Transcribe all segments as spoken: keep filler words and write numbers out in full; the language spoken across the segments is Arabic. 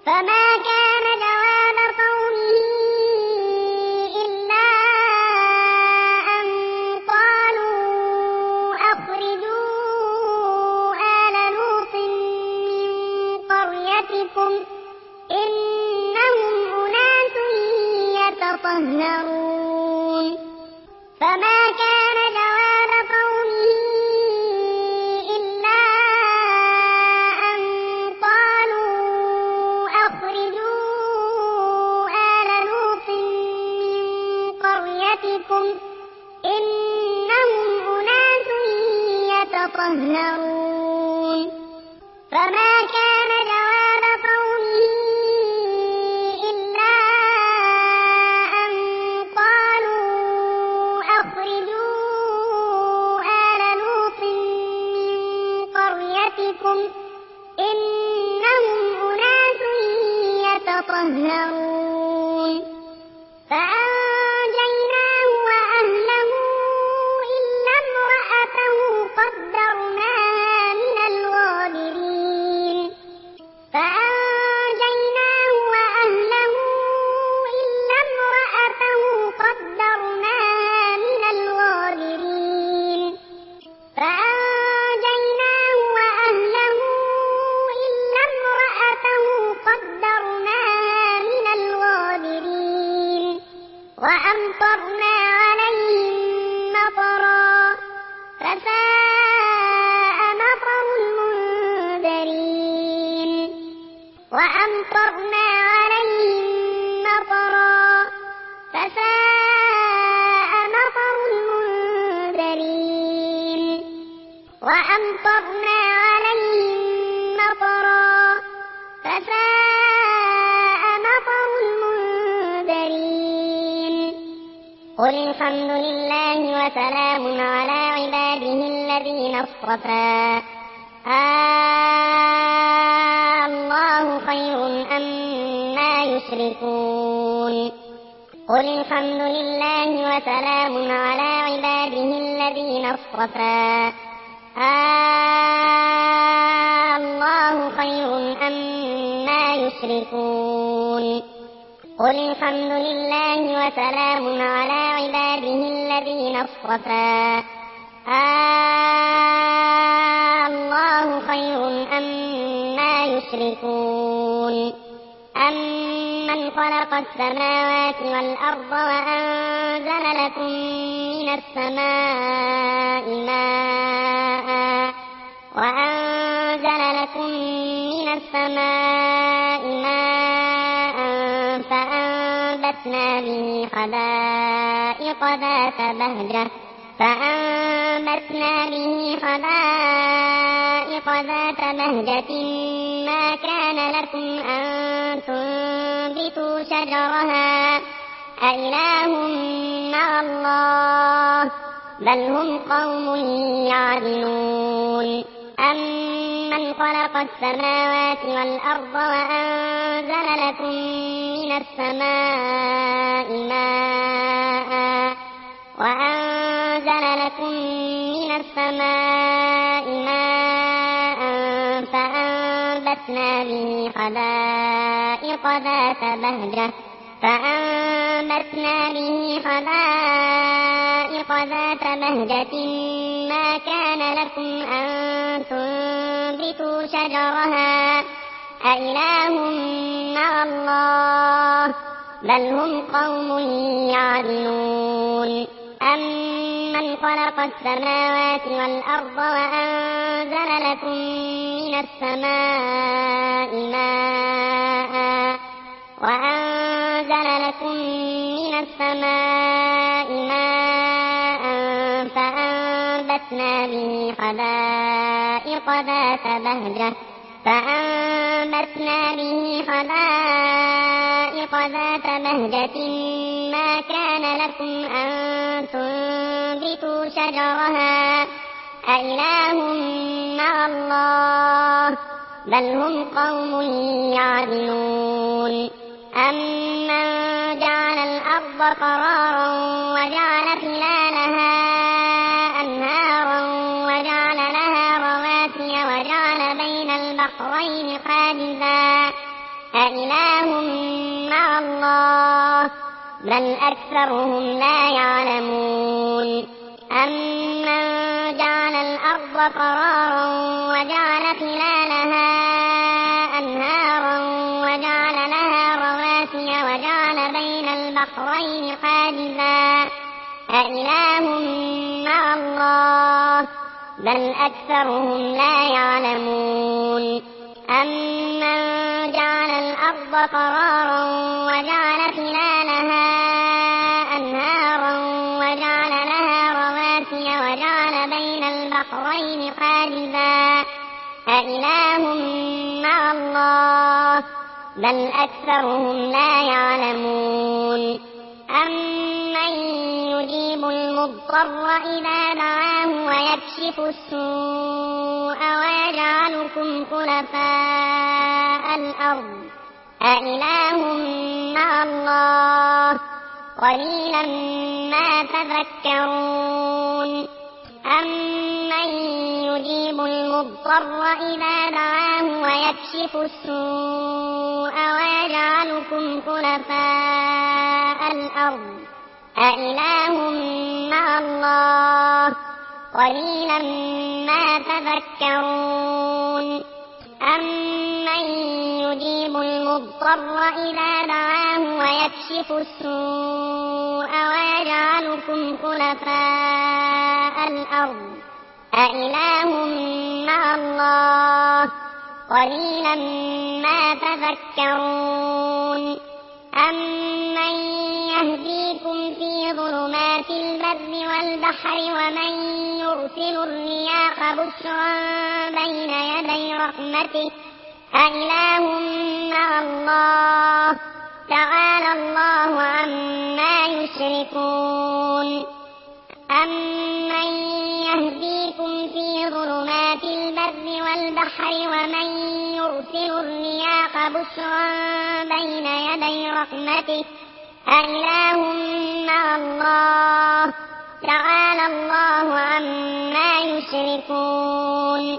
فما كان جواب قومه إلا أن قالوا أخرجوا آل لوط من قريتكم إنهم أناس يتطهرون فما كان جواب قومه إلا أن قالوا أخرجوا آل لوط من قريتكم إنهم أناس يتطهرون فما كان جواب قومه إلا أن قالوا أخرجوا آل لوط من قريتكم إنهم أناس يتطهرون فأنجيناه وأهله إلا امرأته قدرناها من الغابرين فأنجيناه وأهله إلا امرأته قدرناها من الغابرين فأنجيناه وأهله إلا امرأته قدرناها من الغابرين وأمطرنا عليهم مطرا فساء مطر المنذرين وأمطرنا عليهم مطرا فساء مطر المنذرين وأمطرنا عليهم مطرا فساء مطر المنذرين قل الحمد لله وسلام على عباده الذين اصطفى آه الله خير أما يشركون قل الحمد لله وسلام على عباده الذين اصطفى آه الله خير أما يشركون قل الحمد لله وسلام على عباده الذين اصطفى آه الله خير أما يشركون أمن خلق السماوات والأرض وأنزل لكم من السماء ماء وأنزل لكم من السماء ماء فأنبتنا به حدائق ذات بهجة فأنبتنا به حدائق ذات بهجة ما كان لكم أن تنبتوا شجرها أإله مع الله بل هم قوم يعدلون أمن خلق السماوات والأرض وأنزل لكم من السماء ماء وأنزل لكم من السماء ماء فأنبتنا به حدائق ذات بهجة فأنبتنا به حدائق ذات بهجة ما كان لكم أن تنبتوا شجرها أإله مع الله بل هم قوم يعدلون أمن خلق السماوات والأرض وأنزل لكم من السماء ماء وأنزل لكم من السماء ماء فأنبتنا به حدائق ذات بهجة فأنبتنا به حدائق ذات بهجة ما كان لكم أن تنبتوا شجرها أإله مع الله بل هم قوم يعدلون أمن جعل الأرض قرارا وجعل خلالها أنهارا وجعل لها رواسي وجعل بين البحرين حاجزا أإله مع الله بل أكثرهم لا يعلمون أمن جعل الأرض قرارا وجعل خلالها أنهارا وجعل لها رواسي وجعل بين البحرين حاجزا أإله مع الله بل أكثرهم لا يعلمون أمن جعل الأرض قرارا وجعل خلالها أنهارا وجعل لها رواسي وجعل بين البحرين حاجزا أإله مع الله بل أكثرهم لا يعلمون أمن يجيب المضطر إذا دعاه ويكشف السوء ويجعلكم خلفاء الأرض أإله مع الله قليلا ما تذكرون أمن يجيب المضطر إذا دعاه ويكشف السوء ويجعلكم خلفاء الأرض أإله مع الله قليلا ما تذكرون أمن يجيب المضطر إذا دعاه ويكشف السوء ويجعلكم خلفاء الأرض أإله مع الله قليلا ما تذكرون أمن يهديكم في ظلمات البر والبحر ومن يرسل الرياح بشرا بين يدي رحمته أإله مع الله تعالى الله عما يشركون أمن يهديكم في ظلمات البر والبحر ومن يرسل الرياح بشرا بين يدي رحمته أإله مع الله تعالى الله عما يشركون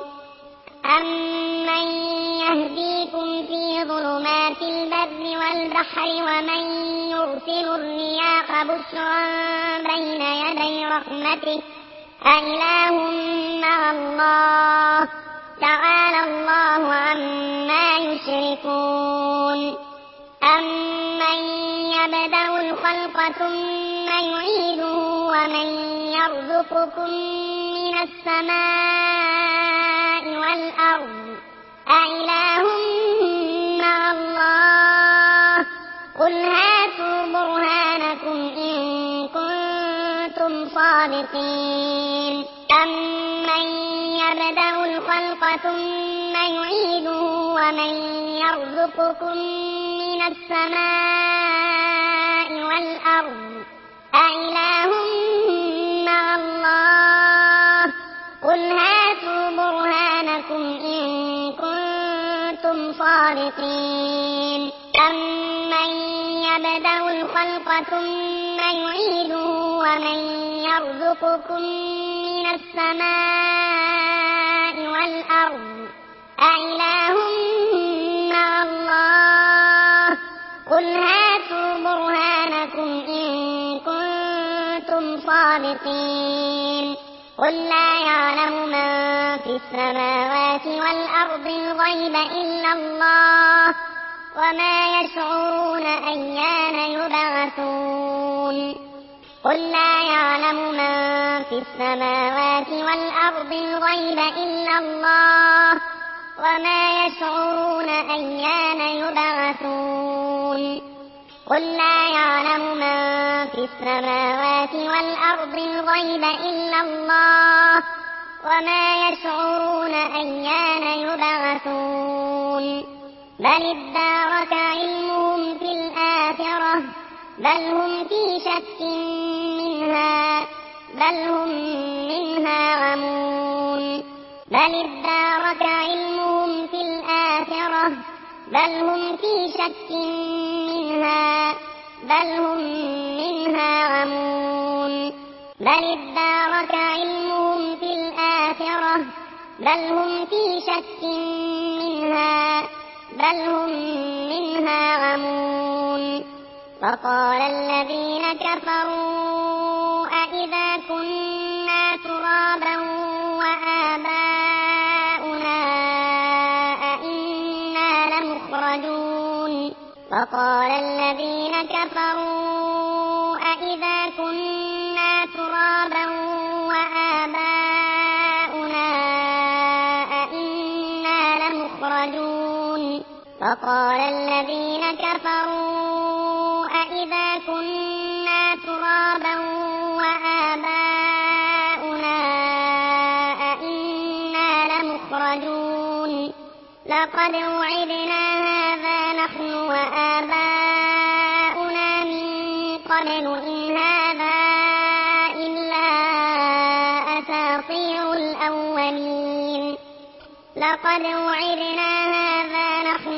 أمن يهديكم في ظلمات البر والبحر ومن يرسل الرياح بشرا بين يدي رحمته أإله مع الله تعالى الله عما يشركون أمن يبدأ الخلق ثم يعيده ومن يرزقكم من السماء والأرض أإله مع الله قل هاتوا برهانكم إن كنتم صادقين أمن يبدأ الخلق ثم يعيده ومن يرزقكم من السماء والأرض أإله مع الله قل هاتوا برهانكم إن كنتم صادقين أمن يبدأ الخلق ثم يعيده ومن يرزقكم من السماء والأرض أإله مع الله قل هاتوا برهانكم إن كنتم صادقين قل لا يعلم من في السماوات والأرض الغيب إلا الله وما يشعرون أيان يبعثون قل لا يعلم من في السماوات والأرض الغيب إلا الله وما يشعرون أيان يبعثون قل لا يعلم من في السماوات والأرض الغيب إلا الله وما يشعرون أيان يبعثون بل ادارك علمهم في الآخرة بل هم في شك منها بل هم منها عمون بل ادارك علمهم في الآخرة بل هم في شك منها بل هم منها عمون بل ادارك علمهم في الآخرة بل هم في شك منها بل هم منها فقال الذين كفروا أإذا كنا ترابا وآباؤنا أإنا لمخرجون فقال الذين كفروا أإذا كنا ترابا وآباؤنا أإنا لمخرجون فقال الذين كفروا أإذا كنا ترابا وآباؤنا أإنا لمخرجون لقد وعدنا هذا نحن وآباؤنا من قبل إن هذا إلا أساطير الأولين لقد وعدنا هذا نحن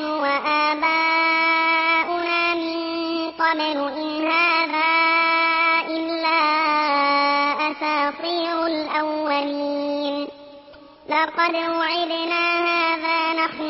وآباؤنا من قبل إن هذا إلا أساطير الأولين لقد وعدنا هذا نحن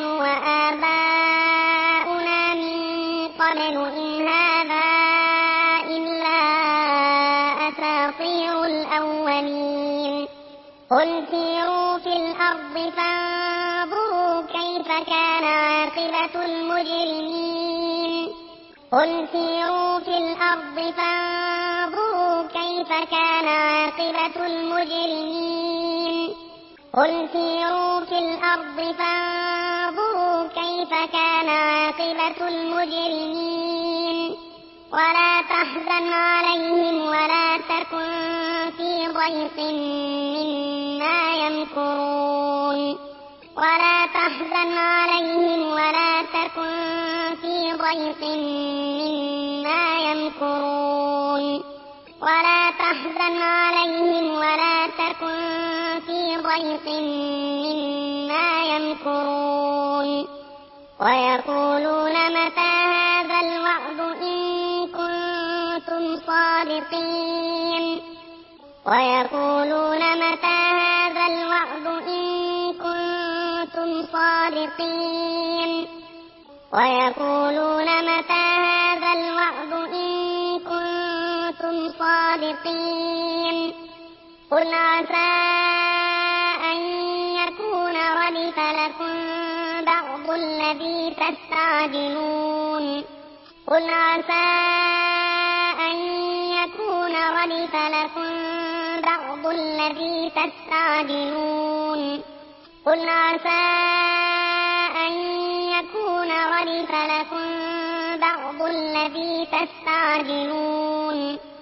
وآباؤنا من قبل إن هذا إلا أساطير الأولين قل سيروا في الأرض فانظروا كيف كان عاقبة المجرمين قل سيروا في الأرض فانظروا كيف كان عاقبة المجرمين قل سيروا في الأرض فانظروا كيف كان عاقبة المجرمين ولا تحزن عليهم ولا تكن في ضيق مما يمكرون ولا تحزن عليهم ولا تكن في ضيق مما يمكرون ولا تحزن عليهم ولا تكن في ضيق مما يمكرون ويقولون متى هذا الوعد إن كنتم صادقين ويقولون متى هذا الوعد إن كنتم صادقين ويقولون متى هذا الوعد إن كنتم صادقين قل عسى أن يكون ردف لكم بعض الذي تستعجلون قل عسى أن يكون ردف لكم بعض الذي تستعجلون قل عسى أن يكون ردف لكم بعض الذي تستعجلون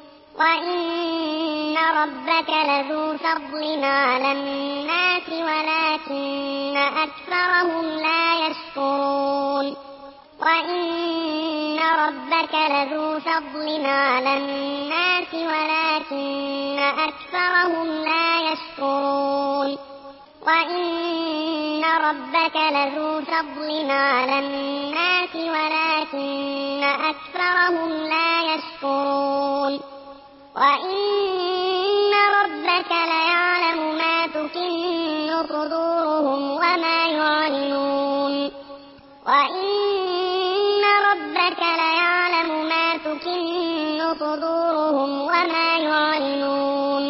وإن ربك لذو فضل على الناس ولكن أكثرهم لا يشكرون وإن ربك لذو فضل على الناس ولكن أكثرهم لا يشكرون وإن ربك لذو فضل على الناس ولكن أكثرهم لا يشكرون وإن ربك ليعلم ما تكن صدورهم وما يعلنون وإن ربك ليعلم ما تكن صدورهم وما يعلنون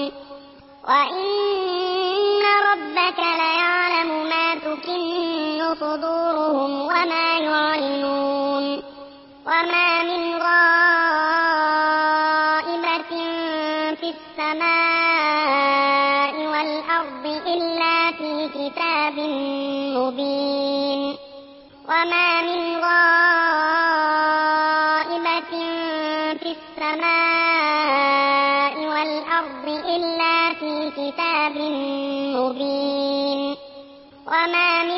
وإن ربك ليعلم ما تكن صدورهم وما يعلنون وما من غائبة في السماء والأرض إلا في كتاب مبين وما من غائبة في السماء والأرض إلا في كتاب مبين وما من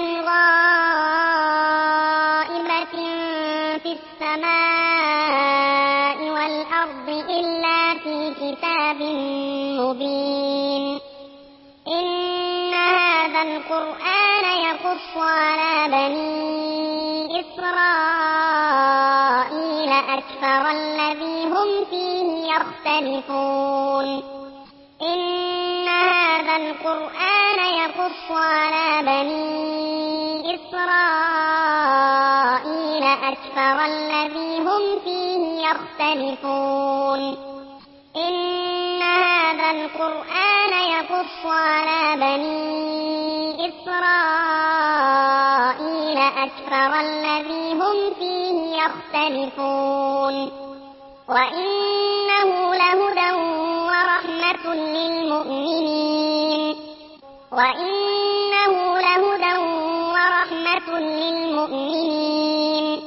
غائبة في السماء والأرض إلا في كتاب مبين إن هذا القرآن يقص على بني إسرائيل أكثر الذي هم فيه يختلفون إن هذا القرآن يقص على بني إسرائيل أكثر أكثر الذي هم فيه يختلفون إن هذا القرآن يقص على بني إسرائيل أكثر الذي هم فيه يختلفون وإنه لهدى ورحمة للمؤمنين وإنه لهدى ورحمة للمؤمنين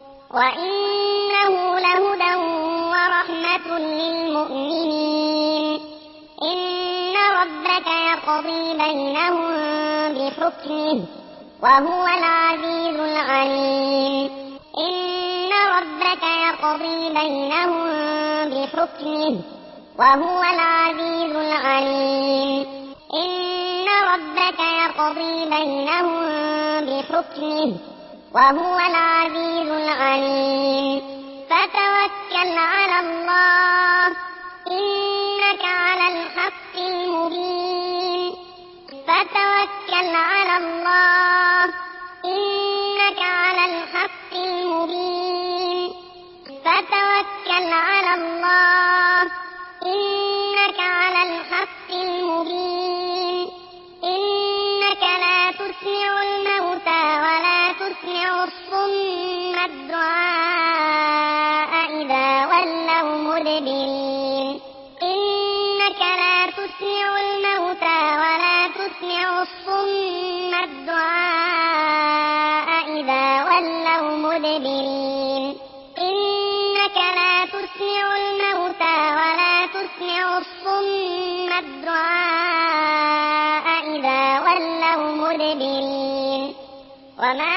وإنه لهدى ورحمة للمؤمنين إن ربك يقضي بينهم بحكمه وهو العزيز العليم إن ربك يقضي بينهم بحكمه وهو العزيز العليم إن ربك يقضي بينهم بحكمه وهو العزيز العليم فتوكل على الله إنك على الحق المبين فتوكل على الله إنك على الحق المبين فتوكل على الله إنك على الحق المبين إنك لا تسمع الموتى ولا تسمع الصم الدعاء إذا ولوا مدبرين إنك لا تسمع الموتى ولا تسمع الصم الدعاء إذا ولوا مدبرين إنك لا تسمع الموتى ولا تسمع الصم الدعاء إذا ولوا مدبرين وما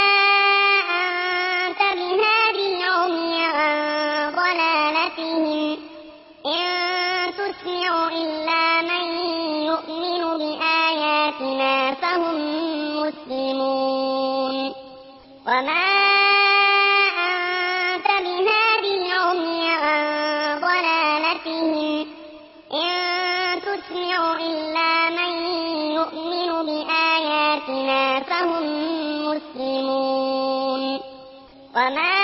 أنت بهادي العمي عن ضلالتهم إن تسمع إلا من يؤمن بآياتنا فهم مسلمون وما أنت بهادي العمي عن ضلالتهم إن تسمع إلا من يؤمن بآياتنا فهم مسلمون وما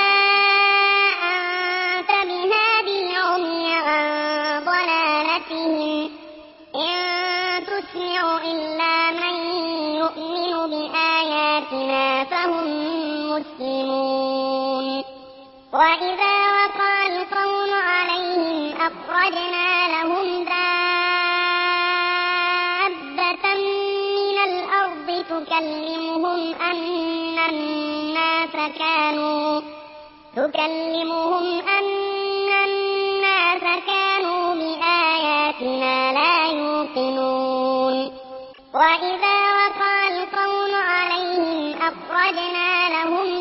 أنت بهادي العمي عن ضلالتهم إن تسمع إلا من يؤمن بآياتنا فهم مسلمون وإذا وقع القول عليهم أخرجنا لهم دابة من الأرض تكلمهم أن الناس كانوا تكلمهم أن الناس كانوا بآياتنا لا يوقنون وإذا وقع القول عليهم أخرجنا لهم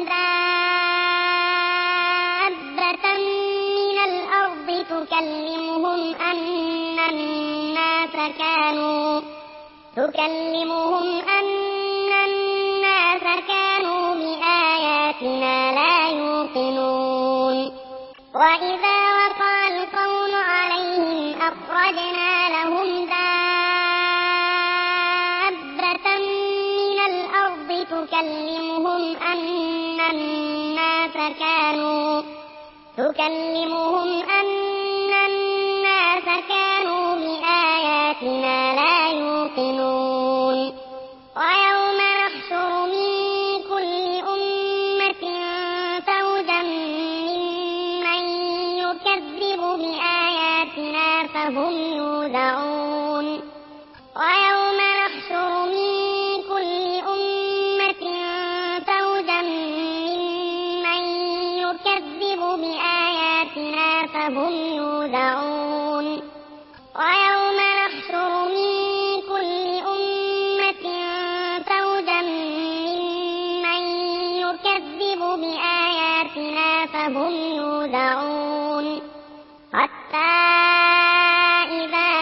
دابة من الأرض تكلمهم أن الناس كانوا تكلمهم أن الناس كانوا بآياتنا لا يوقنون وإذا وقع القول عليهم أخرجنا لهم دابة من الأرض تكلمهم أن الناس كانوا تكلمهم أن الناس كانوا بآياتنا لا يوقنون ويوم نحشر من كل أمة فوجا ممن يكذب بآياتنا فهم يوزعون ويوم نحشر من كل أمة فوجا ممن يكذب بآياتنا فهم يوزعون ويوم نحشر من كل أمة فوجا ممن يكذب بآياتنا فهم يوزعون حتى إذا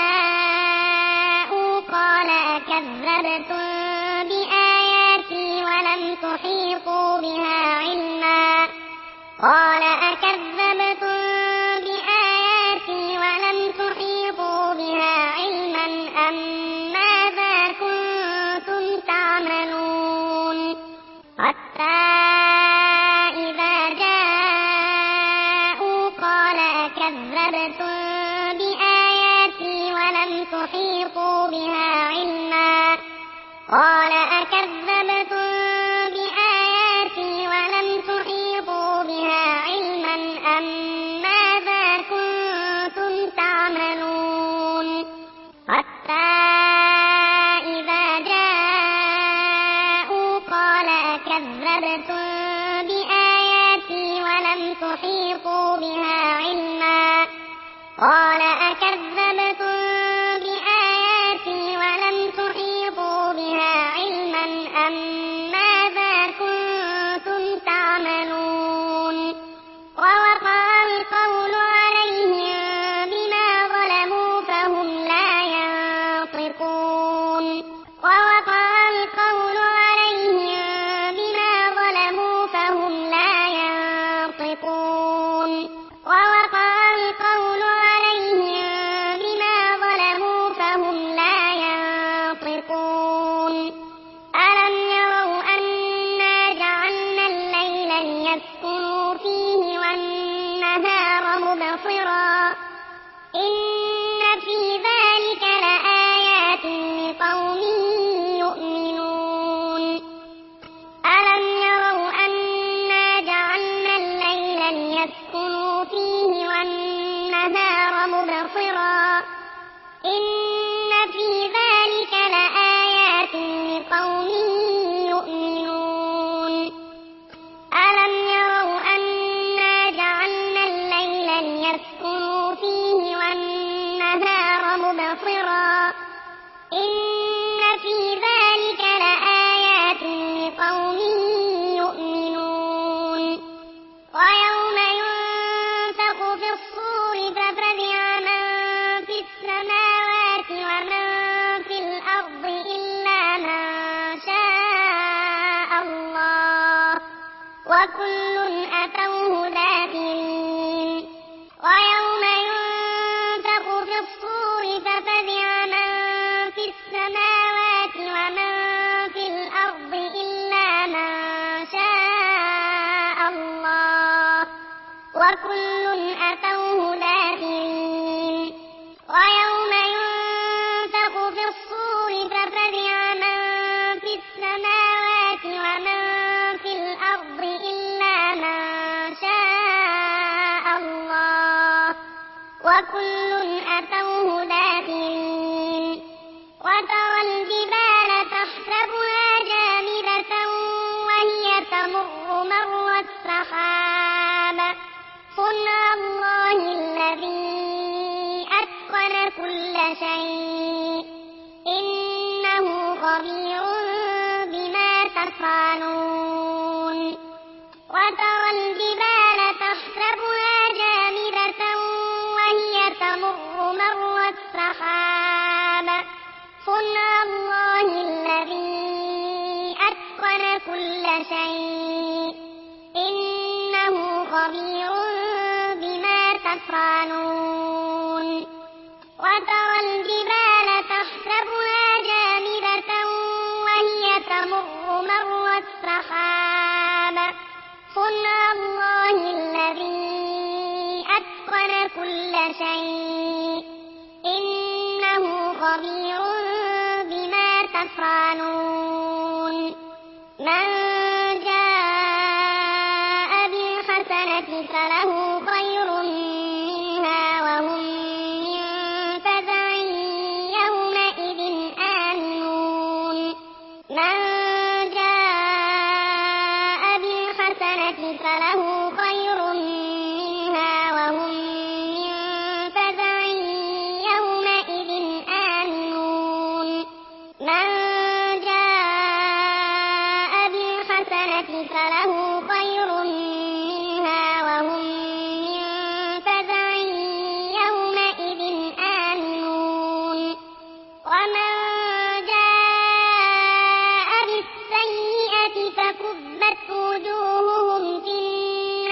جاءوا قال أكذبتم بآياتي ولم تحيطوا بها علما قال أكذبتم بآياتي ولم تحيطوا بها علما أم ماذا كنتم تعملون حتى إذا أكذبتم بآياتي ولم تحيطوا بها علما قال أكذبتم بآياتي ولم تحيطوا بها علما أم ماذا كنتم تعملون حتى إذا جاءوا قال أكذبتم بآياتي ولم تحيطوا بها علما قال أكذبتم بآياتي ولم تحيطوا بها علما أم ماذا كنتم تعملون ووقع القول عليهم بما ظلموا فهم لا ينطقون ووقع القول عليهم بما ظلموا فهم لا ينطقون ووقع القول عليهم بما ظلموا فهم لا ينطقون ألم يروا أنا جعلنا الليل ليسكنوا فيه والنهار مبصرا إن في ذلك لآيات لقوم يؤمنون ألم يروا أنا جعلنا الليل ليسكنوا فيه والنهار مبصرا إن في ذلك لآيات لقوم يؤمنون ألم يروا أنا جعلنا الليل ليسكنوا فيه والنهار مبصرا إن في ذلك لآيات لقوم يؤمنون ويوم ينفخ في الصور ففزع من في السماوات ومن في الأرض إلا من شاء الله وكل أتوه داخرين ويوم ينفخ في الصور ففزع من في السماوات ومن في الأرض إلا من شاء الله وكل أتوه داخرين ويوم ينفخ في الصور ففزع من في السماوات ومن في الأرض إلا من شاء الله وكل أتوه داخرين وترى الجبال تحسبها جامدة وهي تمر مر السحاب صنع الله الذي أتقن كل شيء إنه خبير بما تفعلون وترى الجبال تحسبها جامدة وهي تمر مر السحاب صنع الله الذي أتقن كل شيء إنه خبير بما تفعلون وترى الجبال تحسبها جامدة وهي تمر مر السحاب صنع الله الذي أتقن كل شيء إنه خبير بما تفعلون من جاء بالحسنة فله خير منها وهم من فزع يومئذ آمنون من جاء بالحسنة فله خير منها وهم من فزع يومئذ آمنون من جاء بالحسنة فله خير منها وهم من فزع يومئذ آمنون ومن جاء بالسيئة فكبت وجوههم في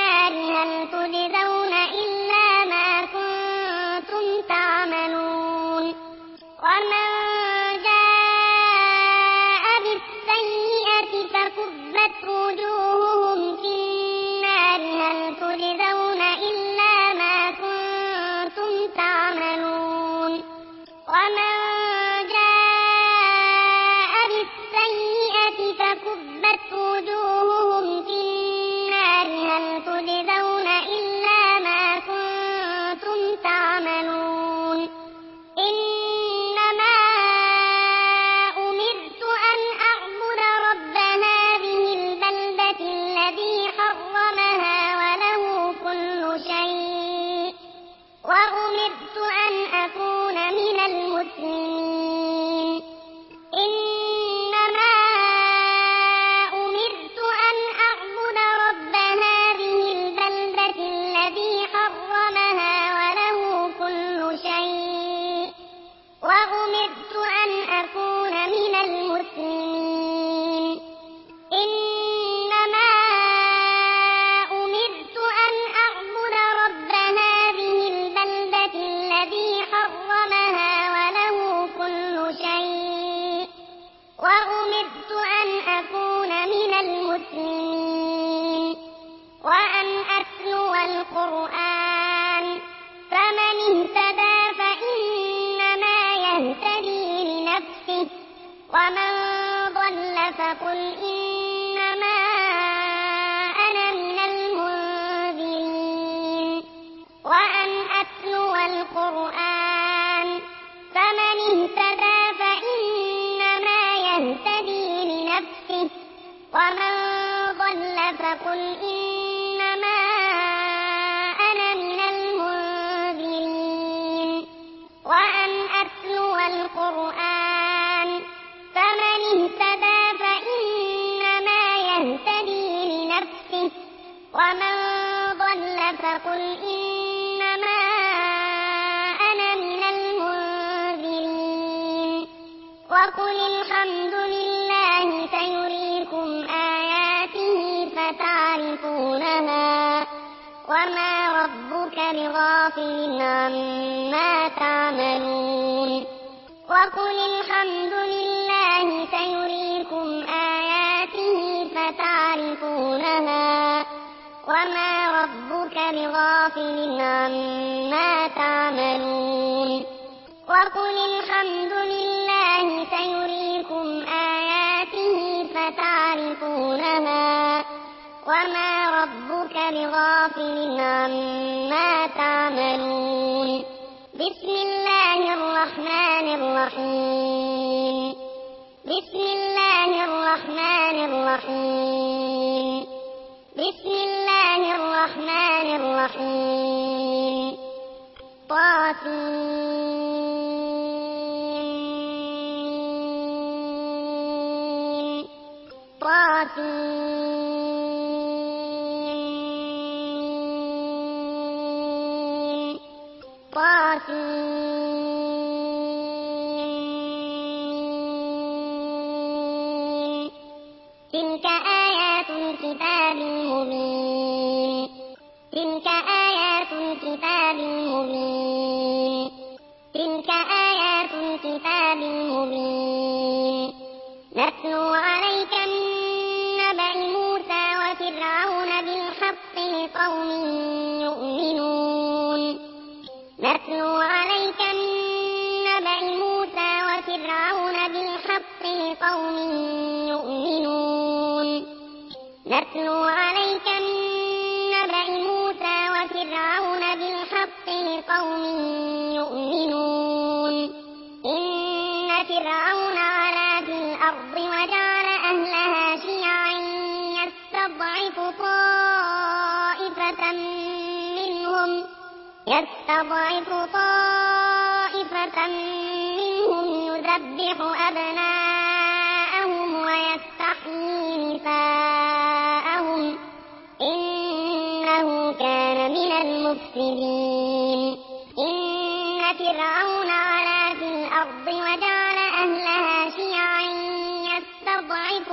القرآن فمن اهتدى فإنما يهتدي لنفسه ومن ضل فقل إنما أنا من المنذرين وأن أتلو القرآن فمن اهتدى فإنما يهتدي لنفسه ومن ضل فقل إنما أنا من المنذرين وقل الحمد لله سيريكم آياته فتعرفونها وما ربك بغافل عما تعملون وقل الحمد لله سيريكم آياته فتعرفونها وما ربك بغافل عما تعملون وقل الحمد لله سيريكم آياته فتعرفونها وما ربك بغافل عما تعملون بسم الله الرحمن الرحيم بسم الله الرحمن الرحيم بسم الله الرحمن الرحيم طاسين طاسين طاسين تلك آيات الكتاب المبين تلك آيات الكتاب المبين تلك آيات الكتاب المبين نتلو عليك من نبأ موسى وفرعون بالحق لقوم يؤمنون نتلو عليك من نبأ موسى وفرعون بالحق لقوم يؤمنون نتلو عليك من نبأ موسى وفرعون بالحق لقوم يؤمنون إن فرعون علا في الأرض وجعل أهلها شيعا يستضعف طائفة منهم يستضعف طائفة منهم يذبح أبناءهم ويستحيي نساءهم إنه كان من المفسدين إن فرعون علا في الأرض وجعل أهلها شيعا يستضعف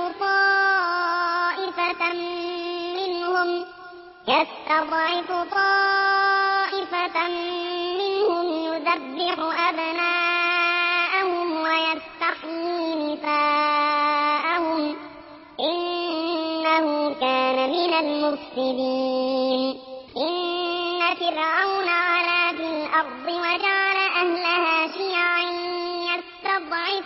طائفة منهم يستضعف طائفة منهم يذبح أبناءهم ويستحيي نساءهم إنه كان من المفسدين إن فرعون علا في الأرض وجعل أهلها شيعا يستضعف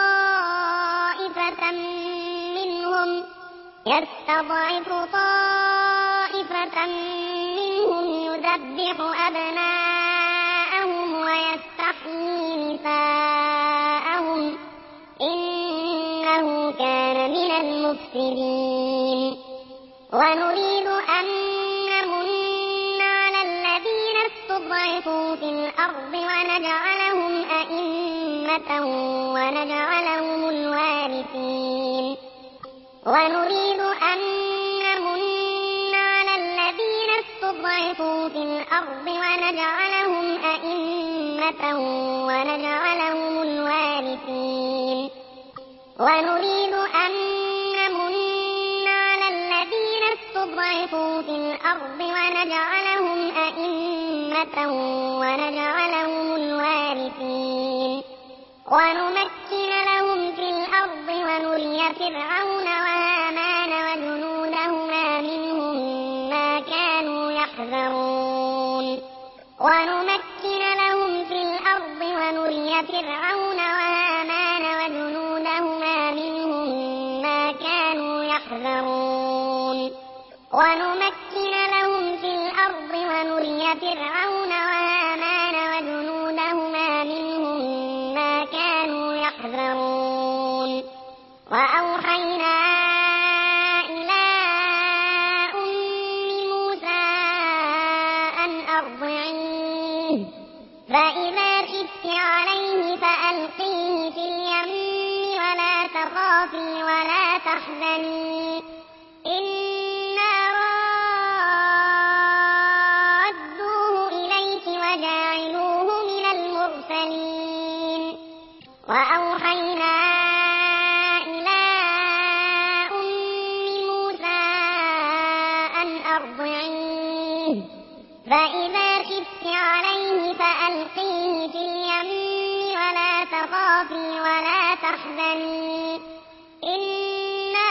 طائفة منهم يستضعف طائفة منهم يذبح أبناءهم ويستحيي نساءهم إنه كان من المفسدين ونريد أن نمن على الذين استضعفوا في الأرض ونجعلهم أئمة ونجعلهم الوارثين ونريد أن نمن على الذين استضعفوا في الأرض ونجعلهم أئمة ونجعلهم الوارثين ونريد أن نمن على الذين استضعفوا في الأرض ونجعلهم أئمة ونجعلهم الوارثين ونمكن لهم في الأرض ونري فرعون وهامان وجنودهما منهم ما كانوا يحذرون ونمكن لهم في الأرض ونري فرعون وهامان وجنودهما منهم ما كانوا يحذرون ونمكن لهم في الأرض ونري فرعون وهامان وجنودهما وأوحينا إلى أم موسى أن أرضعيه فإذا خفت عليه فألقيه في اليم ولا تخافي ولا تحزني إنا رادوه إليك وجاعلوه من المرسلين وأوحينا إلى أم موسى أن أرضعيه فإذا خفت عليه فألقيه في اليم ولا تخافي ولا تحزني إنا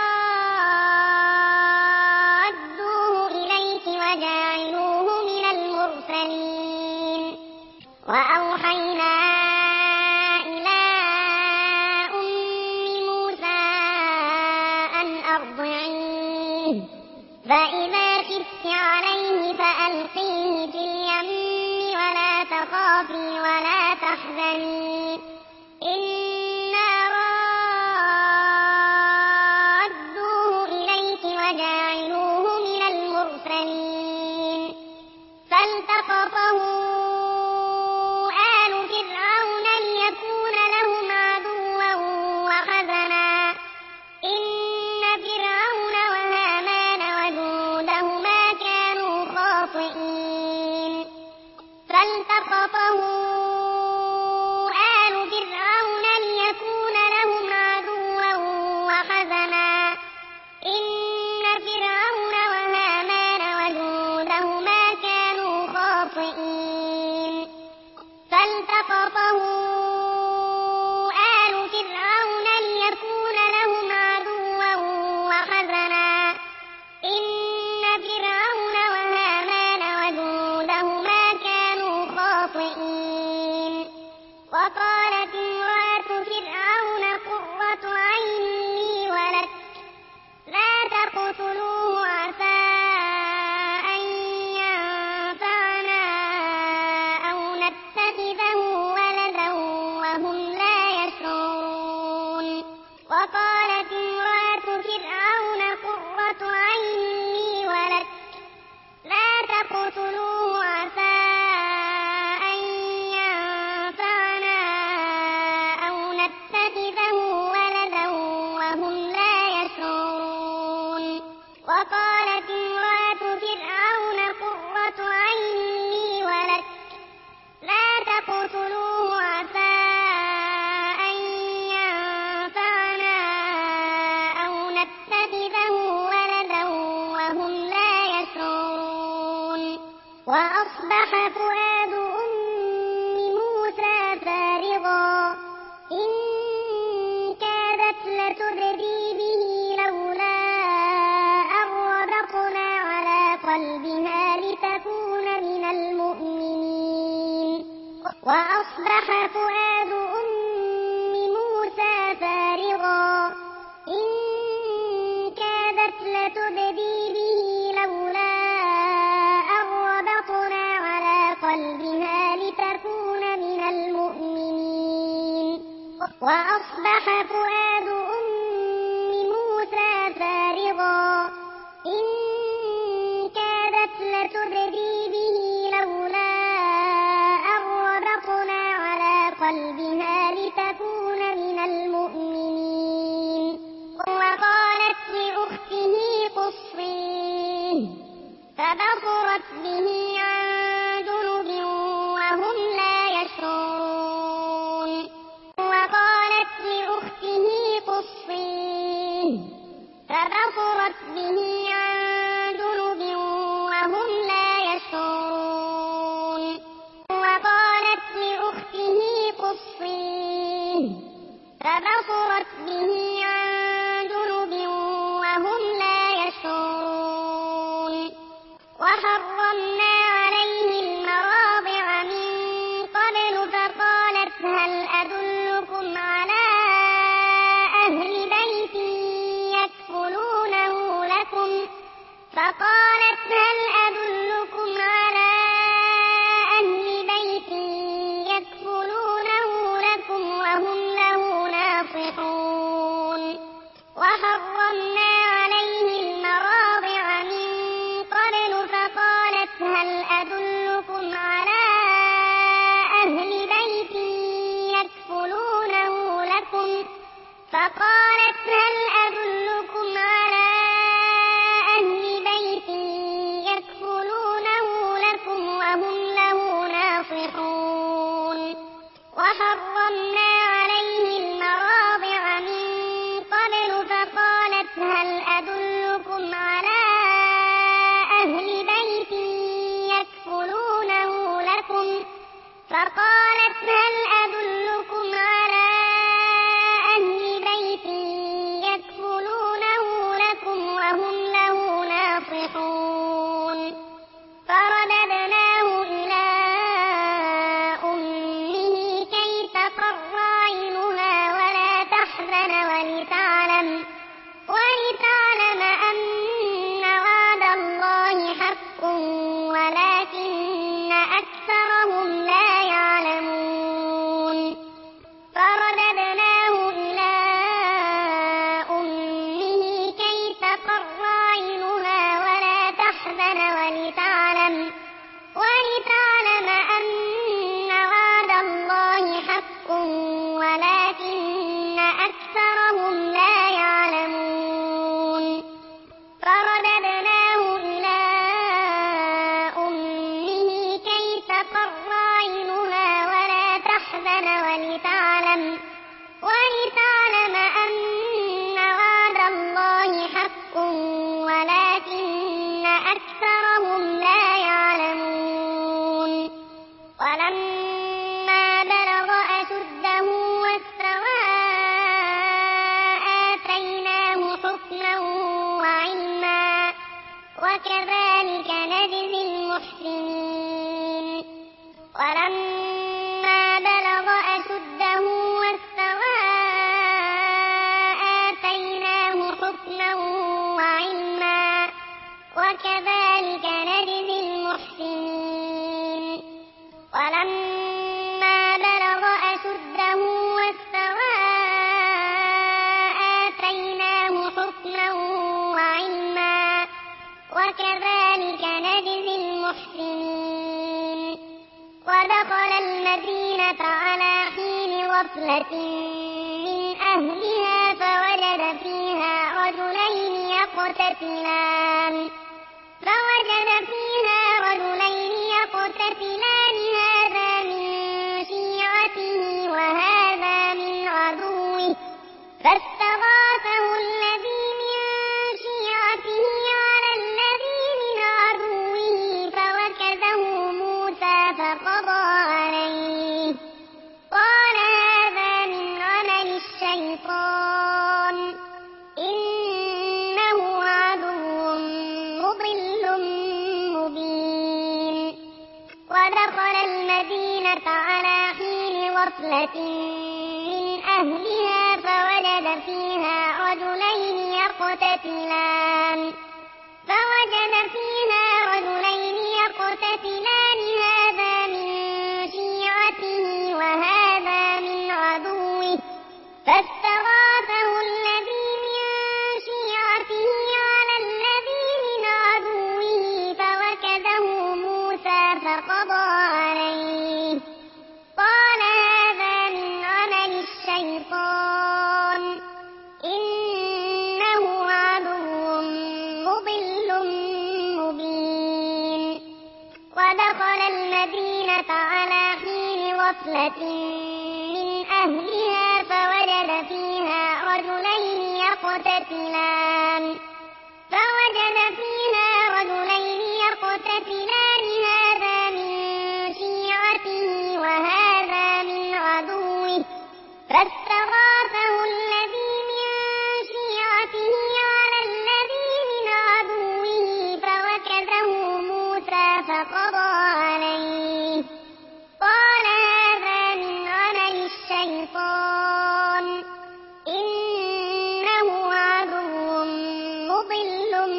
رادوه إليك وجاعلوه من المرسلين وأوحينا إلى أم موسى أن أرضعيه فإذا خفت عليه فألقيه في اليم ولا تخافي ولا تحزني إنا رادوه إليك وجاعلوه من المرسلين فالتقطه آل فرعون ليكون لهم عدوا وحزنا إن فرعون وهامان وجنودهما كانوا خاطئين فالتقطه آل فرعون ليكون لهم عدوا وحزنا إن فرعون وهامان وجنودهما كانوا خاطئين فالتقطه آل فرعون ليكون لهم عدوا وحزنا إن فرعون وهامان وجنودهما كانوا خاطئين وقالت امرأة فرعون قرة عين لي ولك لا تقتلوه عسى أن ينفعنا أو نتخذه ولدا وهم لا يشعرون وقالت امرأة فرعون قرة عين لي ولك لا تقتلوه عسى أن ينفعنا أو نتخذه ولدا وهم لا يشعرون وقالت امرأة فرعون قرة عين لي ولك لا تقتلوه عسى أن ينفعنا أو نتخذه ولدا وهم لا يشعرون وأصبح فؤاد أم موسى فارغا إن كادت لتبدي به لولا أن ربطنا على قلبها لتكون من المؤمنين وأصبح فؤاد أم موسى فارغا إن كادت لتبدي به لولا أن ربطنا على قلبها لتكون من المؤمنين وأصبح فؤاد أم موسى فارغا إن كادت لتبدي به لولا أن ربطنا على قلبها لتكون من المؤمنين وقالت لأخته قصيه فبصرت به عن جنب وهم لا يشعرون وقالت لأخته قصيه فبصرت به عن جنب وهم لا يشعرون وقالت لأخته قصيه فبصرت به عن جنب وهم لا يشعرون وحرمنا هل أدلكم على أهل بيت يكفلونه لكم فقالت هل أدلكم على أهل بيت يكفلونه لكم وهم له ناصحون وحرمنا عليه المراضع من قبل فقالت هل أدلكم على أهل بيت يكفلونه لكم فقالت هل أدلكم على أهل بيت يكفلونه لكم وهم له ناصحون فرددناه إلى أمه كي تقر عينها ولا تحزن ولتعلم ولتعلم أن وعد الله حق ولكن أكثرهم لا يعلمون فرددناه إلى أمه كي تقر عينها ولا تحزن ولتعلم ولتعلم أن وعد الله حق ولكن أكثرهم لا يعلمون فرددناه إلى أمه كي تقر عينها ولا تحزن ولتعلم ولتعلم أن وعد الله حق ولكن أكثرهم لا يعلمون ولما بلغ أشده واستوى آتيناه حكما وعلما وكذلك نجزي المحسنين ولما بلغ أشده واستوى آتيناه حكما وعلما وكذلك نجزي المحسنين ولما بلغ أشده واستوى آتيناه حكما وعلما وكذلك نجزي المحسنين ودخل المدينة على حين غفلة من أهلها فوجد فيها رجلين يقتتلان فوجد فيها رجلين يقتتلان هذا من شيعته وهذا من عدوه فاستغاثه الذي من شيعته على الذي من عدوه فوكزه موسى فقضى عليه قال هذا من عمل الشيطان إنه عدو مضل مبين ودخل المدينة على حين غفلة من أهلها فوجد فيها رجلين يقتتلان فوجد فيها رجلين يقتتلان هذا من شيعته وهذا من عدوه فاستغاثه الذي من شيعته على الذي من عدوه فوكزه موسى فقضى عليه قال هذا من عمل الشيطان إنه عدو مضل مبين ودخل المدينة على حين غفلة من أهلها فوجد فيها رجلين يقتتلان فوجد فيها رجلين يقتتلان هذا من شيعته وهذا من عدوه فاستغاثه الذي من شيعته على الذي من عدوه فوكزه موسى فقضى عليه قال هذا من عمل الشيطان إنه عدو مضل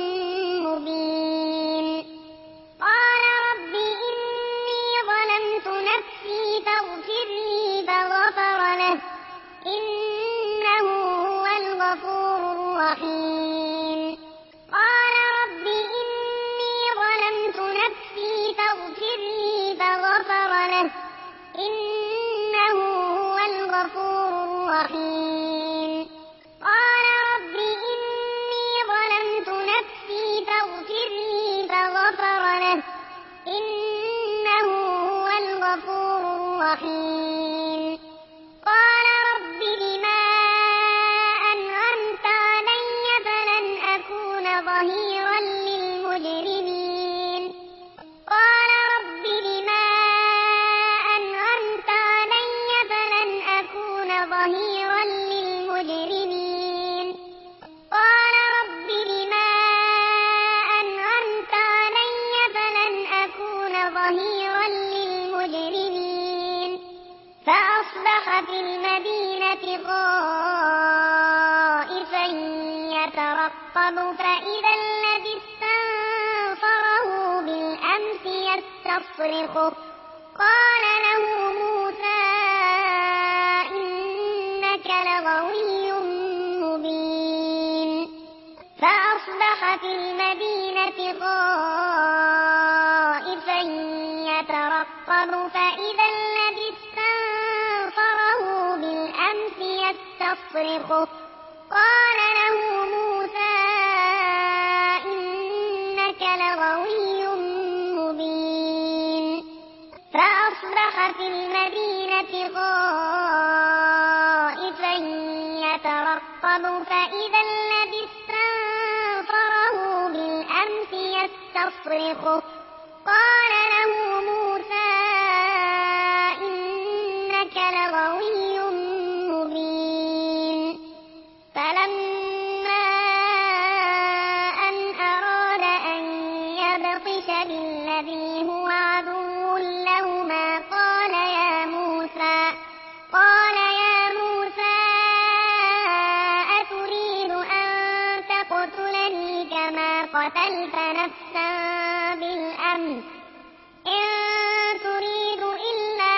مبين قال رب إني ظلمت نفسي فاغفر لي فغفر له إنه هو الغفور الرحيم قال رب إني ظلمت نفسي له إنه هو الغفور الرحيم قال رب إني ظلمت نفسي فاغفر لي فغفر له إنه هو الغفور الرحيم قال رب بما أنعمت علي فلن أكون ظهيرا للمجرمين قال رب بما أنعمت علي فلن أكون ظهيرا للمجرمين قال رب بما أنعمت علي فلن أكون ظهيرا للمجرمين فأصبح في المدينة خائفا يترقب فإذا الذي استنصره بالأمس يستصرخه قال له موسى إنك لغوي مبين فأصبح في المدينة خائفا يترقب فإذا الذي استنصره بالأمس يستصرخه قال له موسى إنك لغوي مبين فأصبح في المدينة خائفا يترقب فإذا الذي استنصره بالأمس يستصرخه قال له موسى إنك لغوي مبين فلما أن أراد أن يبطش بالذي هو عدو لهما قال يا موسى قال يا موسى أتريد أن تقتلني كما قتلت نفسا بالأمس إن تريد إلا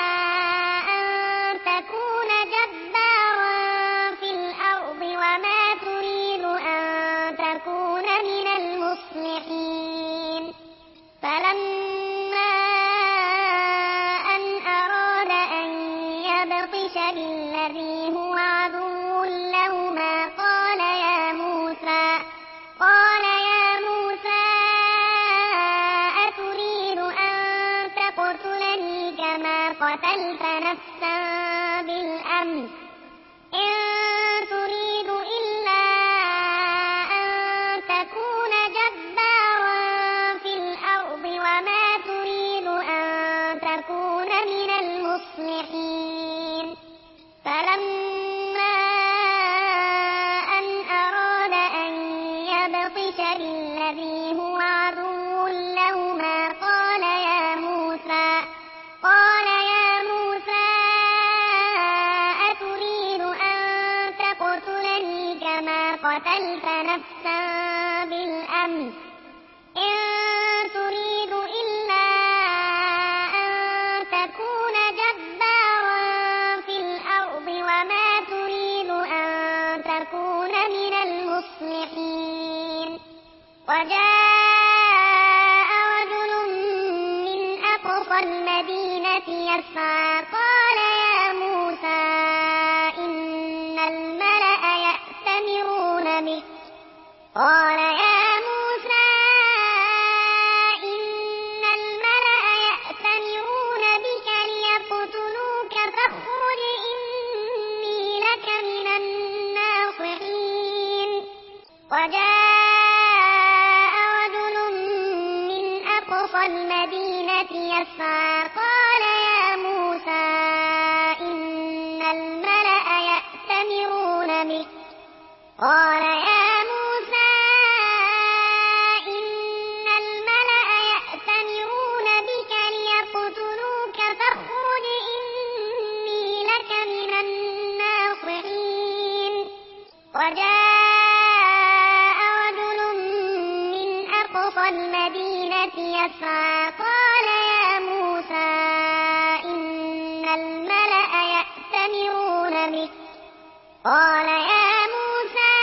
أن تكون جبارا في الأرض وما تريد أن تكون من المصلحين فلما أن أراد أن يبطش بالذي هو عدو لهما قال يا موسى قال يا موسى أتريد أن تقتلني كما قتلت نفسا بالأمس إن تريد إلا أن تكون جبارا في الأرض وما تريد أن تكون من المصلحين فلما أن أراد أن يبطش بالذي هو عدو لهما قال يا موسى قال يا موسى أتريد أن تقتلني كما قتلت نفسا بالأمس إن تريد إلا أن تكون جبارا في الأرض وما تريد أن تكون من المصلحين وجاء رجل من أقصى المدينة يسعى قال يا موسى إن الملأ يأتمرون بك قال يا موسى إن الملأ يأتمرون بك ليقتلوك فاخرج إني لك من الناصحين وجاء رجل من أقصى المدينة يسعى قال يا موسى إن الملأ يأتمرون بك قال يا موسى إن الملأ يأتمرون بك ليقتلوك فاخرج إني لك من الناصحين وجاء رجل من أقصى المدينة يسعى قال يا موسى إن الملأ يأتمرون بك قال يا موسى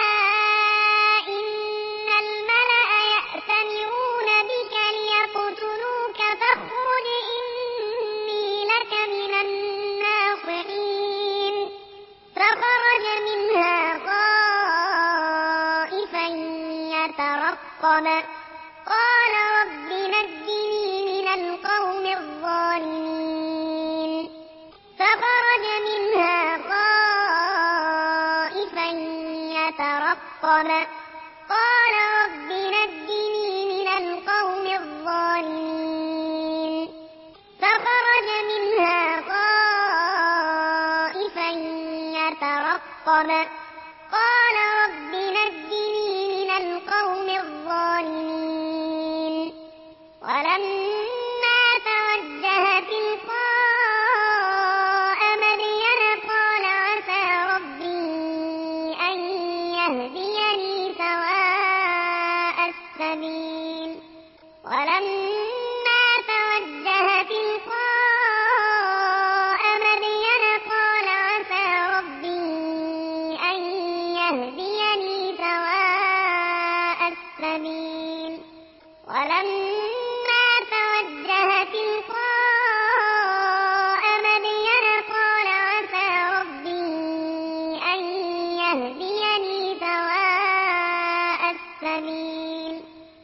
إن الملأ يأتمرون بك ليقتلوك فاخرج إني غضب قال رب نجني من القوم الظالمين ولما توجه تلقاء مدين قال عسى ربي أن يهديني سواء السبيل ولما توجه تلقاء مدين قال عسى ربي أن يهديني سواء السبيل ولما توجه تلقاء مدين قال عسى ربي أن يهديني سواء السبيل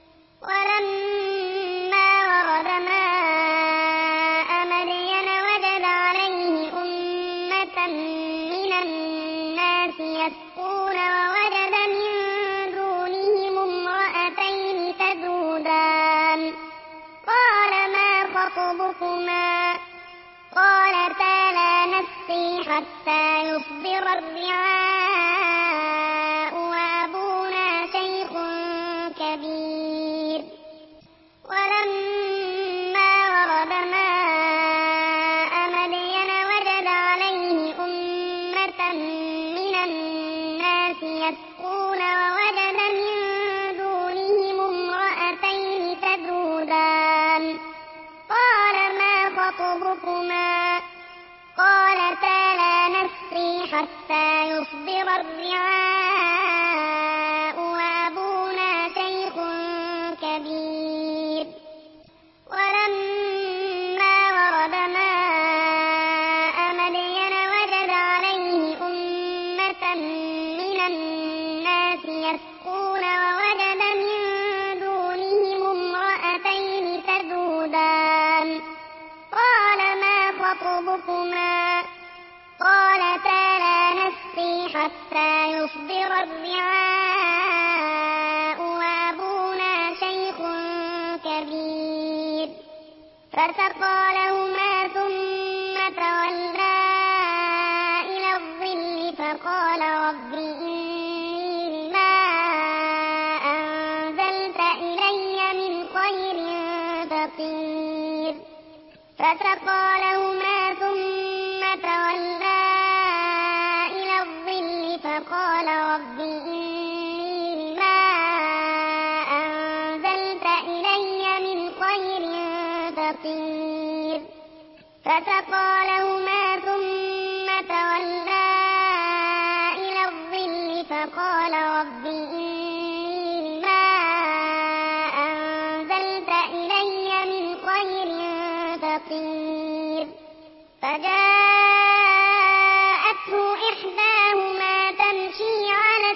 ولما ورد ماء مدين وجد عليه أمة من الناس يسقون ووجد من دونهم امرأتين تذودان قال ما خطبكما قالتا لا نسقي حتى يصدر الرعاء وأبونا شيخ كبير ولما ورد ماء مدين وجد عليه أمة من الناس يسقون ووجد من دونهم امرأتين تذودان قال ما خطبكما قالتا لا نسقي حتى يصدر الرعاء وأبونا شيخ كبير ولما ورد ماء مدين وجد عليه أمة من الناس يسقون ووجد من دونهم امرأتين تذودان قال ما خطبكما قالتا لا نسقي حتى يصدر الرعاء وأبونا شيخ كبير فسقى لهما ثم تولى إلى الظل فقال رب إني لما أنزلت إلي من خير فقير فسقى لهما ثم تولى إلى الظل فقال رب إني لما أنزلت إلي من خير فقير فسقى لهما ثم تولى إلى الظل فقال رب إني لما أنزلت إلي من خير فقير فجاءته إحداهما تمشي على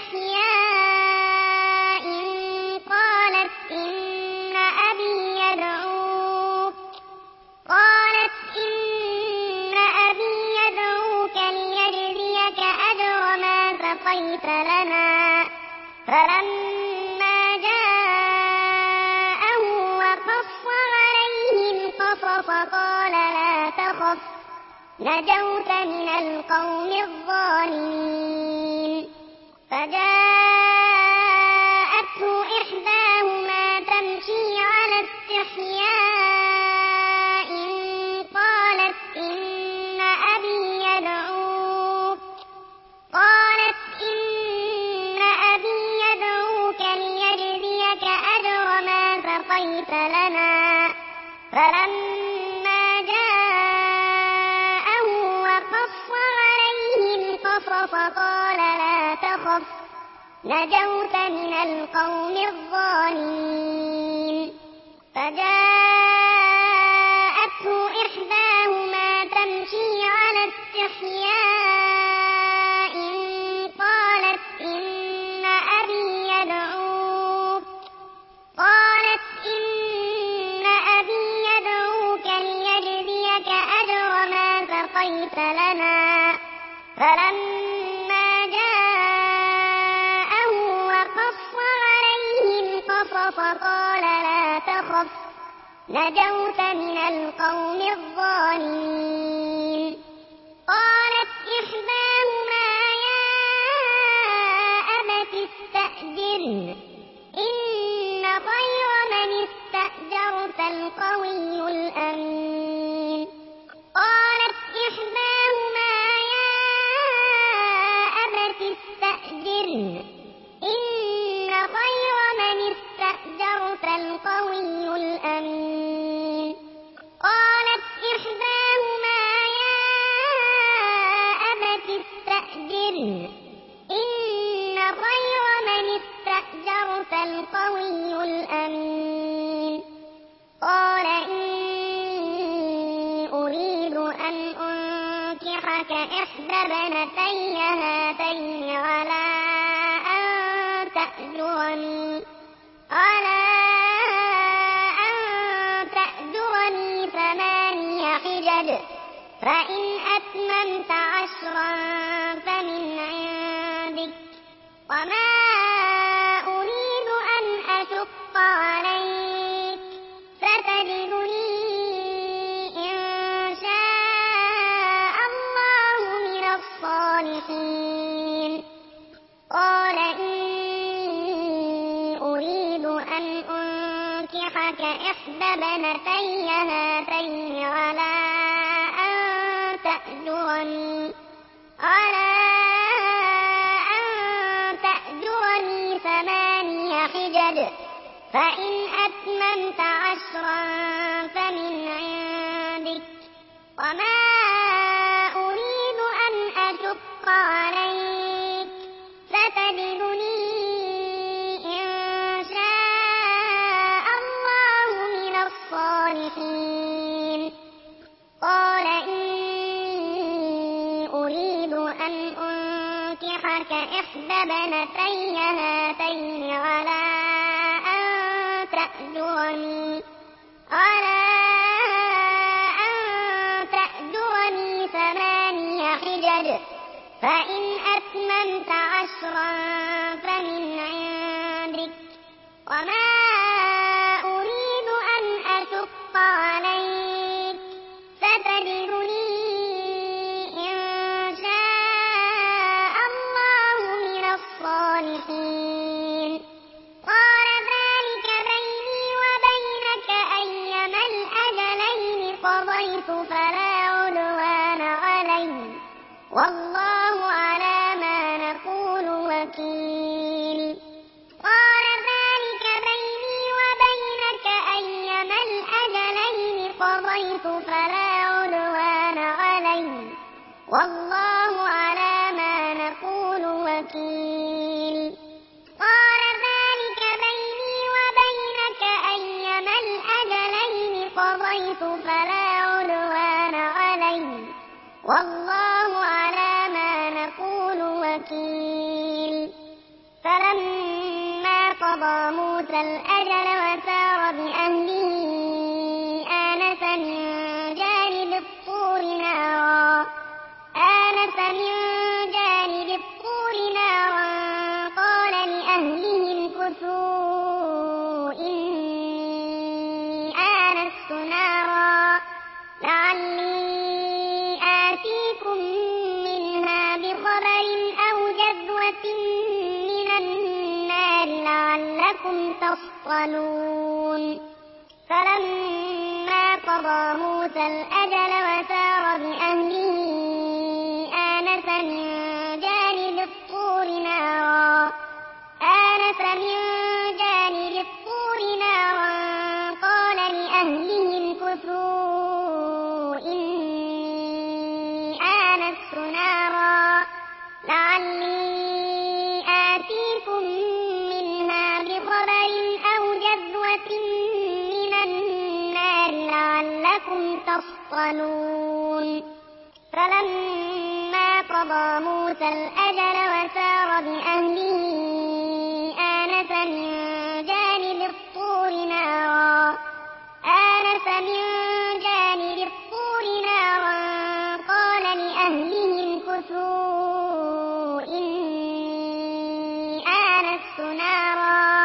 استحياء قالت إن أبي يدعوك قالت إن أبي يدعوك ليجزيك أجر ما سقيت لنا فلما جاءه وقص عليه القصص قال لا تخف نجوت من القوم الظالمين فجاءته إحداهما تمشي على استحياء قالت إن أبي يدعوك قالت إن أبي يدعوك ليجزيك أجر ما سقيت لنا فلما جاءه وقص عليه القصص قال لا تخف نجوت من القوم الظالمين فجاءته إحداهما تمشي على استحياء قالت إن أبي يدعوك قالت إن أبي يدعوك ليجزيك أجر ما سقيت لنا فلما جاءه وقص عليه القصص قال لا تخف نجوت من القوم الظالمين قالت إحداهما يا إن خير من استأجرت القوي الأمين قالت إحداهما يا أبت استأجره إن خير من استأجرت القوي الأمين قالت إحداهما يا أبت استأجره إن خير من استأجرت القوي الأمين قال إني أريد أن أنكحك إحدى ابنتي هاتين على أن تأجرني على أن تأجرني ثماني حجج فإن أتممت عشرا فمن عندك وما أريد أن أشق عليك ستجدني إن شاء الله من الصالحين قال إني أريد أن أنكحك إحدى ابنتي هاتين على أن تأجرني على أن تأجرني ثماني حجج فإن أتممت عشرا فمن عندك وما أريد أن أشق عليك ستجدني إن شاء الله من الصالحين قال إني أريد أن أنكحك إحدى ابنتي هاتين على أن تأجرني على أن تأجرني ثماني حجج فإن أتممت عشرا فمن عندك وما أريد أن أشق عليك ستجدني إن شاء الله من الصالحين قال ذلك بيني وبينك أيما الأجلين قضيت فلا عدوان علي والله على ما نقول وكيل قال ذلك بيني وبينك أيما الأجلين قضيت فلا عدوان علي والله على ما نقول وكيل قال ذلك بيني وبينك أيما الأجلين قضيت فلا عدوان علي والله على ما نقول وكيل فلما قضى موسى الأجل وسار بأهله آنس من جانب الطور نارا آنس من جانب الطور نارا قال لأهله امكثوا إني آنست نارا لعلي آتيكم منها بخبر أو جذوة من النار لعلكم تصطلون فلما قضى موسى الأجل وسار بأهله آنس من جانب الطور نارا آنس من جانب الطور نارا قال لأهله امكثوا إني آنست نارا لعلي آتيكم منها بخبر أو جذوة من النار لعلكم تصطلون فلما قضى موسى الأجل وسار بأهله آنس من جانب الطور نارا آنس من جانب الطور نارا قال لأهله امكثوا إني آنست نارا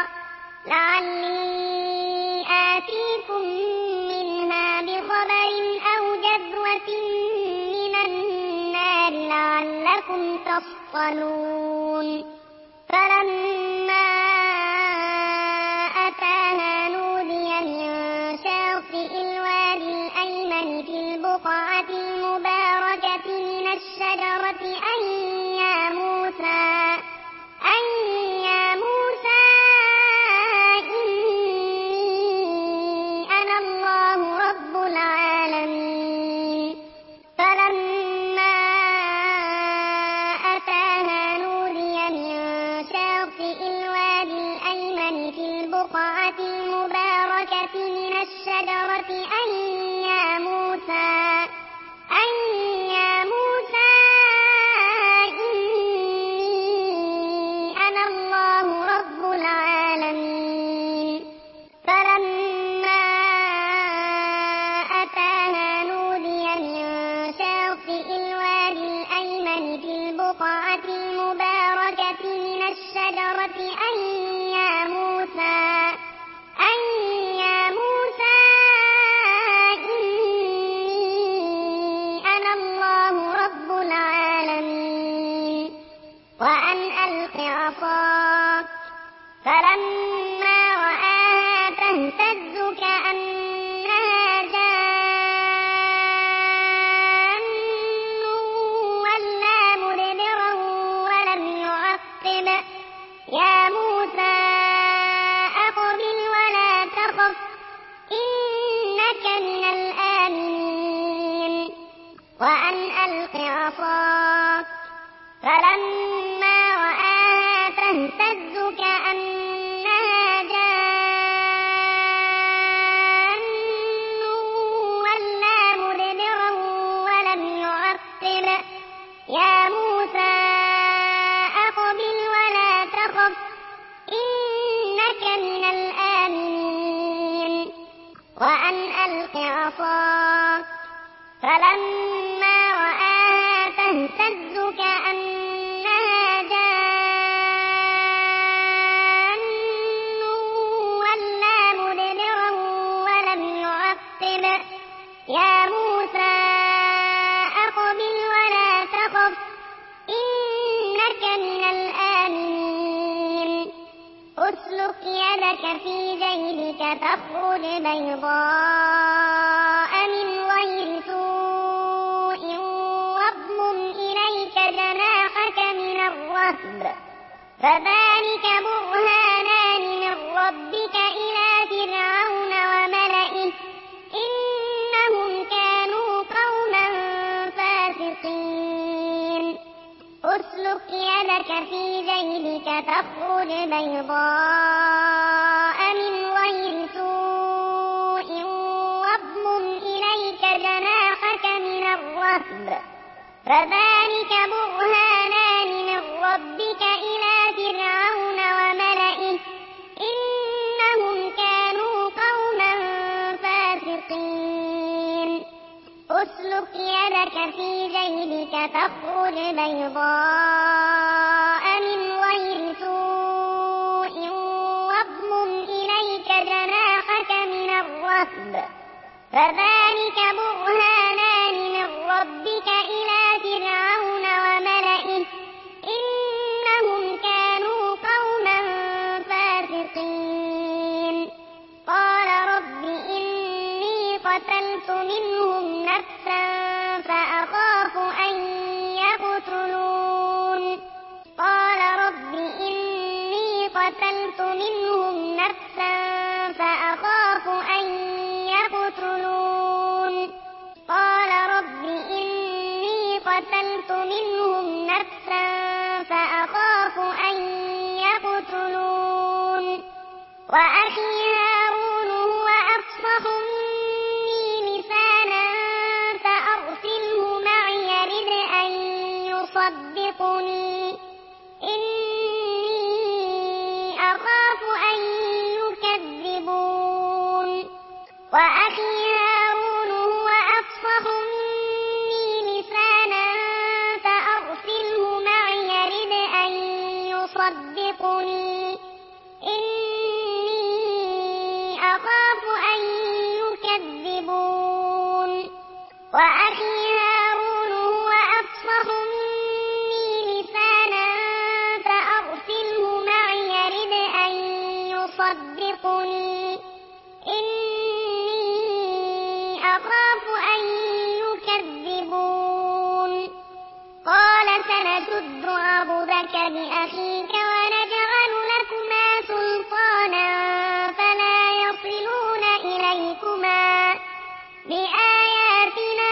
لعلي آتيكم منها بخبر أو جذوة من النار لعلكم تصطلون فلما الشاطئ الوادي الأيمن في البقعة المباركة من الشجرة أن يا موسى أن يا موسى إني أنا الله رب العالمين. فلما أتاها نودي من شاطئ الوادي الأيمن في البقعة المباركة من الشجرة أن يا موسى أن يا موسى إني أنا الله رب العالمين. فلما أتاها نودي من شاطئ الوادي الأيمن في البقعة المباركة من الشجرة أن يا موسى أن يا موسى إني أنا الله رب العالمين. وأن ألق عصاك. فلما رآها تهتز كأنها جان ولا مدبرا ولم يعقب. يا موسى أقبل ولا تخف إنك من الآمنين. وأن ألق عصاك. فلما رآها تهتز كأنها جان ولا مدبرا ولم يعقب. يا موسى أقبل ولا تخف إنك من الآمنين. وأن ألق عصاك. فلما رآها تهتز كأنها جان ولا مدبرا ولم يعقب. يا موسى أقبل ولا تخف إنك من الآمنين. أسلك يدك في جيبك تخرج بيضاء من غير سوء واضمم إليك جناحك من الرهب فذلك برهانان من ربك إلى فرعون وملئه إنهم كانوا قوما فاسقين. أسلك يدك في جيبك تخرج بيضاء من غير سوء واضمم إليك جناحك من الرهب فذلك برهانان من ربك إلى فرعون وملئه إنهم كانوا قوما فاسقين. أسلك يدك في جيبك تخرج بيضاء من غير سوء واضمم إليك جناحك من الرهب فذلك برهانان من ربك إلى فرعون وملئه إنهم كانوا قوما فاسقين. قال رب إني قتلت منهم نفسا فأخاف أن يقتلون. قال رب إني قتلت منهم نفسا فأخاف أن يقتلون. قال رب إني قتلت منهم نفسا فأخاف أن يقتلون. وأخي هارون هو أفصح مني لسانا فأرسله معي يرد أن يصدقني إني أخاف أن يكذبون. وأخي هارون هو أفصح مني لسانا فأرسله معي يرد أن يصدقني إني سنشد عضدك بأخيك ونجعل لكما سلطانا فلا يصلون إليكما بآياتنا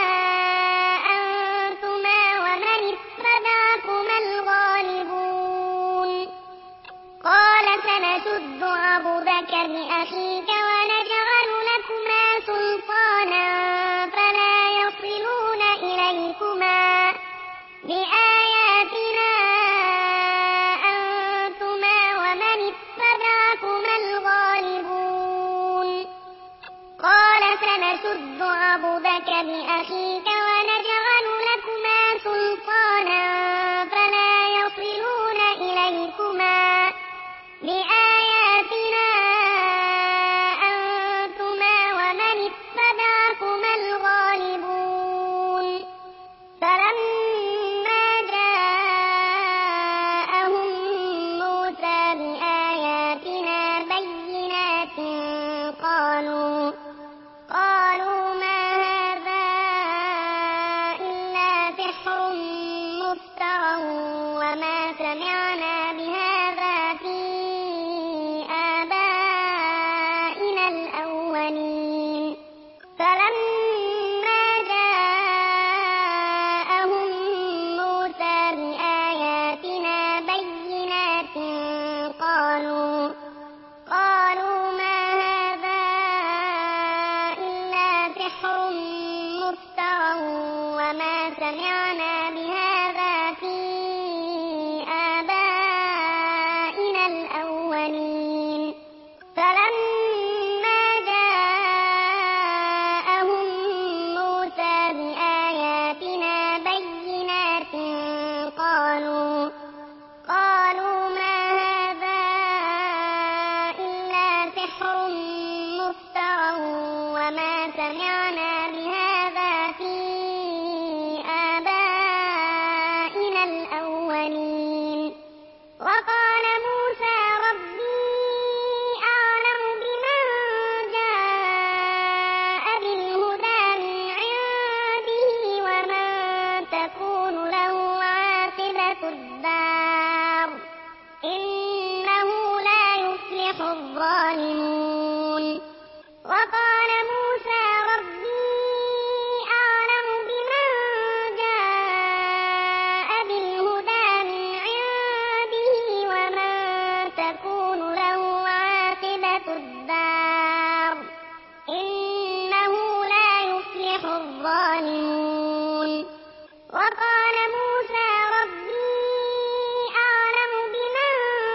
أنتما ومن اتبعكما الغالبون قال سنشد عضدك بأخيك ونجعل لكما سلطانا فلا يصلون إليكما بآياتنا أنتما ومن اتبعكما الغالبون قال سنشد عضدك بأخيك ونجعل لكما سلطانا فلا يصلون إليكما بآياتنا أنتما ومن اتبعكما الغالبون فلما جاءهم موسى بآياتنا بينات قالوا قالوا ما هذا إلا سحر مفترى وما سمعنا بهذا في آبائنا الأولين فلما جاءهم موسى بآياتنا بينات قالوا قالوا ما هذا إلا سحر مفترى وما سمعنا بهذا في آبائنا الأولين فلما جاءهم موسى بآياتنا بينات قالوا قالوا ما هذا إلا سحر مفترى وما سمعنا بهذا في آبائنا الأولين وقال موسى ربي أعلم بمن جاء بالهدى من عنده ومن تكون له عاقبة الدار إنه لا يفلح الظالمون وقال موسى ربي أعلم بمن جاء بالهدى من عنده ومن تكون له عاقبة الدار إنه لا يفلح الظالمون وقال موسى ربي أعلم بمن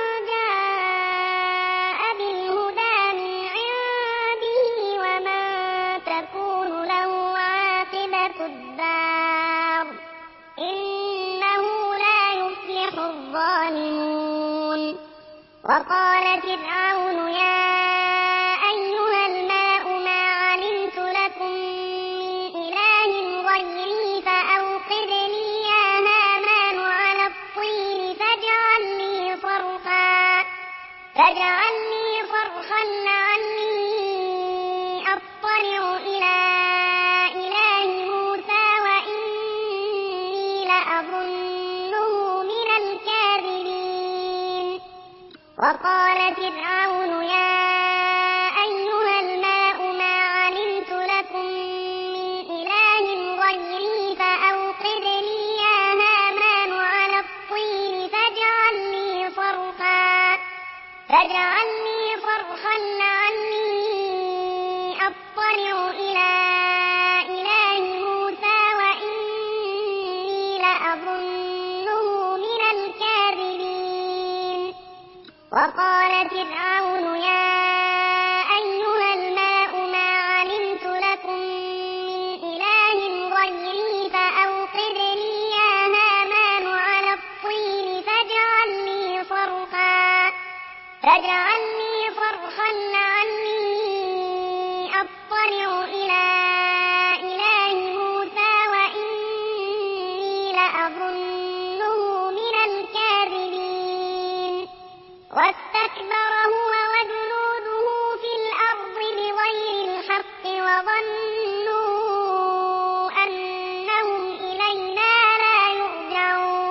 جاء بالهدى من عنده ومن تكون له عاقبة الدار إنه لا يفلح الظالمون وقال فرعون يا أيها الملأ ما علمت لكم من إله غيري فأوقد لي يا هامان على الطين فاجعل لي صرحا فاجعل لي صرحا لعلي أطلع إلى إله موسى وإني لأظنه من الكاذبين وقال فرعون يا أيها الملأ ما علمت لكم من إله غيري فأوقد لي يا هامان على الطين فاجعل لي صرحا فاجعل لي صرحا لعلي أطلع إلى إله موسى وإني لأظنه من الكاذبين وقال فرعون يا أيها الملأ ما علمت لكم من إله غيري فأوقد لي يا هامان على الطين فاجعل لي صرحا فاجعل لي صرحا لعلي أطلع إلى إله موسى وإني لأظنه من الكاذبين واستكبر هو وجنوده في الأرض بغير الحق وظنوا أنهم إلينا لا يرجعون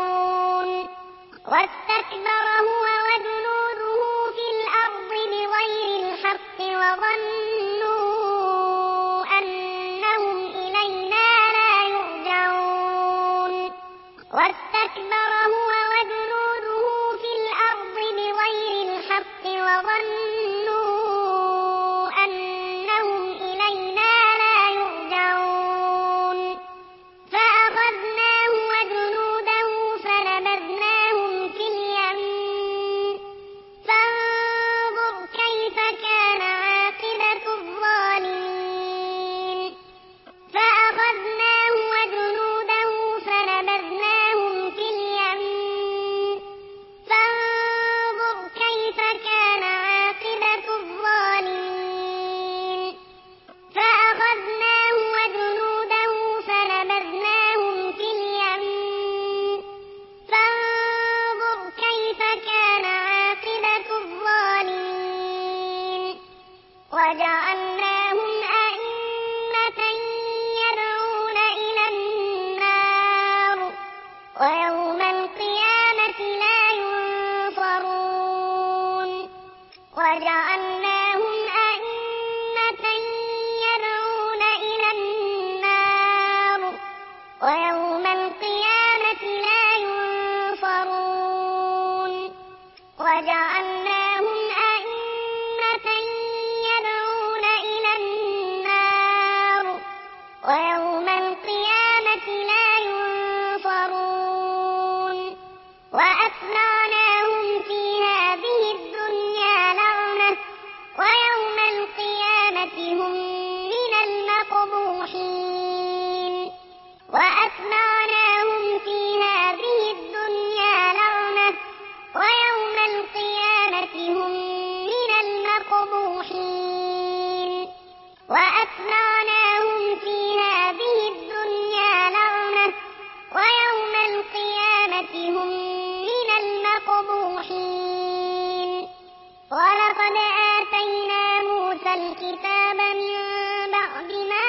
المقبوحين وأتبعناهم في هذه الدنيا لعنة ويوم القيامة هم من المقبوحين وأتبعناهم في هذه الدنيا لعنة ويوم القيامة هم من المقبوحين ولقد آتينا موسى الكتاب من بعد ما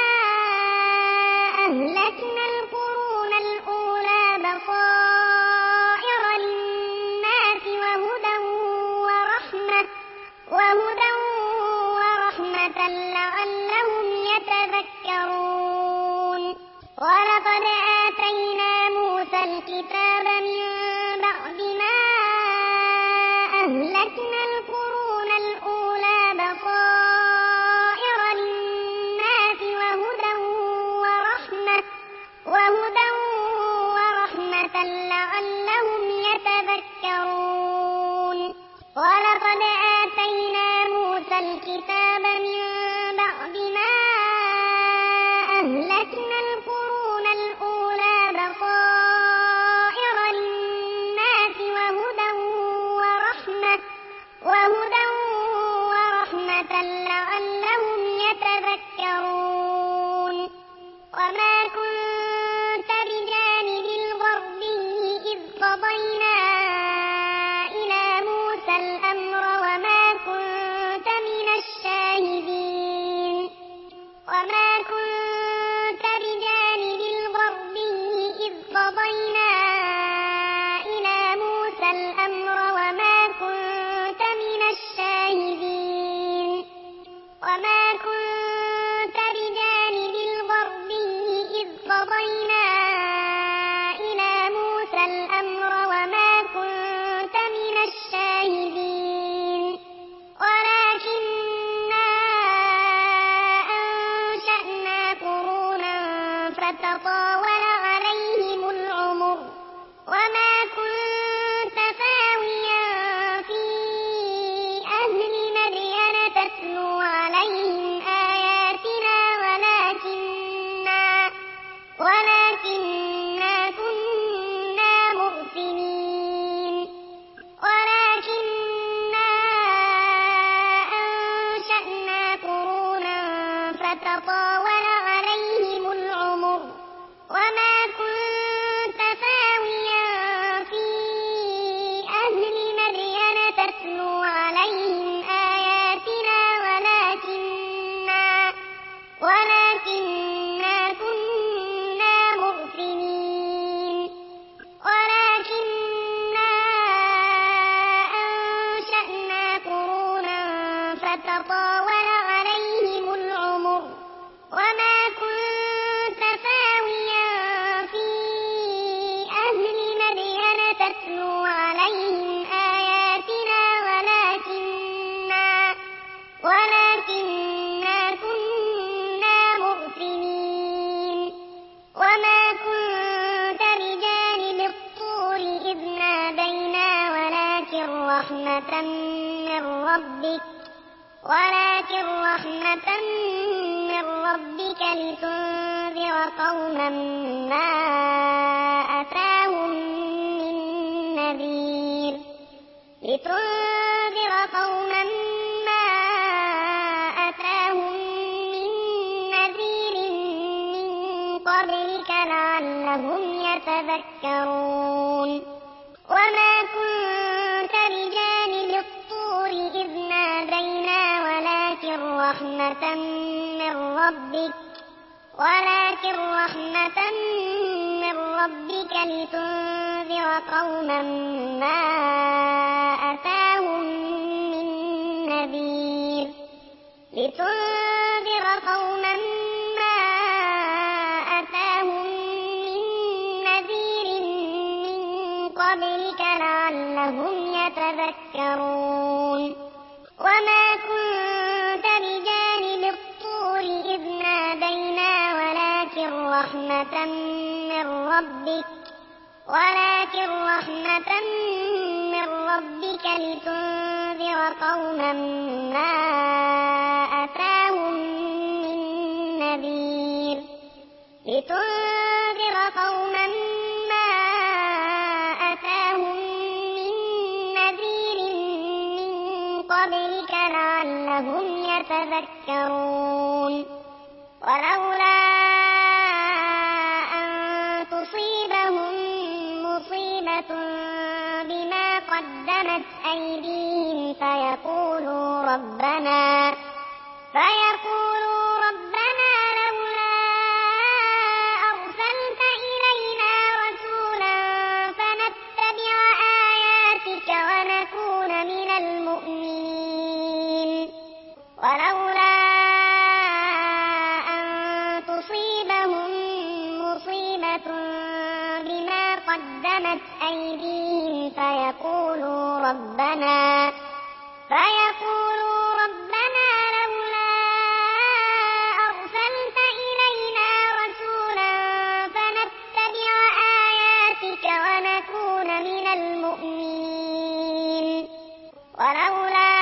أهلكنا القرون الأولى بصائر للناس وهدى ورحمة وهدى ورحمة لعلهم يتذكرون ولقد آتينا موسى الكتاب من بعد ما أهلكنا القرون الأولى بصائر للناس وهدى ورحمة وهدى ورحمة لعلهم يتذكرون ولقد آتينا موسى الكتاب من بعد ما أهلكنا القرون الأولى بصائر للناس وهدى ورحمة وهدى ورحمة لعلهم يتذكرون وما كنت بجانب الغربي إذ قضينا إلى موسى الأمر وما كنت من الشاهدين وما كنت بجانب الغربي إذ قضينا إلى موسى الأمر وما كنت من الشاهدين وما كنت بجانب الغربي إذ قضينا إلى موسى الأمر وما كنت من الشاهدين ولكننا أنشأنا قرونا فتطاول عليهم العمر وما كنت ثاويا في أهل مدين تتلو عليهم آياتنا ولكننا ولكننا كنا مرسلين ولكننا أنشأنا قرونا فتطاول عليهم العمر وما كنت ثاويا في أهل مدين تتلو عليهم آياتنا ولكننا ولكننا كنا مرسلين ولكننا أنشأنا قرونا فتطاول عليهم العمر وما كنت ثاويا في أهل مدين تتلو عليهم آياتنا ولكننا ولكننا كنا مرسلين وما كنت بجانب الطور إذ نادينا ولكن رحمة من ربك ولكن رحمة من ربك لتنذر قوما ما أتاهم من نذير لتنذر قوما ما أتاهم من نذير من قبلك لعلهم يتذكرون وما كنت بجانب الطور إذ نادينا ولكن رحمة من ربك ولكن رحمة من ربك لتنذر قوما ما أتاهم من نذير لتنذر قوما ما أتاهم من نذير من قبلك لعلهم يتذكرون وما كنت بجانب الطور إذ نادينا ولكن رحمة من ربك ولكن رحمة من ربك لتنذر قوما ما أتاهم من نذير لتنذر قوما ما أتاهم من نذير من قبلك لعلهم يتذكرون ولولا أن تصيبهم مصيبة بما قدمت أيديهم فيقولوا ربنا فيقولوا ربنا لولا أرسلت إلينا رسولا فنتبع آياتك ونكون من المؤمنين ولولا أن تصيبهم مصيبة بما قدمت أيديهم فيقولوا ربنا فيقولوا ربنا لولا أرسلت إلينا رسولا فنتبع آياتك ونكون من المؤمنين ولولا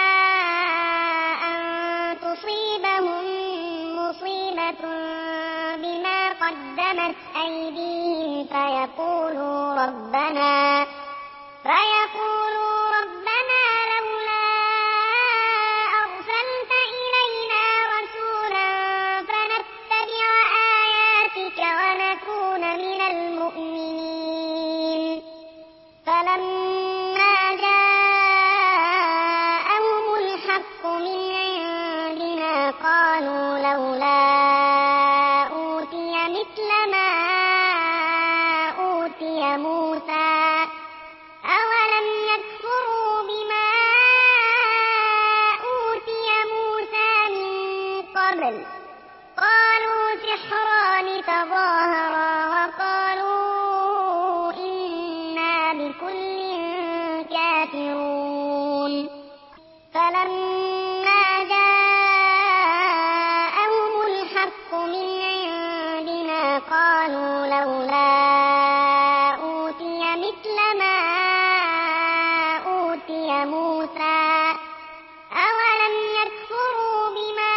أن تصيبهم مصيبة بما قدمت أيديهم فيقولوا ربنا فيقولوا ربنا لولا أرسلت إلينا رسولا فنتبع آياتك ونكون من المؤمنين فلما جاءهم الحق من عندنا قالوا لولا أوتي مثل ما أوتي موسى أولم يكفروا بما أوتي موسى من قبل قالوا سحران تظاهرا وقالوا إنا بكل كافرون فلما جاءهم الحق من عندنا قالوا لولا أوتي مثل ما أوتي موسى أولم يكفروا بما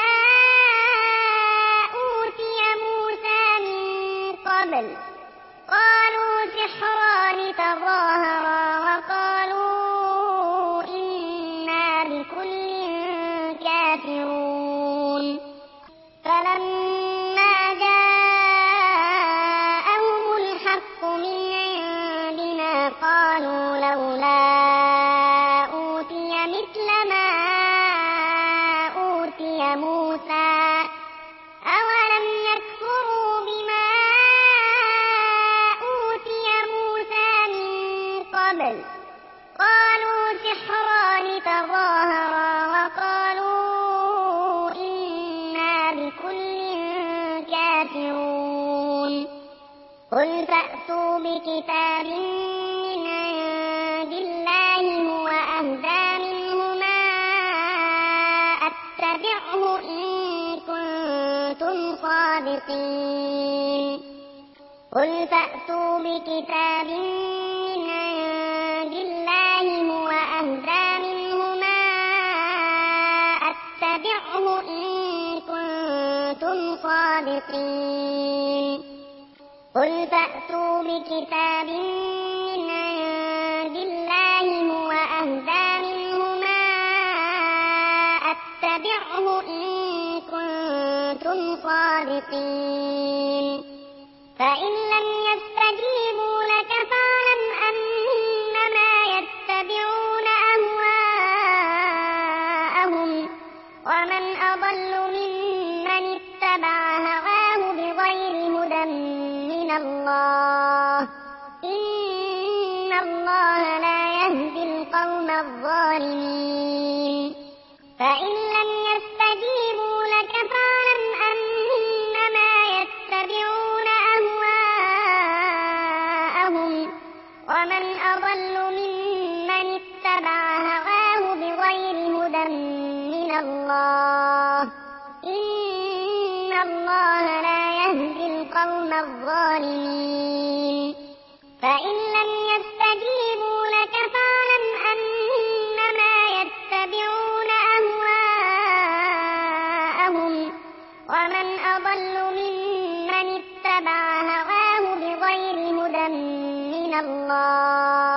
أوتي موسى من قبل قالوا سحران تظاهرا وقالوا إنا بكل كافرون فلما جاءهم الحق من عندنا قالوا لولا أوتي مثل ما أوتي موسى أولم يكفروا بما أوتي موسى من قبل قالوا سحران تظاهرا وقالوا إنا بكل كافرون قل فأتوا بكتاب من عند الله هو أهدى منهما أتبعه إن كنتم صادقين قل فأتوا بكتاب من عند الله هو أهدى منهما أتبعه إن كنتم صادقين قل فأتوا بكتاب من عند الله هو أهدى منهما أتبعه إن كنتم صادقين فإن لم يستجيبوا لك فاعلم أنما يتبعون أهواءهم ومن أضل ممن اتبع هواه بغير هدى من الله إن الله لا يهدي القوم الظالمين فإن لم يستجيبوا لك فاعلم أنما يتبعون أهواءهم ومن أضل ممن اتبع هواه بغير هدى من الله إن الله لا يهدي القوم الظالمين فإن لم يستجيبوا لك فاعلم أنما يتبعون أهواءهم ومن ومن أضل ممن اتبع هواه بغير هدى من الله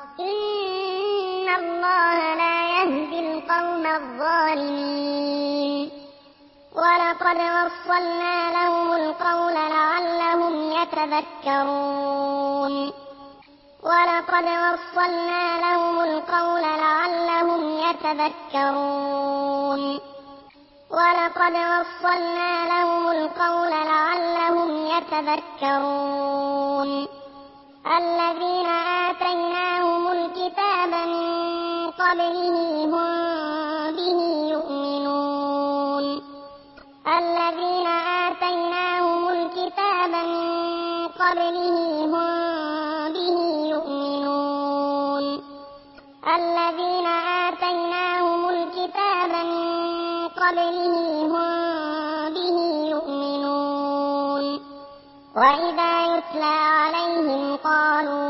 إن الله لا يهدي القوم الظالمين ولقد وصلنا لهم القول لعلهم يتذكرون ولقد وصلنا لهم القول لعلهم يتذكرون ولقد وصلنا لهم القول لعلهم يتذكرون الذين آتيناهم الكتاب من قبله هم به يؤمنون الذين آتيناهم الكتاب من قبله هم به يؤمنون الذين آتيناهم الكتاب من قبله هم به يؤمنون وإذا يتلى عليهم قالوا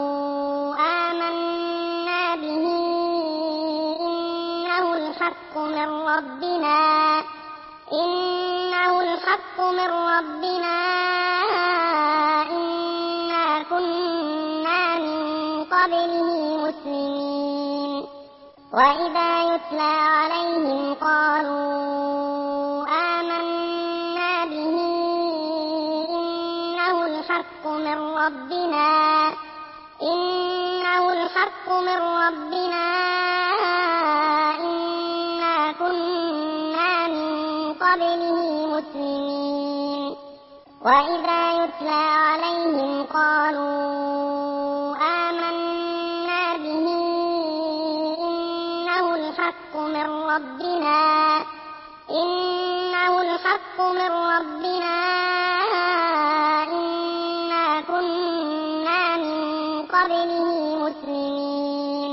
آمنا به إنه الحق من ربنا إنه الحق من ربنا إنا كنا من قبله مسلمين وإذا يتلى عليهم قالوا آمنا به إنه الحق من ربنا إنه الحق من ربنا إنا كنا من قبله مسلمين وإذا يتلى عليهم قالوا آمنا به إنه الحق من ربنا إنه الحق من ربنا إنا كنا من قبله مسلمين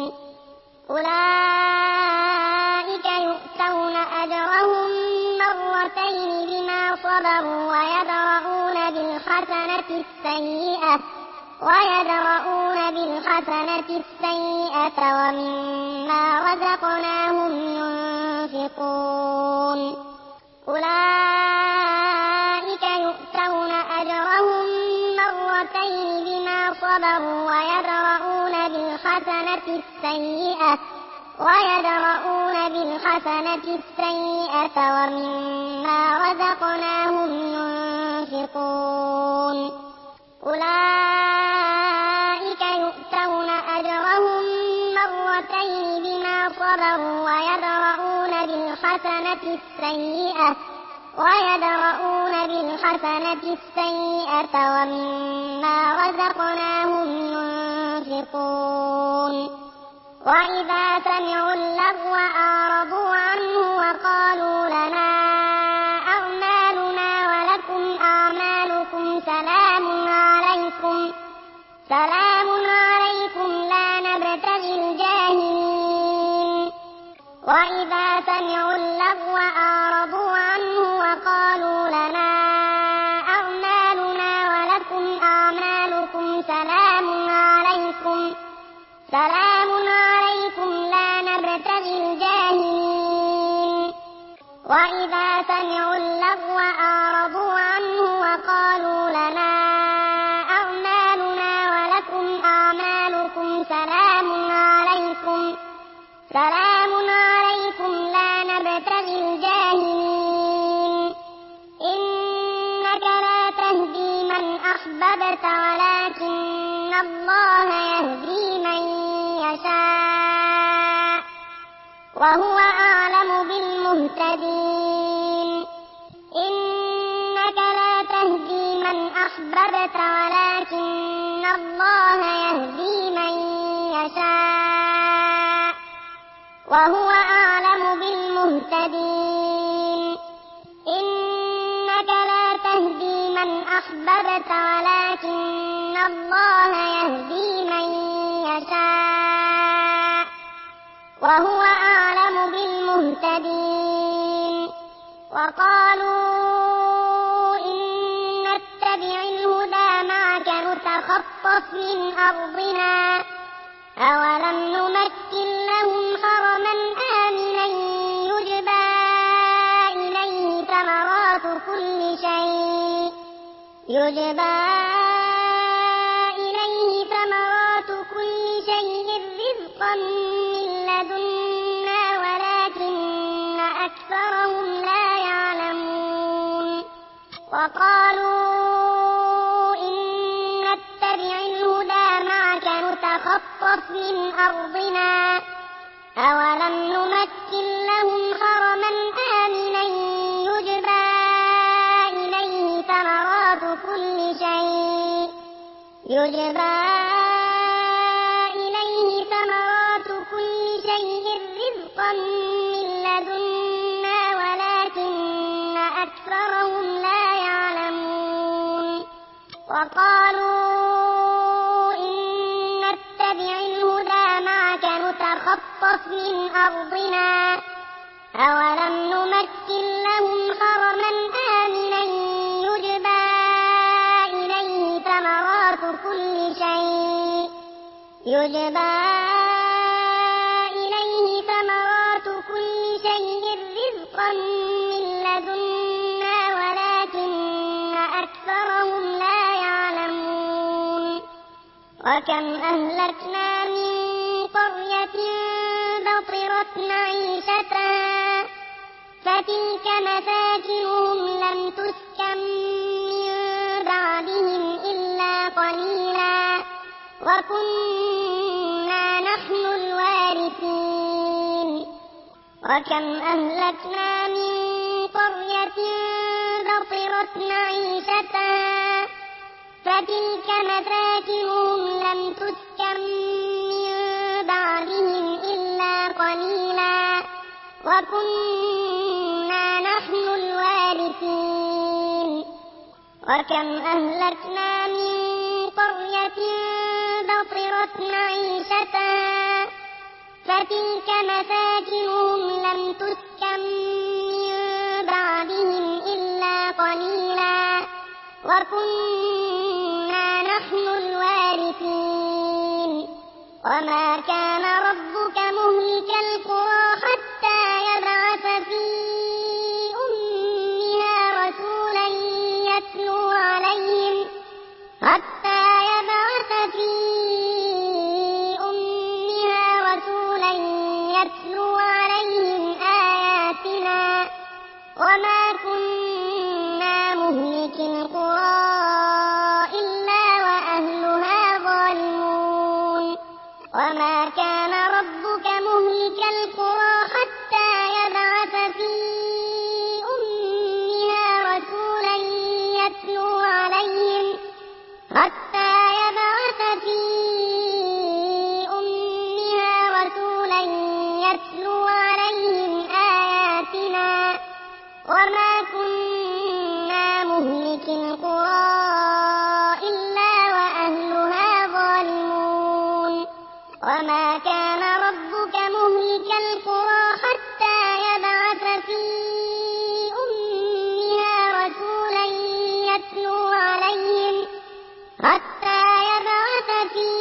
أولئك يؤتون أجرهم مرتين بما صبروا ويدرؤون بالحسنة السيئة ويدرؤون بالحسنة السيئة ومما رزقناهم ينفقون أولئك يؤتون أجرهم مرتين بما صبروا ويدرؤون بالحسنة السيئة ويدرؤون بالحسنة السيئة ومما رزقناهم ينفقون أولئك يؤتون أجرهم مرتين بما صبروا ويدرؤون بالحسنة السيئة ويدرؤون بالحسنة السيئة ومما رزقناهم ينفقون وإذا سمعوا اللغو أعرضوا عنه وقالوا لنا أعمالنا ولكم أعمالكم سلام عليكم سلام عليكم لا نبتغي الجاهلين وإذا سمعوا اللغو أعرضوا عنه وقالوا لنا أعمالنا ولكم أعمالكم سلام عليكم سلام عليكم لا نبتغي الجاهلين وإذا سمعوا اللغو أعرضوا عنه وقالوا لنا أعمالنا ولكم أعمالكم سلام عليكم سلام عليكم لا نبتغي الجاهلين إنك لا تهدي من أحببت ولكن الله يهدي من يشاء وهو أعلم بالمهتدين إنك لا تهدي من أحببت ولكن الله يهدي من يشاء وهو أعلم بالمهتدين إنك لا تهدي من أحببت ولكن الله يهدي من يشاء وهو أعلم بالمهتدين وقالوا إن نتبع الهدى معك نتخطف من أرضنا أولم نمكن لهم حرما آمنا يجبى إليه ثمرات كل كل شيء يجبى إليه ثمرات كل شيء رزقا من لدنا ولكن أكثرهم لا يعلمون وقالوا إن نتبع الهدى معك نتخطف من أرضنا أولم نمكن لهم حرما آمنا يجبى إليه ثمرات كل شيء يجبى إليه ثمرات كل شيء رزقا من لدنا ولكن أكثرهم لا يعلمون وقالوا إن نتبع الهدى معك نتخطف من أرضنا أولم نمكن لهم حرما آمنا يجبى إليه ثمرات كل شيء يجبى إليه ثمرات كل شيء رزقا من لدنا ولكن أكثرهم لا يعلمون وكم أهلكنا من قرية بطرت معيشتها فتلك مساكنهم لم تسكن من بعدهم إلا قليلا وكنا نحن الوارثين وكم أهلكنا من قرية بطرت معيشتها فتلك مساكنهم لم تسكن من بعدهم إلا قليلا وكنا نحن الوارثين وكم أهلكنا من قرية بطرت معيشتها فتلك مساكنهم لم تسكن من بعدهم إلا قليلا وكنا نحن الوارثين وما كان ربك مهلك القرى حتى يبعث في أمها رسولا يتلو عليهم حتى يبعث في أمها رسولا يتلو عليهم آياتنا وما كنا مهلك القرى إلا وأهلها ظالمون وما كان ربك مهلك القرى حتى يبعث في أمها رسولا يتلو عليهم حتى يبعث في أمها رسولا يتلو عليهم آياتنا وما كنا مهلك القرى إلا وأهلها ظالمون وما كان ربك مهلك القرى حتى يبعث في أمها رسولا يتلو عليهم حتى يبعث في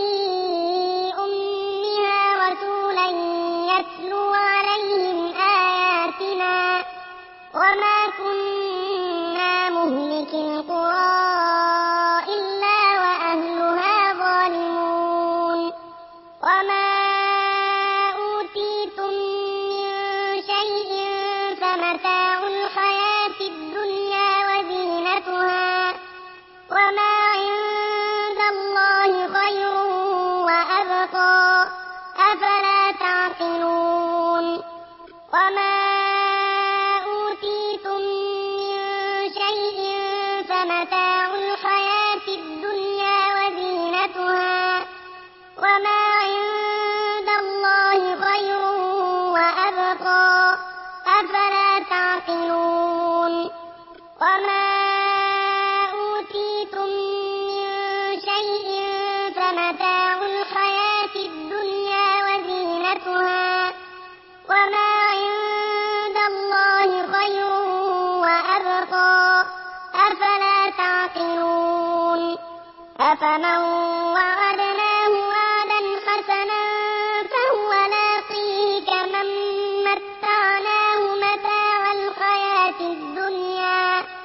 أمها رسولا يتلو عليهم آياتنا وما كنا مهلك القرى إلا وأهلها ظالمون وما أوتيتم من شيء فمتاع الحياة الدنيا وزينتها وما عند الله خير وأبقى أفلا تعقلون وما أوتيتم من شيء فمتاع الحياة الدنيا وزينتها وما عند الله خير وأبقى أفلا تعقلون وما أوتيتم من شيء فمتاع الحياة الدنيا وزينتها وما عند الله خير وأبقى أفلا تعقلون أفمن وعدناه وعدا حسنا فهو لاقيه كمن متعناه متاع الحياة الدنيا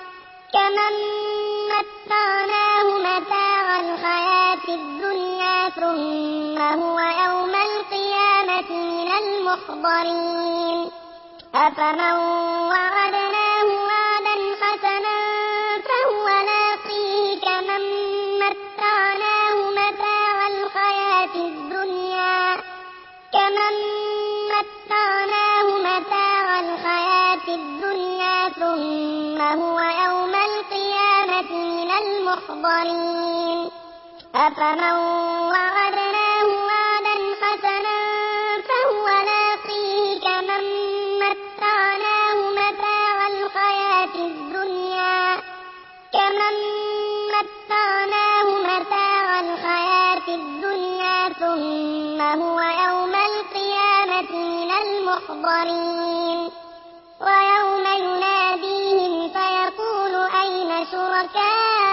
كمن متعناه متاع الحياة الدنيا ثم هو يوم القيامة من المحضرين أفمن وعدناه وعدا حسنا فهو لاقيه كمن متعناه متاع الحياة الدنيا كمن متعناه متاع الحياة الدنيا ثم هو يوم القيامة من المحضرين أفمن وعدناه وعدا حسنا فهو لاقيه كمن متعناه متاع الحياة الدنيا كمن متعناه متاع الحياة الدنيا ثم هو يوم القيامة من المحضرين ويوم يناديهم فيقول أين شركائي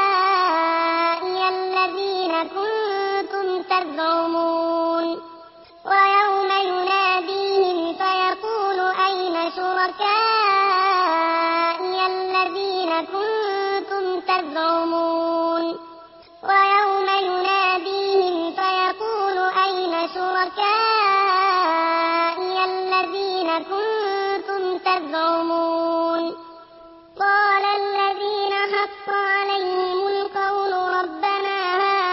الذين كنتم تزعمون ويوم يناديهم فيقول أين شركائي الذين كنتم تزعمون ويوم يناديهم فيقول أين شركائي الذين كنتم تزعمون قال الذين حق عليهم القول ربنا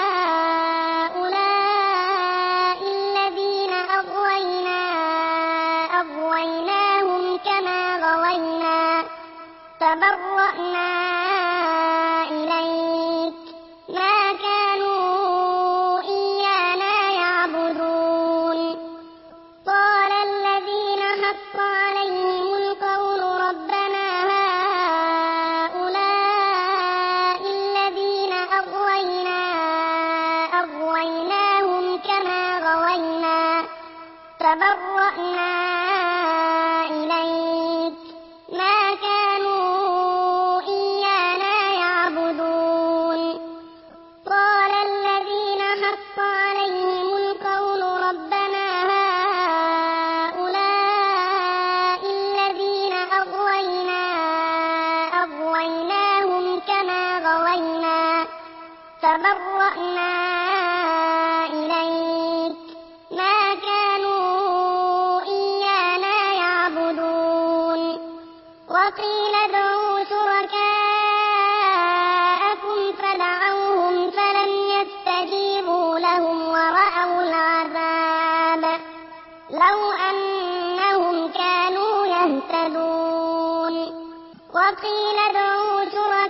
هؤلاء الذين أغوينا أغويناهم كما غوينا تبرأنا إليك ما كانوا إيانا يعبدون قال الذين حق عليهم القول ربنا هؤلاء الذين أغوينا أغويناهم كما غوينا تبرأنا إليك ما كانوا إيانا يعبدون قال الذين حق عليهم القول ربنا هؤلاء الذين أغوينا أغويناهم كما غوينا تبرأنا إليك ما كانوا إيانا يعبدون وقيل ادعوا شركاءكم فدعوهم فلم يستجيبوا لهم ورأوا العذاب لو أنهم كانوا يهتدون وقيل ادعوا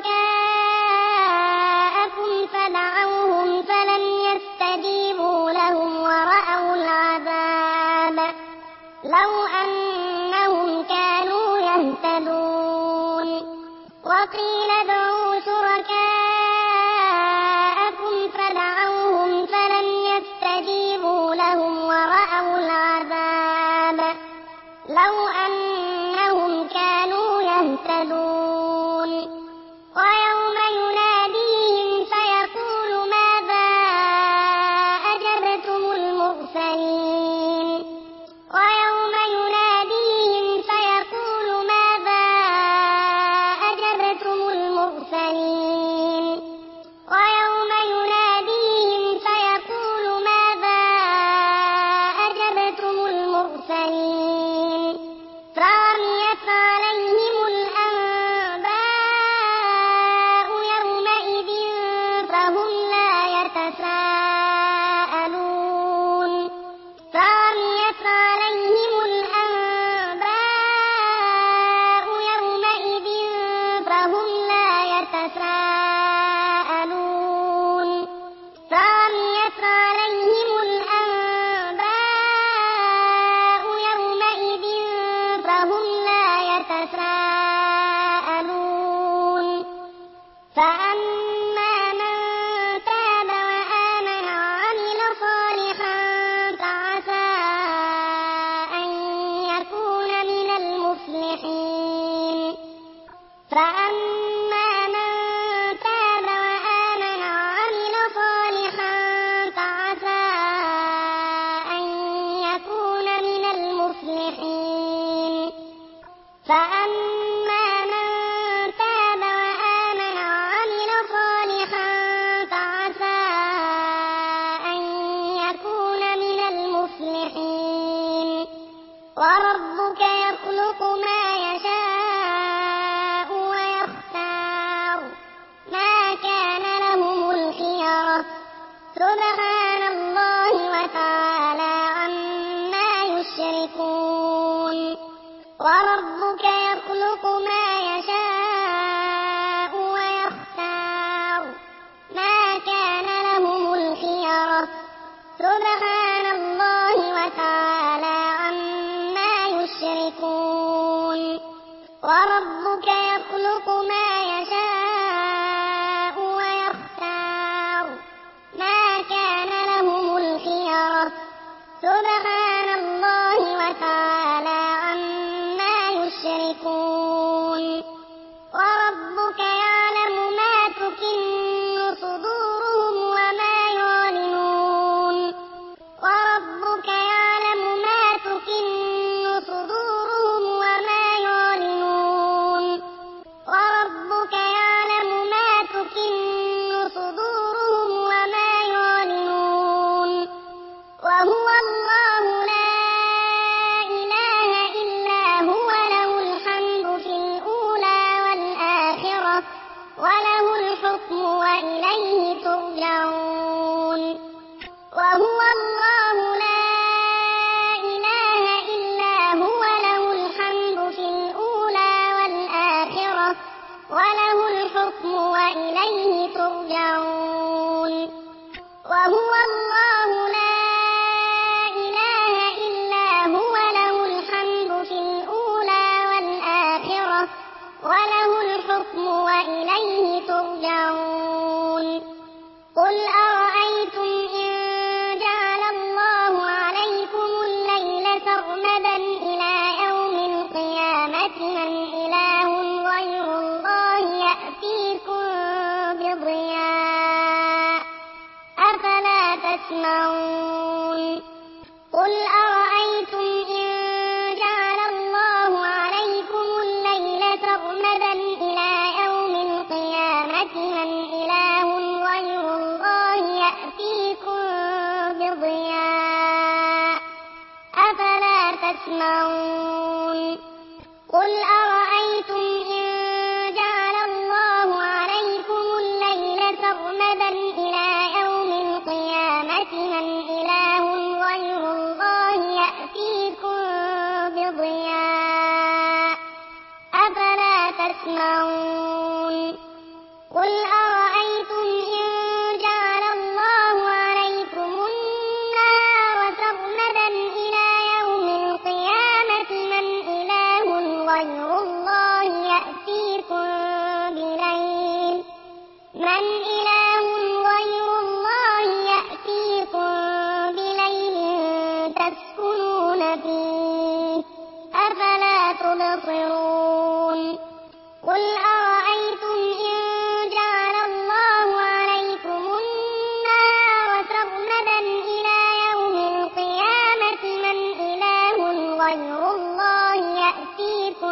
شركاءكم فدعوهم فلم يستجيبوا لهم ورأوا العذاب لو أنهم كانوا يهتدون وقيل ادعوا شركاءكم فدعوهم فلم يستجيبوا لهم ورأوا العذاب لو أنهم كانوا يهتدون ويوم يناديهم فيقول ماذا أجبتم المرسلين ويوم يناديهم فيقول ماذا أجبتم المرسلين الحكم وإليه ترجعون وهو الله لا إله إلا هو له الحمد في الأولى والآخرة وله الحكم وإليه ترجعون وهو الله لا إله إلا هو له الحمد في الأولى والآخرة وله الحكم وإليه ترجعون قل أرأيتم إن جعل الله عليكم الليل سرمدا إلى يوم القيامة من إله غير الله يأتيكم بضياء أفلا تسمعون قل أرأيتم إن جعل الله عليكم الليل سرمدا إلى يوم القيامة من إله غير الله يأتيكم بضياء أفلا تسمعون قل أرأيتم إن جعل الله عليكم الليل سرمدا إلى يوم القيامة من إله غير الله يأتيكم بضياء أفلا تسمعون قل أرأيتم إن جعل الله عليكم النهار سرمدا إلى يوم القيامة من إله غير الله يأتيكم بليل من إله غير الله يأتيكم بليل تسكنون فيه أفلا تبصرون قل أرأيتم إن جعل الله عليكم النهار سرمدا إلى يوم القيامة من إله غير الله يأتيكم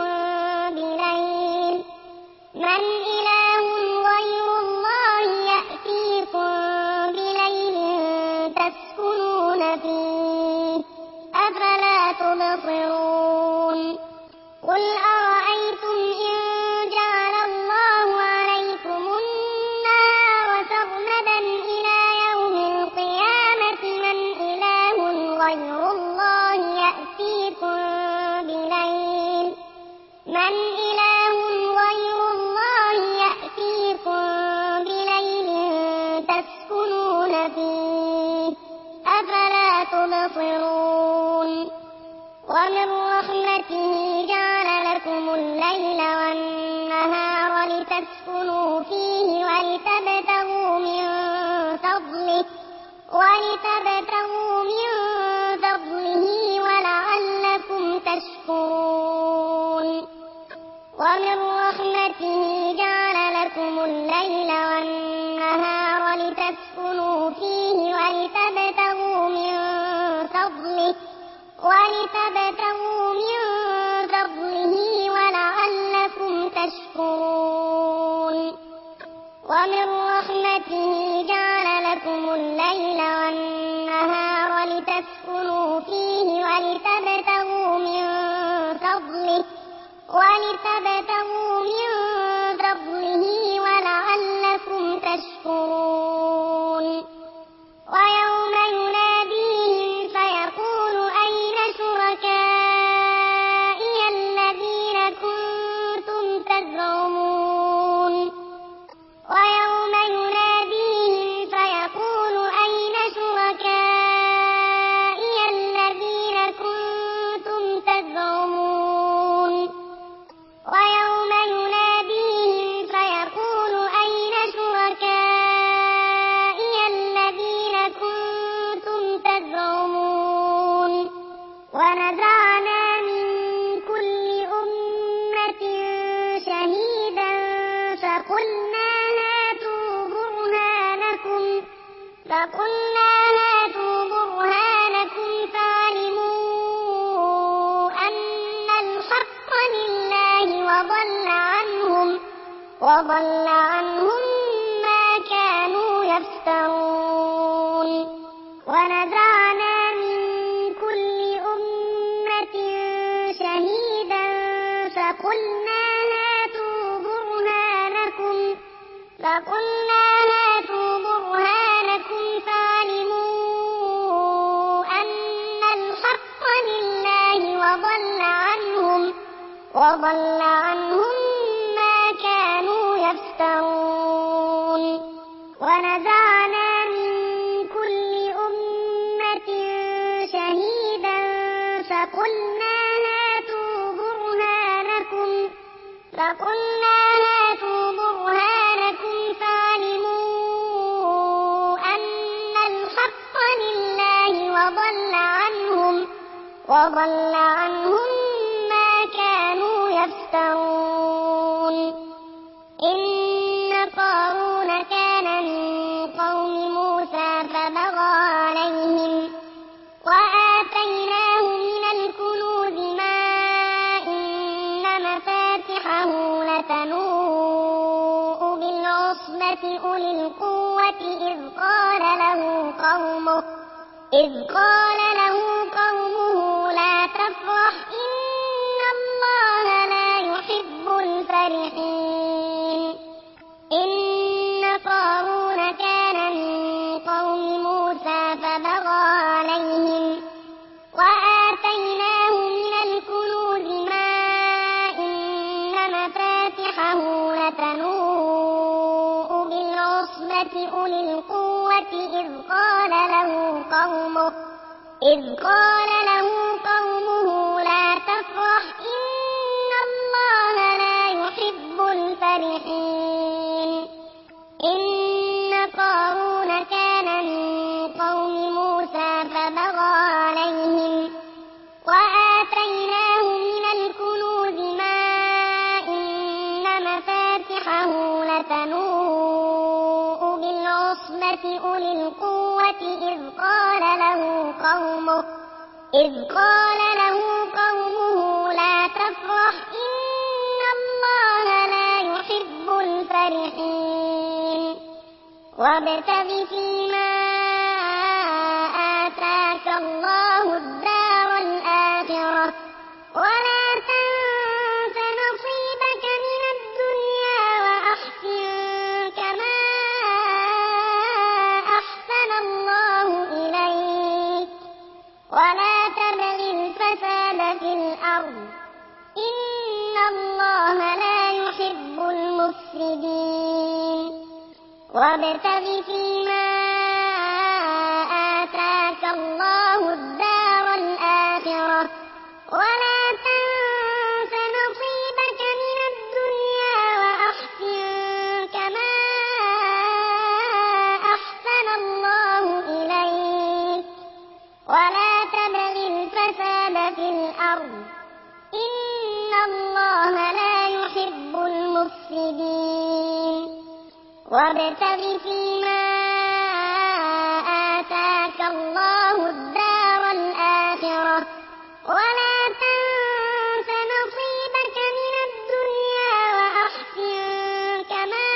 بليل من إله غير الله يأتيكم بليل تسكنون فيه أفلا تبصرون قل أرأيتم إن جعل الله عليكم النهار سرمدا إلى يوم القيامة من إله غير الله يأتيكم بليل من إله غير الله يأتيكم بليل تسكنون فيه أفلا تبصرون ومن رحمته جعل لكم الليل والنهار لتسكنوا فيه ولتبتغوا من فضله ولتبتغوا من فضله ولعلكم تشكرون ومن رحمته جعل لكم الليل والنهار لتسكنوا فيه ولتبتغوا من فضله ولتبتغوا من فضله ولعلكم تشكرون ومن رحمته جعل لكم الليل والنهار لتسكنوا فيه ولتبتغوا من فضله ولتبتغوا من فضله ولعلكم تشكرون ويوم يناديهم فيقول أين شركائي الذين كنتم تزعمون ويوم يناديهم فيقول أين شركائي الذين كنتم تزعمون ويوم يناديهم فيقول أين شركائي الذين كنتم تزعمون ونزعنا من كل أمة شهيدا فقلنا هاتوا برهانكم فقلنا هاتوا برهانكم فعلموا أن الحق لله وضل عنهم وضل عنهم ما كانوا يفترون ونزعنا من كل أمة شهيدا فقلنا هاتوا برهانكم فقلنا هاتوا برهانكم فعلموا أن الحق لله وضل عنهم وضل عنهم ما كانوا يفترون ونزعنا من كل أمة شهيدا فقلنا هاتوا برهانكم فقلنا هاتوا برهانكم فعلموا أن الحق لله وضل عنهم وضل عنهم ما كانوا يفترون إن قارون كان من قوم موسى فبغى عليهم وآتيناه من الكنوز ما إن مفاتحه لتنوء بالعصبة أولي القوة إذ قال له قومه إذ قال له قومه لا تفرح إن الله لا يحب الفرحين إن قارون كان من قوم موسى فبغى عليهم وآتيناه من الكنوز ما إن مفاتحه لتنوء بالعصبة أولي القوة إذ قال له قومه إذ قال له قومه لا تفرح إن الله لا يحب الفرحين إن قارون كان من قوم موسى فبغى عليهم وآتيناه من الكنوز ما إن مفاتحه لتنوء بالعصبة أولي القوة إذ قال له قومه إذ قال له قومه لا تفرح إن الله لا يحب الفرحين وابتغ فيما آتاك الله الدار الآخرة ولا تنس نصيبك من الدنيا وأحسن كما أحسن الله إليك ولا تبغ الفساد في الأرض إن الله لا يحب المفسدين وابتغ فيما آتاك الله الدار الآخرة ولا تنس نصيبك من الدنيا وأحسن كما أحسن الله إليك ولا تبغ الفساد في الأرض إن الله لا يحب المفسدين وابتغ فيما آتاك الله الدار الآخرة ولا تنس نصيبك من الدنيا وأحسن كما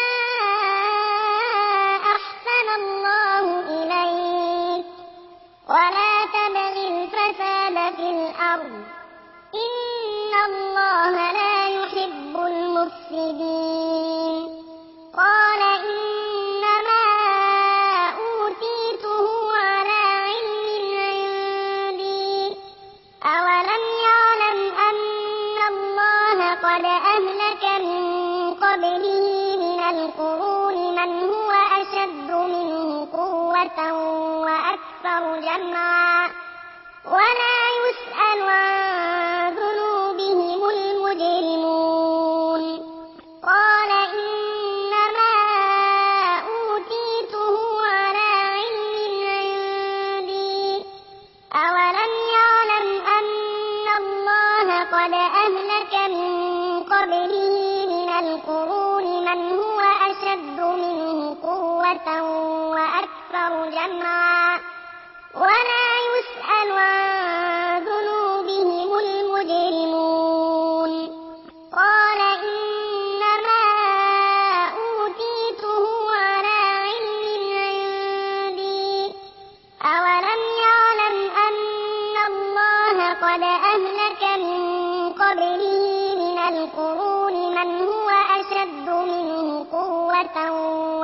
أحسن الله إليك ولا تبغ الفساد في الأرض إن الله لا يحب المفسدين قال إنما أوتيته على علم عندي أولم يعلم أن الله قد أهلك من قبله من القرون من هو أشد منه قوة وأكثر جمعا ولا يسأل عن ذنوبهم المجرمون قال إنما أوتيته على علم عندي أولم يعلم أن الله قد أهلك من قبله من القرون من هو أشد منه قوة وأكثر جمعا ولا يسأل عن ذنوبهم المجرمون قال إنما أوتيته على علم عندي أولم يعلم أن الله قد أهلك من قبله من القرون من هو أشد منه قوة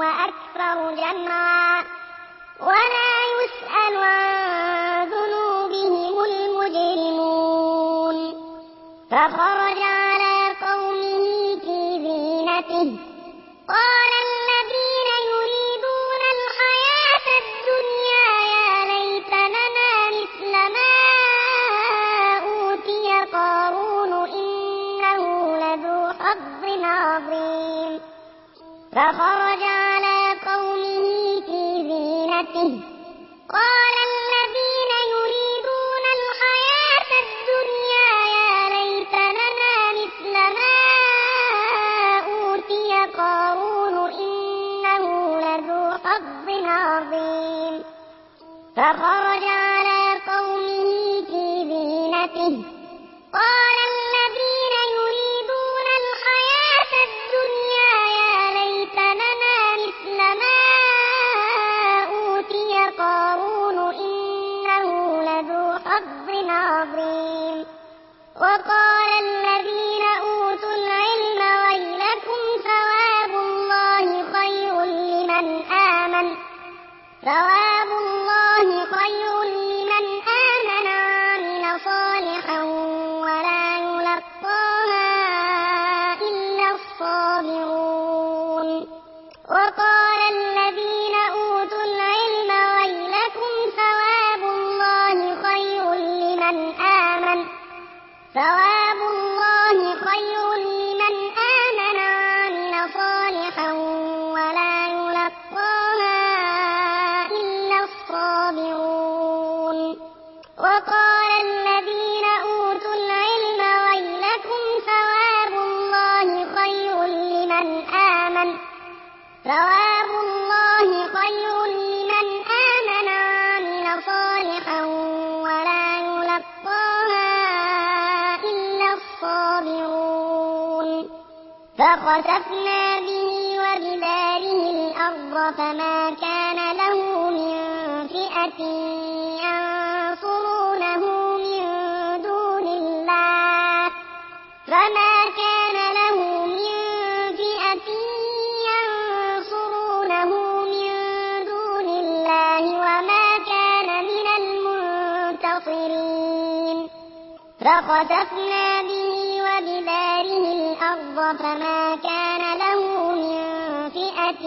جمعا ولا يسأل عن ذنوبهم المجرمون فخرج على قومه في زينته قال الذين يريدون الحياة الدنيا يا ليت لنا مثل ما أوتي قارون إنه لذو حظ عظيم فخرج على قومه في زينته قال الذين يريدون الحياة الدنيا يا ليت لنا مثل ما أوتي قارون إنه لذو حظ عظيم فخرج على قومه في زينته قال الذين يريدون الحياة الدنيا يا ليت لنا مثل ما أوتي قارون إنه لذو حظ عظيم وقال الذين أوتوا العلم ويلكم ثواب الله خير لمن آمن ثواب الله خير لمن آمن وعمل صالحا ولا يلقاها إلا الصابرون وقال الذين أوتوا العلم ويلكم ثواب الله خير لمن آمن ثواب الله خير لمن آمن وعمل صالحا ولا يلقاها إلا الصابرون وقال الذين أوتوا العلم ويلكم ثواب الله خير لمن آمن ثواب الله خير لمن آمن وعمل صالحا ولا يلقاها إلا الصابرون فخسفنا به وبداره الأرض فما كان له من فئة ينصرونه من دون الله فما كان له من فئة ينصرونه من دون الله وما كان من المنتصرين فخسفنا به وبداره الأرض فما كان له من فئة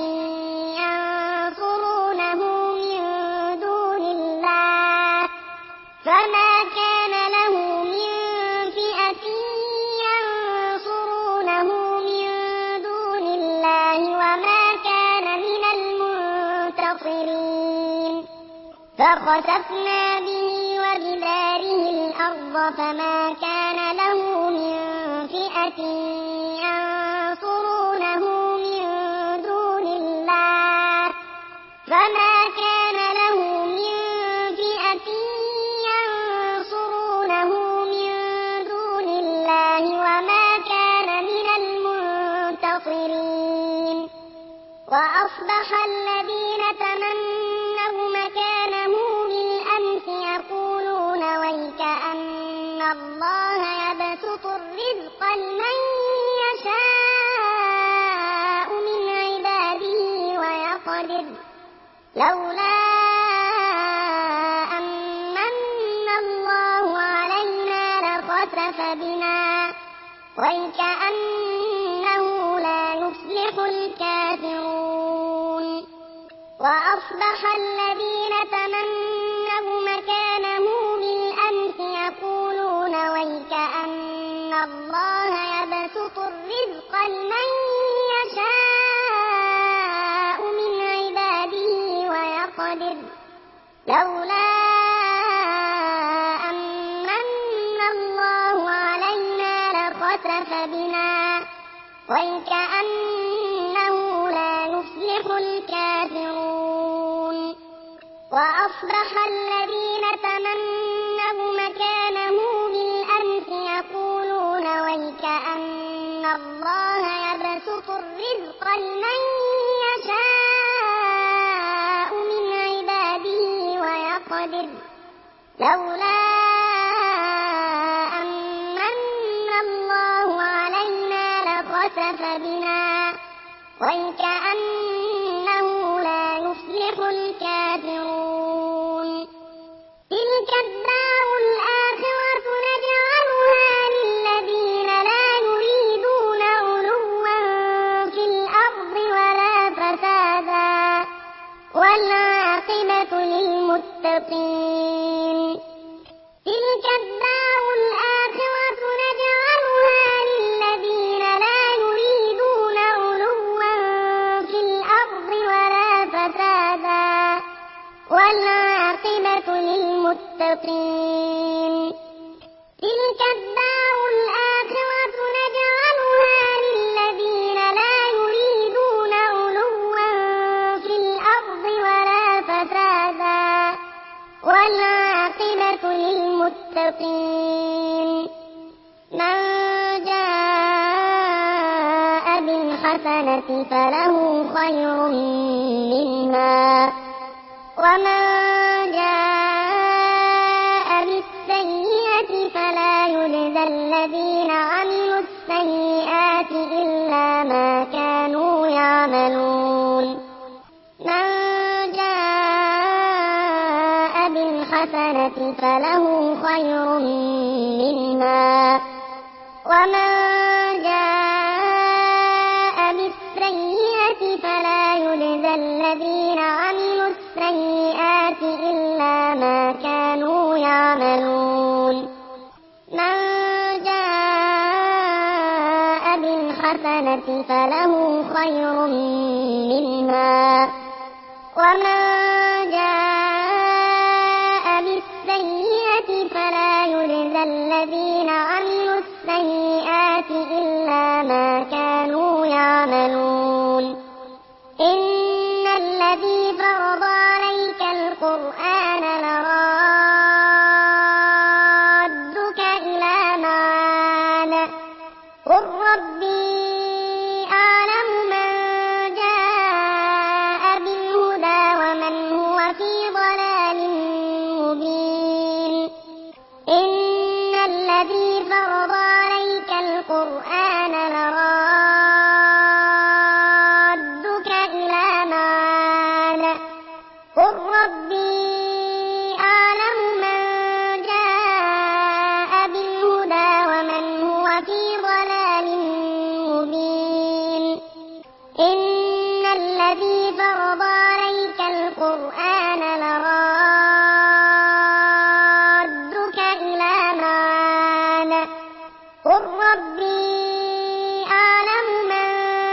ينصرونه من دون الله فما كان له من فئة ينصرونه من دون الله وما كان من المنتصرين فخسفنا به وبداره الأرض فما كان له من فئة ينصرونه من دون الله فما كان له من فئة ينصرونه من دون الله وما كان من المنتصرين وأصبح الذين تمنوا مكانه بالأمس يقولون ويكأن الله يبسط الرزق لمن يشاء من عباده ويقدر لولا أن من الله علينا لخسف بنا ويكأنه لا يفلح الكافرون وأصبح الذين تمنوا مكانه بالأمس يقولون ويكأن الله يبسط الرزق لمن يشاء من عباده ويقدر لولا أن من الله علينا لخسف بنا ويكأنه لا يفلح الكافرون وأصبح الذين تمنوا مكانه بالأمس يقولون ويكأن الله يبسط الرزق لمن يشاء من عباده ويقدر لولا أن من الله علينا لخسف بنا ويكأنه لا كافرون تلك الدار الآخرة نجعلها للذين لا يريدون علوا في الأرض ولا فسادا والعاقبة للمتقين تلك الدار الآخرة نجعلها للذين لا يريدون علوا في الأرض ولا فسادا والعاقبة للمتقين تلك الدار الآخرة نجعلها للذين لا يريدون علوا في الأرض ولا فسادا والعاقبة للمتقين من جاء بالحسنة فله خير منها ومن جاء بالسيئة فلا يجزى الذين عملوا السيئات إلا ما كانوا يعملون من جاء بالحسنة فله خير منها ومن جاء بالسيئة فلا يجزى الذين عملوا السيئات إلا ما كانوا يعملون من جاء بالحسنة فله خير منها ومن جاء بالسيئة فلا يجزى الذين عملوا السيئات إلا ما كانوا يعملون إن الذي فرض عليك القرآن لرادك إلى معاد قل ربي أعلم من جاء بالهدى ومن هو في ضلال مبين إن الذي فرض عليك القرآن لرادك إلى معاد قل ربي أعلم من جاء بالهدى ومن هو في ضلال مبين إن الذي فرض عليك القرآن لرادك إلى معاد قل ربي أعلم من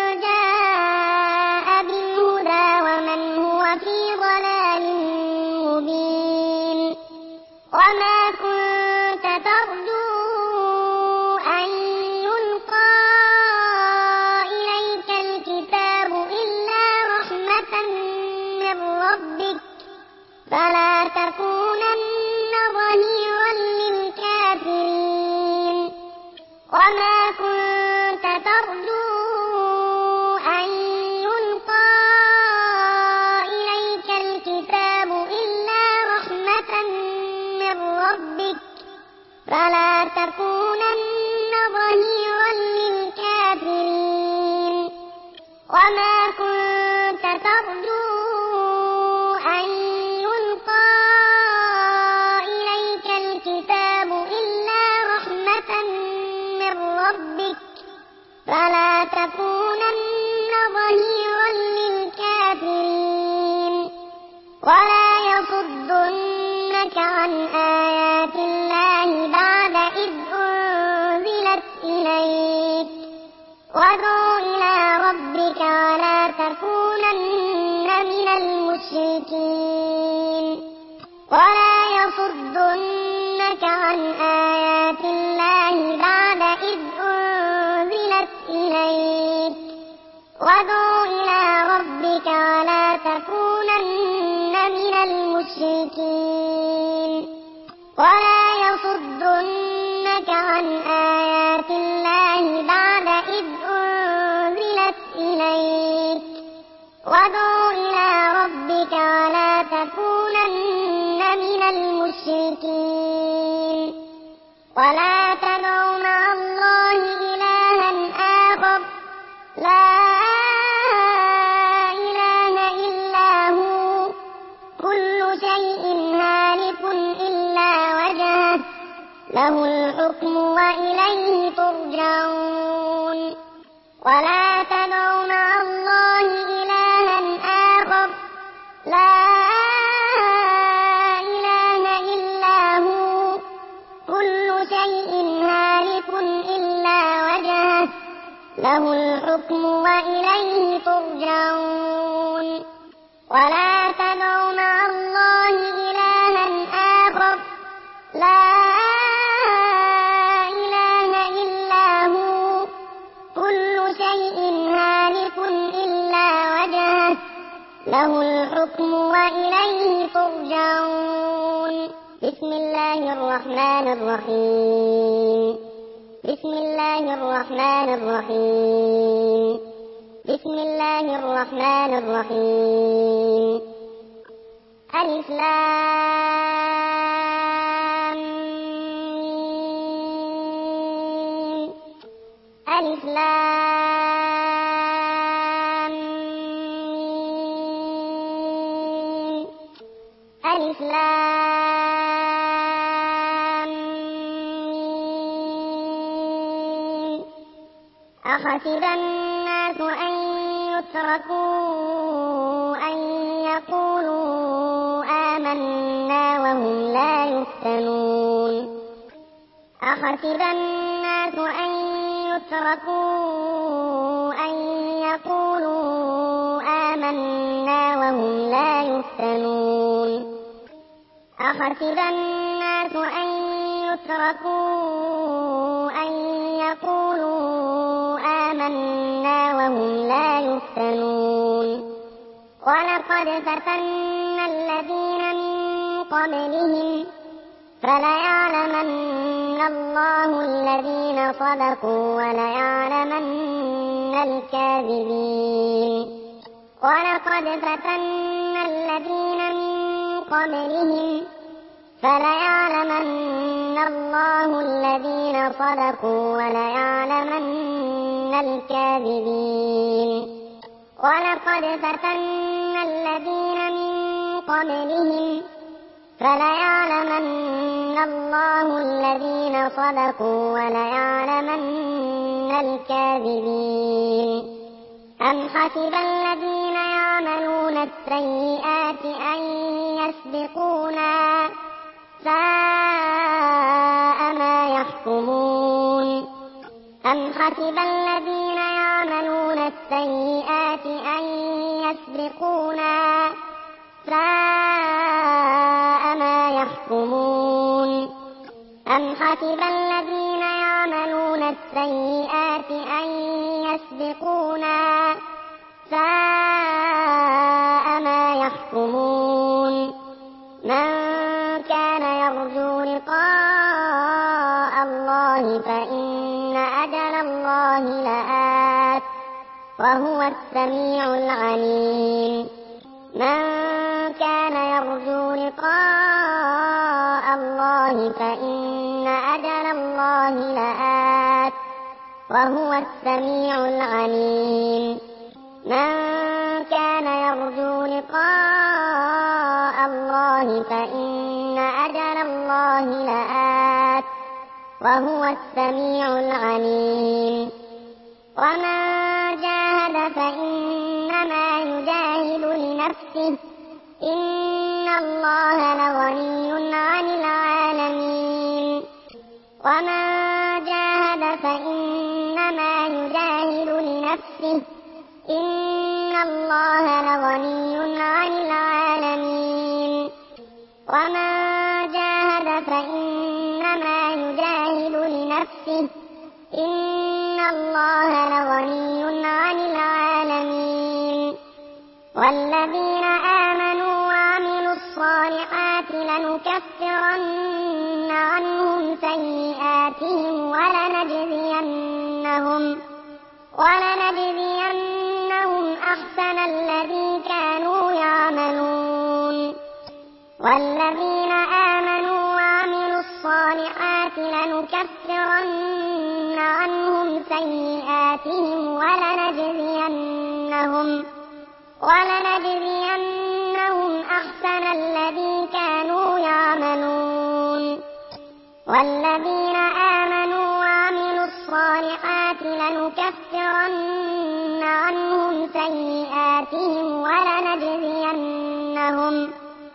جاء بالهدى ومن هو في ضلال مبين وما كنت ترجو أن يلقى إليك الكتاب إلا رحمة من ربك فلا تكونن ظهيرا للكافرين وما كنت ترجو أن يلقى إليك الكتاب إلا رحمة من ربك فلا تكونن ظهيرا للكافرين وما كنت ترجو أن يلقى إليك الكتاب إلا رحمة من ربك فلا تكونن ظهيرا للكافرين ولا يصدنك عن آيات الله بعد إذ أنزلت إليك وادع إلى ربك ولا تكونن من المشركين ولا يصدنك عن آيات الله بعد إذ أنزلت إليك وادع إلى ربك ولا تكونن من المشركين ولا يصدنك عن آيات الله بعد إذ أنزلت إليك وادع إلى ربك ولا تكونن من المشركين ولا تدع مع الله إلها آخر لا إله إلا هو كل له الحكم وإليه ترجعون ولا تدعوا مع الله إلها آخر لا إله إلا هو كل شيء هالك إلا وجهه له الحكم وإليه ترجعون ولا تدعوا مع الله إلها آخر لا إله إلا هو كل شيء هالك إلا وجهه له الحكم وإليه ترجعون بسم الله الرحمن الرحيم بسم الله الرحمن الرحيم بسم الله الرحمن الرحيم ألف لام ميم ألف لام ميم ألف لام ميم أحسب الناس أن يتركوا أن يقولوا آمنا وهم لا يفتنون أحسب الناس أن يتركوا أن يقولوا آمنا وهم لا يفتنون أحسب الناس أن يتركوا أن يقولوا آمنا وهم لا يفتنون ولقد فتنا الذين من قبلهم فليعلمن الله الذين صدقوا وليعلمن الكاذبين ولقد فتنا الذين من قبلهم فليعلمن الله الذين صدقوا وليعلمن الكاذبين ولقد فتنا الذين من قبلهم فليعلمن الله الذين صدقوا وليعلمن الكاذبين أم حسب الذين يعملون السيئات أن يسبقونا ساء ما يحكمون أم حسب الذين يعملون السيئات أن يسبقونا ساء ما يحكمون أم حسب الذين يعملون السيئات أن يسبقونا ساء ما يحكمون من كان يرجو لقاء الله فإن أجل الله لآت وهو السميع العليم من كان يرجو لقاء الله فإن أجل الله لآت وهو السميع العليم من كان يرجو لقاء الله فإن أجل الله لآت وهو السميع العليم ومن جاهد فإنما يجاهد لنفسه إن الله لغني عن العالمين ومن جاهد فإنما يجاهد لنفسه إن الله لغني عن العالمين ومن جاهد فإنما يجاهد لنفسه إن الله لغني عن العالمين والذين آمنوا وعملوا الصالحات لنكفرن عنهم سيئاتهم ولنجزينهم ولنجزينهم أحسن الذي كانوا يعملون والذين آمنوا وعملوا الصالحات لنكفرن عنهم سيئاتهم ولنجزينهم ولنجزينهم أحسن الذي كانوا يعملون والذين آمنوا وعملوا الصالحات لنكفرن عنهم سيئاتهم ولنجزينهم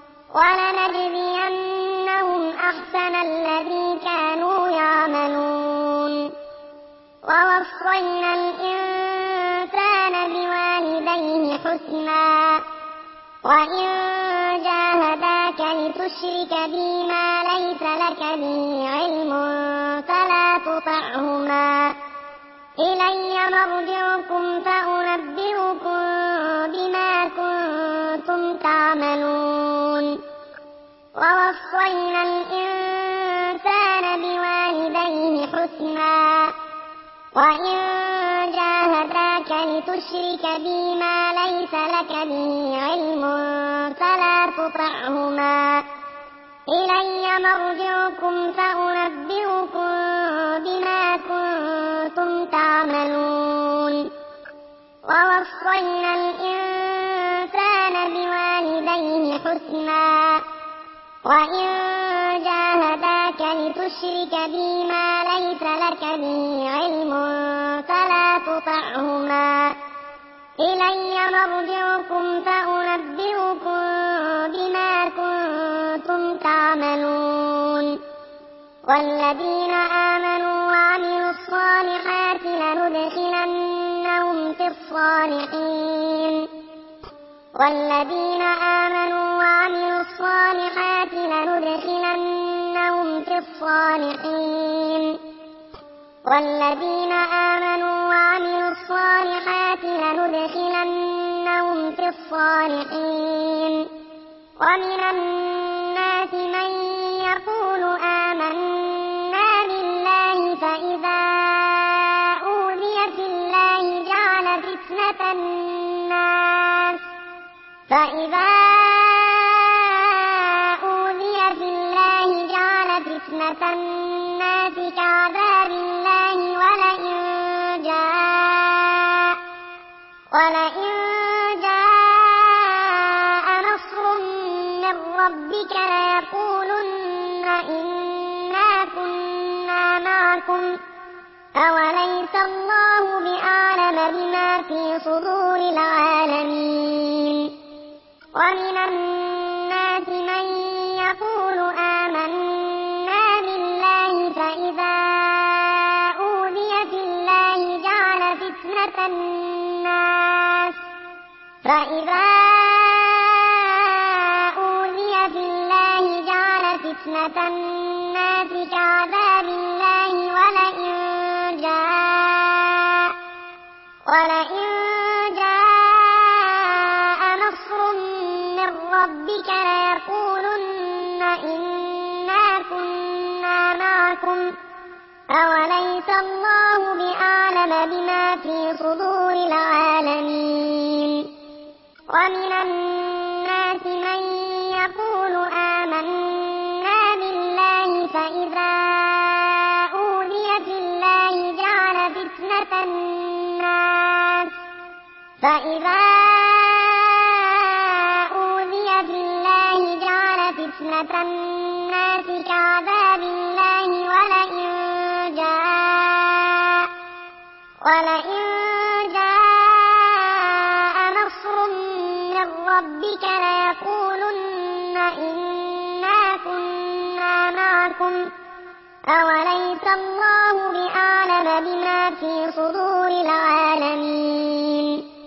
ولنجزينهم أحسن الذي كانوا يعملون ووصينا الإنسان بوالديه حسنا وإن جاهداك لتشرك بي ما ليس لك به علم فلا تطعهما إلي مرجعكم فأنبئكم بما كنتم تعملون ووصينا الإنسان بوالديه حسنا وإن جاهداك لتشرك بي ما ليس لك به علم فلا تطعهما إلي مرجعكم فأنبئكم بما كنتم تعملون ووصينا الإنسان بوالديه حسنا وإن جاهداك لتشرك بي ما ليس لك به علم فلا تطعهما إلي مرجعكم فأنبئكم بما كنتم تعملون والذين آمنوا وعملوا الصالحات لندخلنهم في الصالحين والذين آمنوا وعملوا الصالحات لندخلنهم في الصالحين والذين آمنوا وعملوا الصالحات لندخلنهم في الصالحين ومن الناس من يقول آمنا بالله فإذا أوذي في الله جعل فتنة الناس فإذا أوذي في الله جعل فتنة الناس كعذاب الله ولئن جاء ولئن جاء نصر من ربك ليقولن إنا كنا معكم أوليس الله بأعلم بما في صدور العالمين ومن الناس من يقول آمنا بالله فإذا أوذي في الله جعل فتنة الناس فإذا أوذي في الله جعل فتنة الناس كعذاب الله ولئن جاء ولئن جاء نصر من ربك ليقولن إنا كنا معكم أوليس الله بأعلم بما في صدور العالمين ومن الناس من يقول آمنا بالله فإذا أوذي في الله جعل فتنة الناس فإذا أوذي في الله جعل فتنة الناس كعذاب الله ولئن جاء ولئن جاء نصر من ربك ليقولن إنا كنا معكم أوليس الله بأعلم بما في صدور العالمين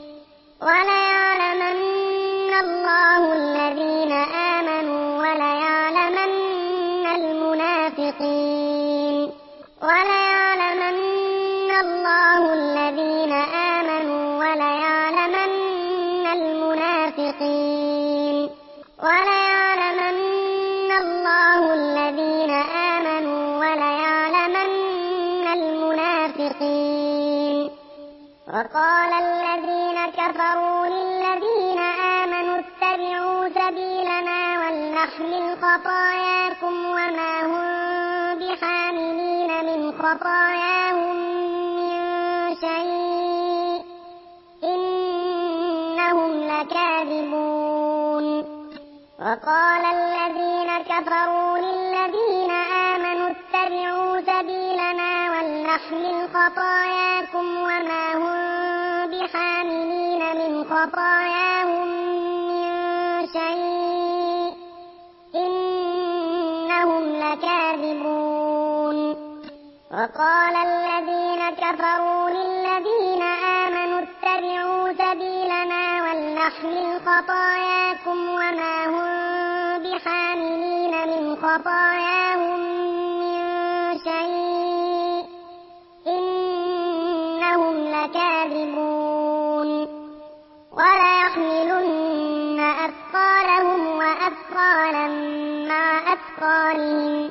وليعلمن الله الذين آمنوا وليعلمن المنافقين وليعلمن الله الذين آمنوا وليعلمن المنافقين وليعلمن الله الذين آمنوا وليعلمن المنافقين وقال الذين كفروا للذين آمنوا اتبعوا سبيلنا ولنحمل خطاياكم وما هم بحاملين من خطاياهم من شيء إنهم لكاذبون وقال الذين كفروا للذين آمنوا اتبعوا سبيلنا ولنحمل خطاياكم وما هم بحاملين من خطاياهم من شيء إنهم لكاذبون. وقال الذين كفروا للذين آمنوا اتبعوا سبيلنا ولنحمل خطاياكم وما هم بحاملين من خطاياهم من شيء إنهم لكاذبون. وليحملن أثقالهم وأثقالا مع أثقالهم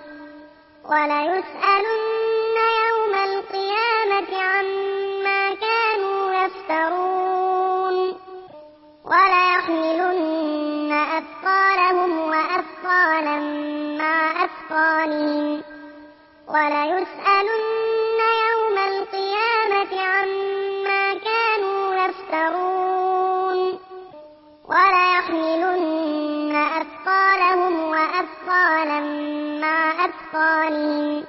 وليسألن يوم القيامة عما كانوا يفترون. وليحملن أثقالهم وأثقالا مع أثقالهم وليسألن يوم القيامة عما كانوا يفترون. وليحملن أثقالهم وأثقالا مع أثقالهم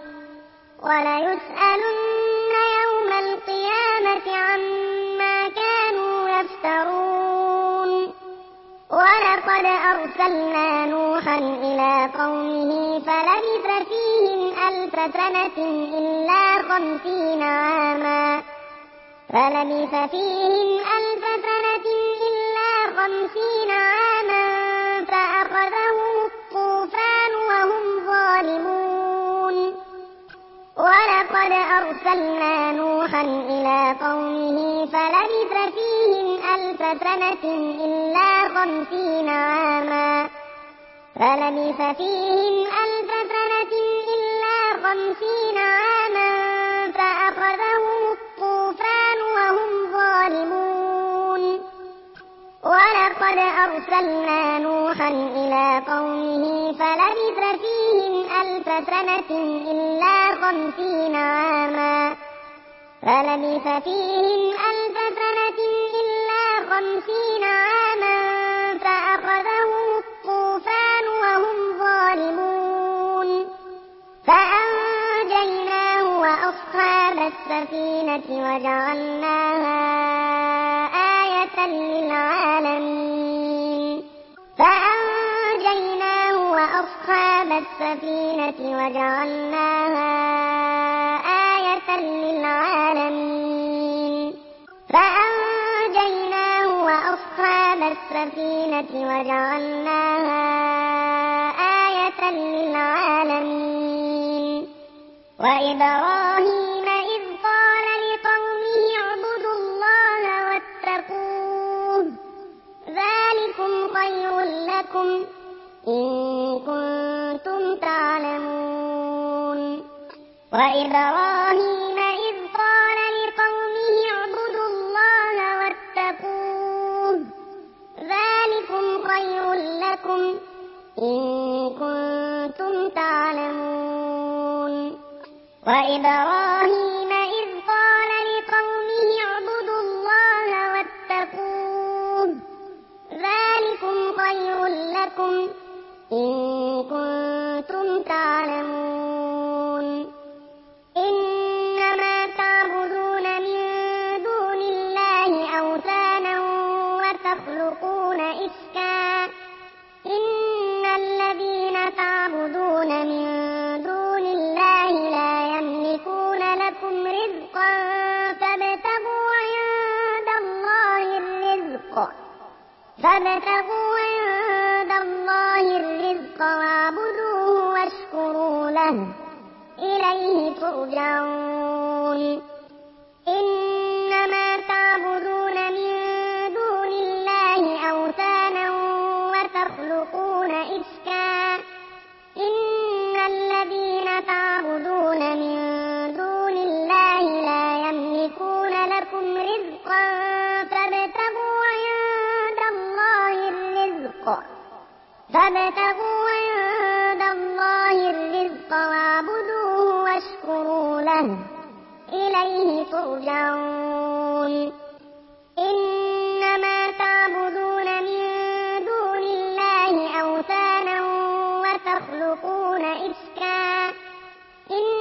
وليسألن يوم القيامة عما كانوا يفترون. ولقد أرسلنا نوحا إلى قومه فلبث فيهم ألف سنة إلا خمسين عاما فلبث فيهم ألف سنة إلا خمسين عاما فأخذهم الطوفان وهم ظالمون. ولقد أرسلنا نوحا إلى قومه فلبث فيهم ألف سنة إلا خمسين عاما فلبث فيهم ألف سنة إلا خمسين عاما فأخذهم الطوفان وهم ظالمون. ولقد أرسلنا نوحا إلى قومه فلبث فيهم ألف سنة إلا خمسين عاما فلبث فيهم ألف سنة إلا خمسين عاما فأخذهم الطوفان وهم ظالمون. فأنجيناه وأصحاب السفينة وجعلناها آية للعالمين. فأنجيناه وأصحاب السفينة وجعلناها آية للعالمين. فأنجيناه وأصحاب السفينة وجعلناها آية للعالمين. وإبراهيم إذ قال لقومه اعبدوا الله واتقوه ذلكم خير لكم إن كنتم تعلمون. وإبراهيم إذ قال لقومه اعبدوا الله واتقوه ذلكم خير لكم إن كنتم تعلمون. وإبراهيم إذ قال لقومه اعبدوا الله واتقوه ذلكم خير لكم إن كنتم تعلمون. إنما تعبدون من دون الله أوثانا وتخلقون إفكا إن الذين تعبدون من دون الله لا يملكون لكم رزقا فابتغوا عند الله الرزق فابتغوا عند الله الرزق واعبدوه واشكروا له إليه ترجعون. إنما تعبدون من دون الله أوثانا وتخلقون إفكا إن الذين تعبدون من دون الله لا يملكون لكم رزقا فابتغوا عند الله الرزق فابتغوا عند الله الرزق واعبدوه واشكروا له إليه ترجعون. إنما تعبدون من دون الله أوثانا وتخلقون إفكا إن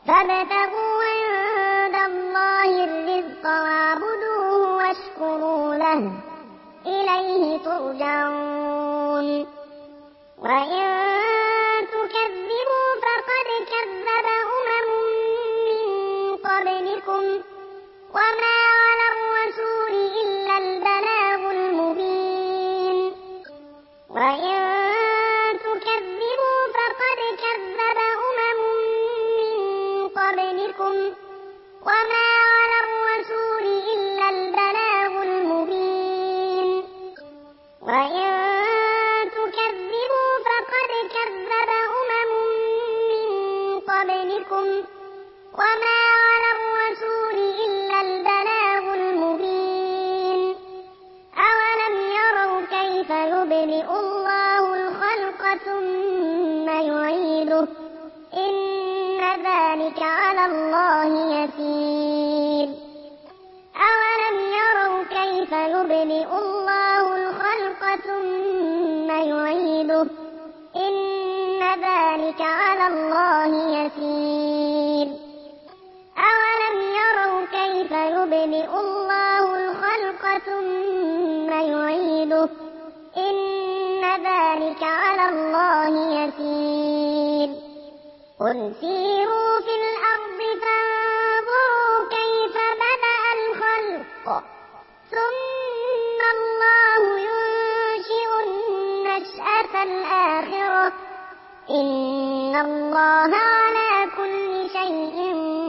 فابتغوا عند الله الرزق واعبدوه واشكروا له إليه ترجعون وإن تكذبوا فقد كذب أمم من قبلكم وما على الرسول إلا البلاغ المبين وإن تكذبوا فقد كذب أمم من قبلكم وما على الرسول إلا البلاغ المبين وإن تكذبوا فقد كذب أمم من قبلكم وما على الرسول إلا البلاغ المبين أولم يروا كيف يبدئ الله الخلق ثم يعيده إن ذلك على الله يسير أولم يروا كيف يبدئ الله الخلق ثم يعيده إن ذلك على الله يسير أولم يروا كيف يبدئ الله الخلق ثم يعيده إن ذلك على الله يسير قل سيروا في الأرض فانظروا كيف بدأ الخلق ثم الله ينشئ النشأة الآخرة إن الله على كل شيء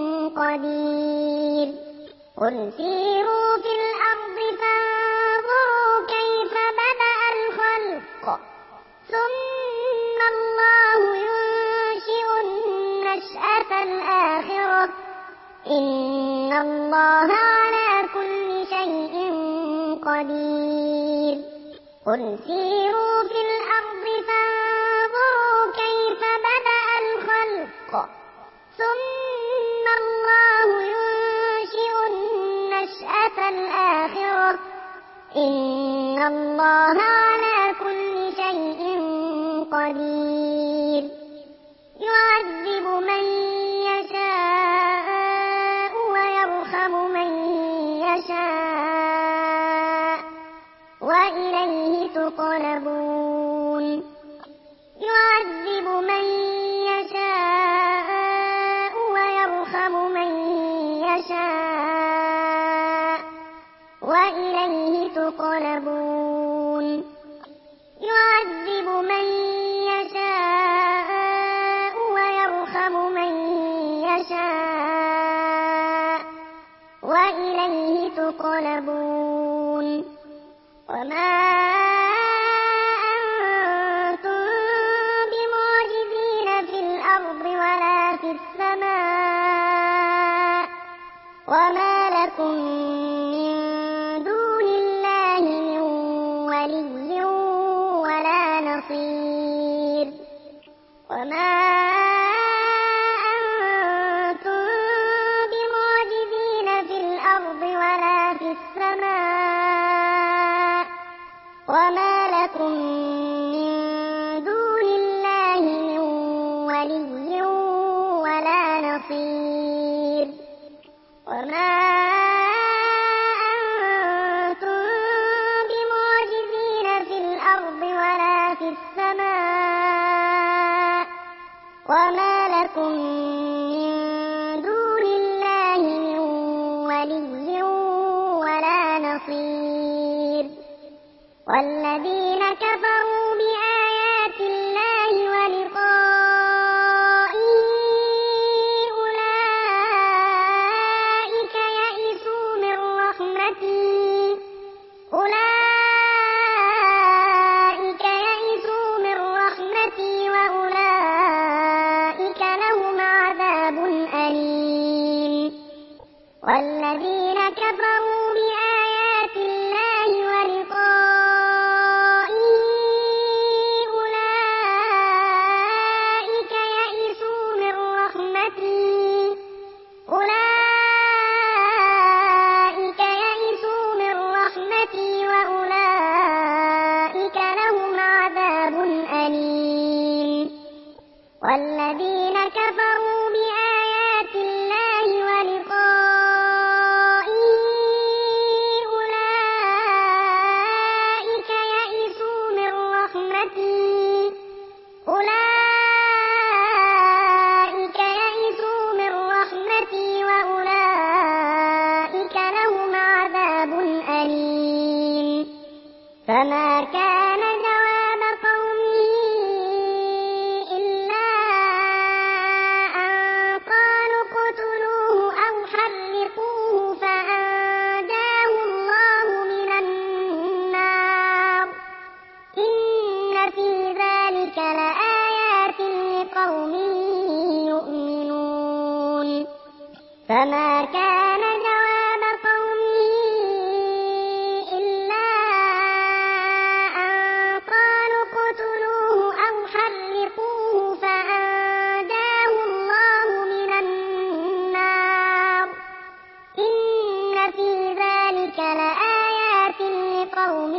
قدير قل سيروا في الأرض فانظروا كيف بدأ الخلق ثم الله ينشئ النشأة الآخرة إن الله على كل شيء قدير قل سيروا في الأرض فانظروا كيف بدأ الخلق ثم الله ينشئ النشأة الآخرة إن الله على كل شيء قدير يعذب من يشاء ويرحم من يشاء وإليه تقلبون يعذب من يشاء ويرحم من يشاء وإليه تقلبون يعذب من يشاء ويرحم من يشاء وإليه تقلبون وما أنتم بمعجزين في الأرض ولا في السماء وما لكم من دون الله من ولي ولا نصير وما أنتم بمعجزين في الأرض ولا في السماء وما لكم من دون الله من ولي ولا نصير وما أنتم بمعجزين في الأرض ولا في السماء وما لكم من دون الله من ولي ولا نصير والذين كفروا بآيات الله ولقائه أولئك يئسوا من رحمتي أولئك يئسوا من رحمتي وأولئك لهم عذاب أليم والذين كفروا بآيات الله ولقائه أولئك يئسوا من رحمتي أولئك يئسوا من رحمتي وأولئك لهم عذاب أليم والذين كفروا بآيات فما كان جواب قومه إلا أن قالوا اقتلوه أو حرقوه فأنجاه الله من النار إن في ذلك لآيات لقوم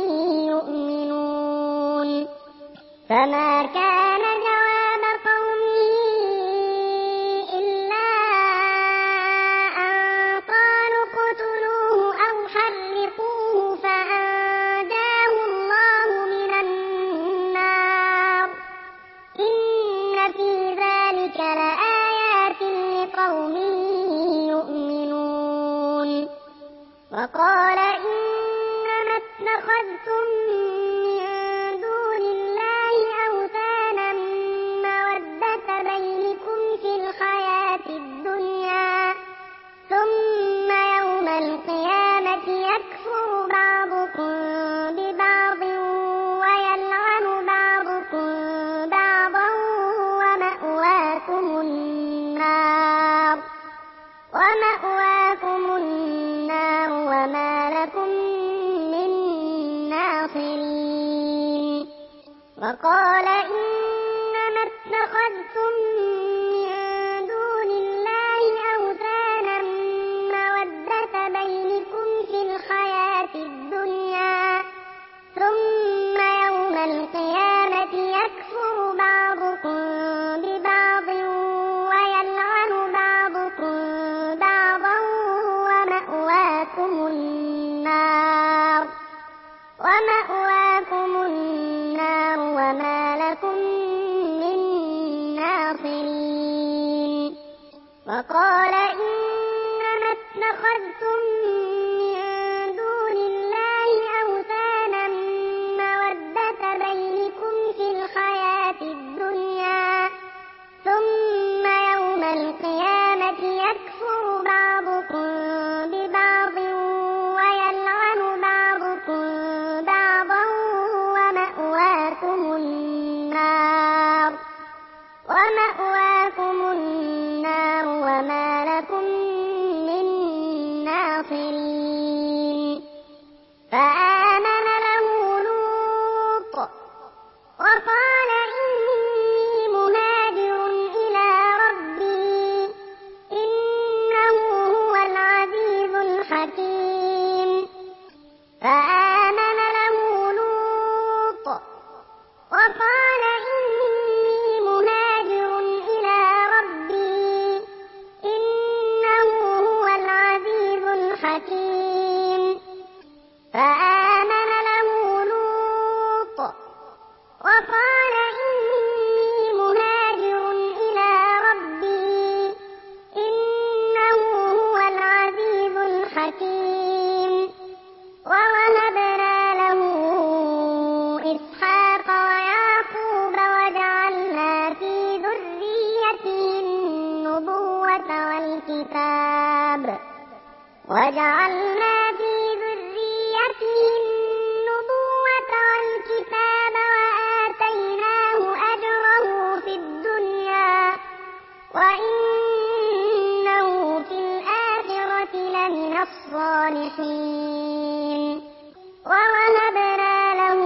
يؤمنون فما كان جواب قومه إلا أن قالوا اقتلوه أو حرقوه فأنجاه الله من النار إن في ذلك لآيات لقوم يؤمنون وقال إنما اتخذتم من دون الله أوثانا مودة بينكم في الحياة الدنيا ثم يوم القيامة يكفر بعضكم ببعض ويلعن بعضكم بعضا ومأواكم النار ومأواكم النار وما لكم من ناصرين وقال إنما اتخذتم من دون الله أوثانا مودة بينكم في الحياة الدنيا ثم يوم القيامة يكفر بعضكم ببعض ويلعن بعضكم بعضا ومأواكم النار ومأواكم النار وما لكم من ناصرين وقال إنما اتخذتم من دون الله أوثانا مودة بينكم في الحياة الدنيا ثم يوم القيامة يكفر بعضكم ببعض ويلعن بعضكم بعضا ومأواكم النار ومأواكم النار وما لكم من ناصرين فآمن له لوط وقال إني مهاجر إلى ربي إنه هو العزيز الحكيم فآمن له لوط وقال إني مهاجر إلى ربي إنه هو العزيز الحكيم فآمن له لوط وقال إني مهاجر إلى ربي إنه هو العزيز الحكيم ووهبنا له إسحاق ويعقوب وجعلنا في ذريته النبوة والكتاب وجعلنا في ذريته النبوة والكتاب وآتيناه أجره في الدنيا وإنه في الآخرة لمن الصالحين ووهبنا له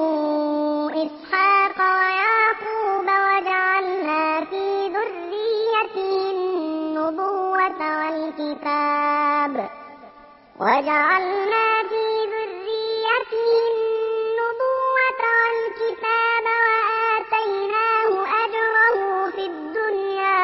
إسحاق ويعقوب وجعلنا في ذريته النبوة والكتاب وجعلنا في ذريته النبوة والكتاب وآتيناه أجره في الدنيا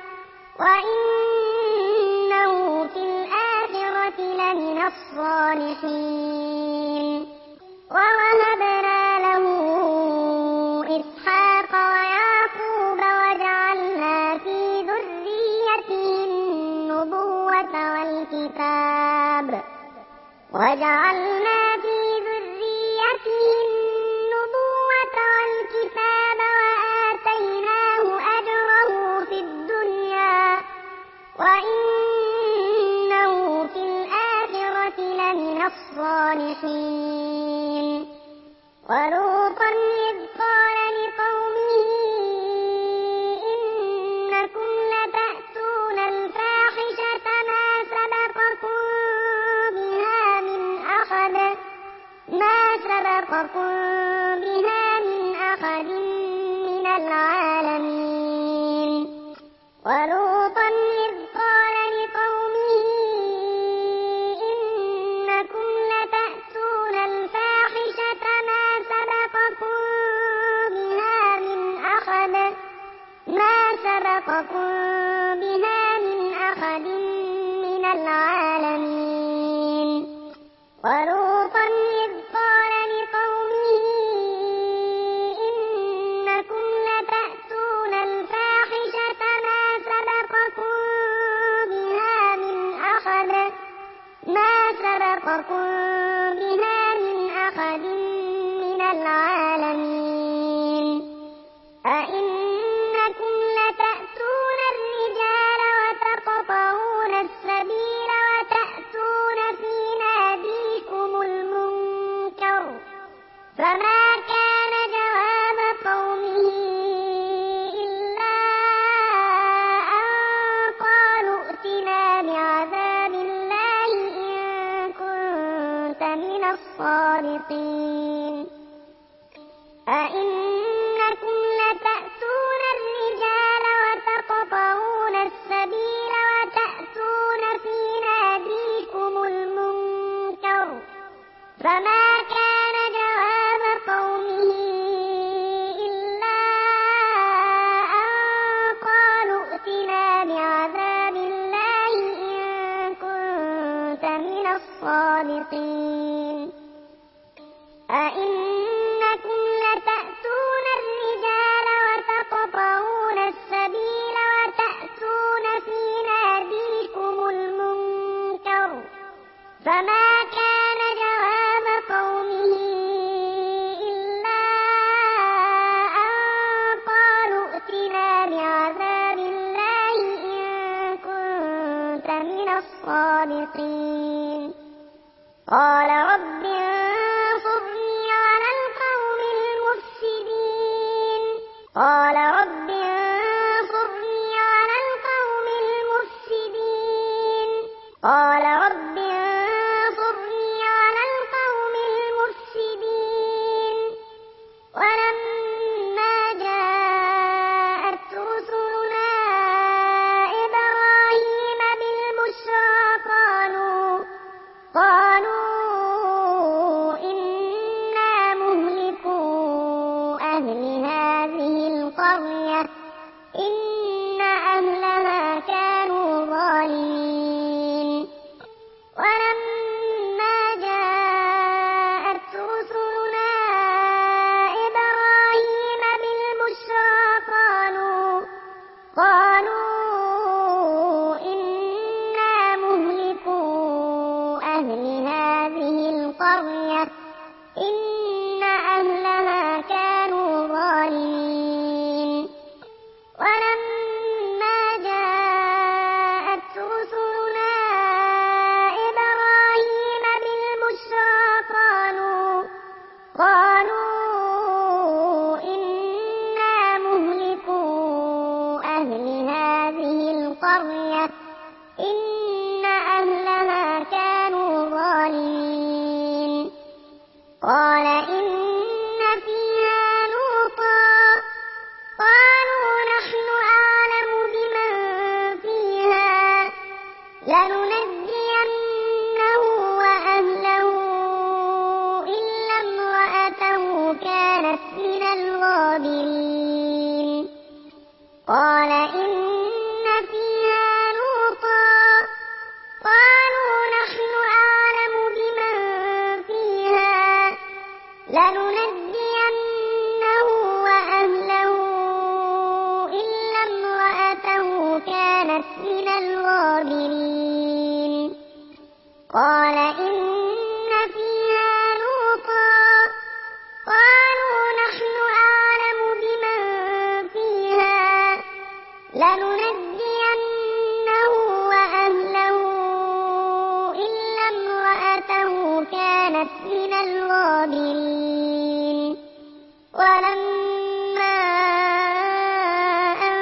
وإنه في الآخرة لمن الصالحين ووهبنا له إسحاق ويعقوب وجعلنا في ذريته النبوة والكتاب وجعلنا في ذريته النبوة والكتاب وآتيناه أجره في الدنيا وإنه في الآخرة لمن الصالحين ولوطا إذ قال لقومه إنكم لتأتون الفاحشة العالمين. ولوطا إذ قال لقومه إنكم لتأتون الفاحشة ما سبقكم بها من أحد ما سبقكم بها من أحد من العالمين. ولوطا إذ قال لقومه إنكم لتأتون الفاحشة ما سبقكم بها من أحد ما سبقكم بها من أحد من العالمين. أئنكم لتأتون الرجال وتقطعون السبيل وتأتون في ناديكم المنكر. فما كان جواب قومه إلا أن قالوا ائتنا بعذاب الله إن كنت من الصادقين. أئنكم لتأتون الرجال وتقطعون السبيل وتأتون في ناديكم المنكر. فما كان جواب قومه إلا أن قالوا ائتنا بعذاب الله إن كنت من الصادقين. أئنكم لتأتون الرجال وتقطعون السبيل وتأتون في ناديكم المنكر. فما كان جواب قومه إلا أن قالوا ائتنا بعذاب الله إن كنت من الصادقين. قال رب انصرني على القوم المفسدين. قال رب انصرني على القوم المفسدين. قال رب انصرني على القوم المفسدين. ولما جاءت رسلنا إبراهيم بالبشرى قالوا قالوا إنا مهلكو أهل هذه القرية إن أهلها كانوا ظالمين. ولما جاءت رسلنا إبراهيم بالبشرى قالوا قالوا إنا مهلكو أهل هذه القرية إن أهلها كانوا ظالمين. ولما جاءت رسلنا إبراهيم بالبشرى قالوا قالوا إنا مهلكو أهل هذه القرية إن أهلها كانوا ظالمين. قال إن فيها لوطا قالوا نحن أعلم بمن فيها لننجينه وأهله إلا امرأته كانت من الغابرين. قال إن فيها لوطا قالوا نحن أعلم بمن فيها لننجينه وأهله إلا امرأته كانت من الغابرين. قال إن فيها لوطا قالوا نحن أعلم بمن فيها لننجينه وأهله إلا امرأته كانت من الغابرين. ولما أن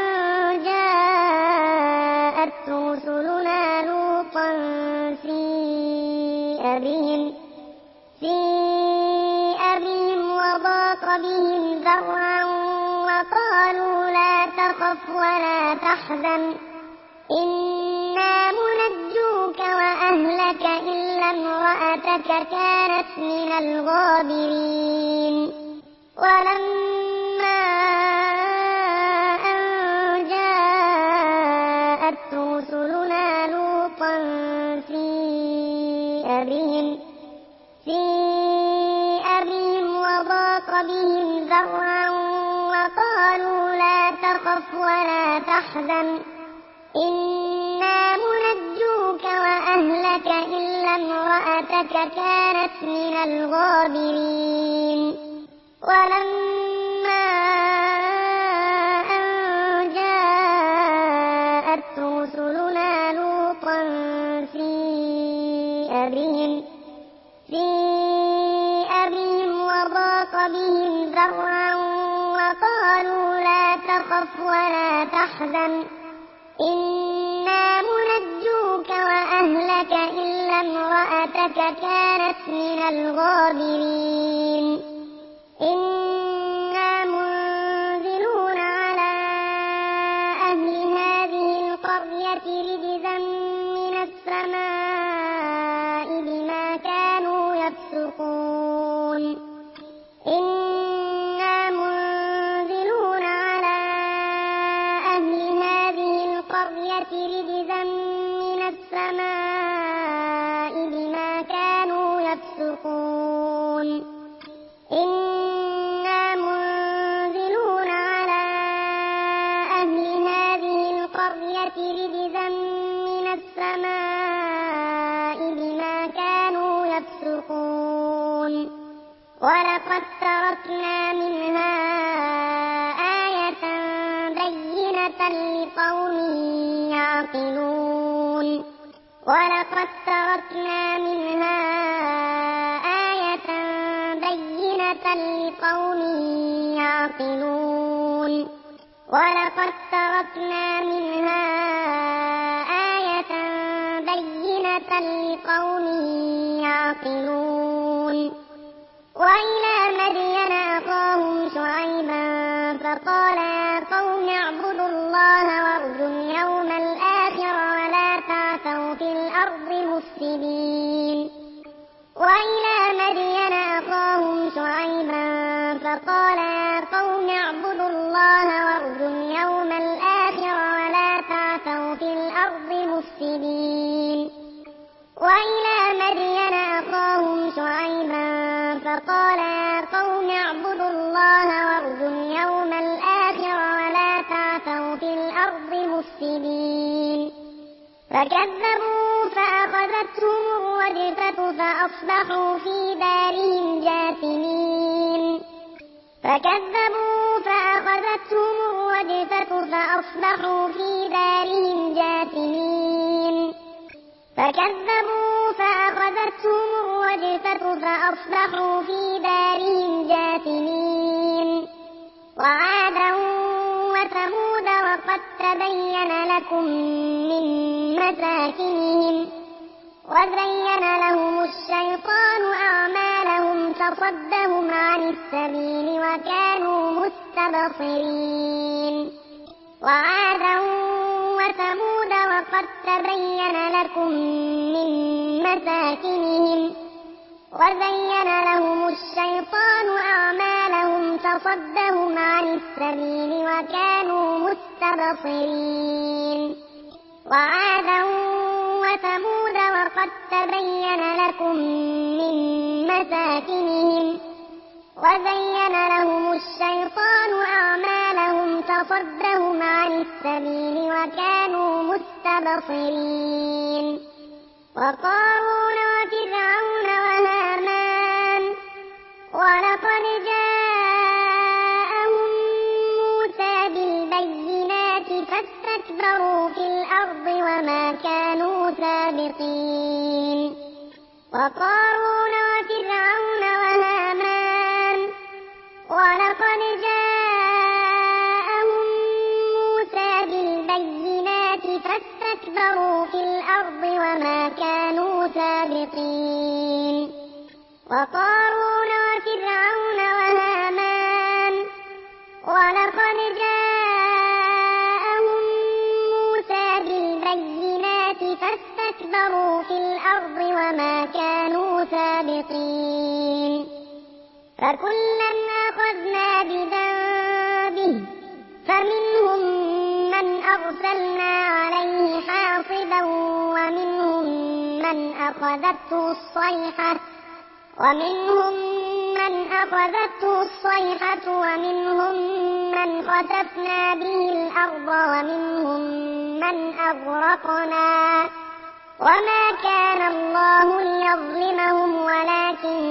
جاءت رسلنا لوطا سيء بهم سيء بهم وضاق بهم ذرعا وقال وقالوا لا تخف ولا تحزن إنا منجوك وأهلك إلا امرأتك كانت من الغابرين ولما أن جاءت رسلنا لوطا سيء بهم سيء بهم وضاق بهم ذرعا وقالوا لا تخف ولا تحزن إنا منجوك وأهلك إلا امرأتك كانت من الغابرين ولما أن جاءت رسلنا لوطا سيء بهم سيء بهم وضاق بهم ذرعا وقالوا لا تخف ولا تحزن إنا منجوك وأهلك إلا امرأتك كانت من الغابرين إنا منزلون على أهل هذه القرية رجزا من السماء بما كانوا يفسقون إنا منزلون على أهل هذه القرية رجزا من السماء بما كانوا يفسقون إنا منزلون على أهل هذه القرية رجزا من السماء بما كانوا يفسقون ولقد تركنا منها آية بينة لقوم يعقلون ولقد تركنا منها آية بينة لقوم يعقلون ولقد تركنا منها آية بينة لقوم يعقلون وإلى مدين أخاهم شعيبا فقال يا قوم اعبدوا الله وارجوا اليوم الآخر ولا تعثوا في الأرض مفسدين وإلى مدين أخاهم شعيبا فقال يا قوم اعبدوا الله وارجوا اليوم الآخر ولا تعثوا في الأرض مفسدين وإلى مدين أخاهم شعيبا فقال يا قوم اعبدوا الله وارجوا اليوم الآخر ولا تعثوا في الأرض مفسدين فكذبوا فأخذتهم الرجفة فأصبحوا في دارهم جاثمين فكذبوا فأخذتهم الرجفة فأصبحوا في دارهم جاثمين فكذبوا فأخذتهم الرجفة فأصبحوا في دارهم جاثمين وعادا وثمود وقد تبين لكم من مساكنهم وزين لهم الشيطان أعمالهم فصدهم عن السبيل وكانوا مستبصرين وعادا وثمود وقد تبين لكم من مساكنهم وزين لهم الشيطان أعمالهم فصدهم عن السبيل وكانوا مستبصرين وعادا وثمود وقد تبين لكم من مساكنهم وزين لهم الشيطان أعمالهم فصدهم عن السبيل وكانوا مستبصرين وقارون وفرعون وهامان ولقد جاءهم موسى بالبينات فاستكبروا في الأرض وما كانوا سابقين وقارون وفرعون وهامان ولقد جاءهم موسى بالبينات فاستكبروا في الأرض وما كانوا سابقين وقارون وفرعون وهامان ولقد جاءهم فكلا أخذنا بذنبه فمنهم من أرسلنا عليه حاصبا ومنهم من أخذته الصيحة ومنهم من أخذته الصيحة ومنهم من خسفنا به الأرض ومنهم من أغرقنا وما كان الله ليظلمهم ولكن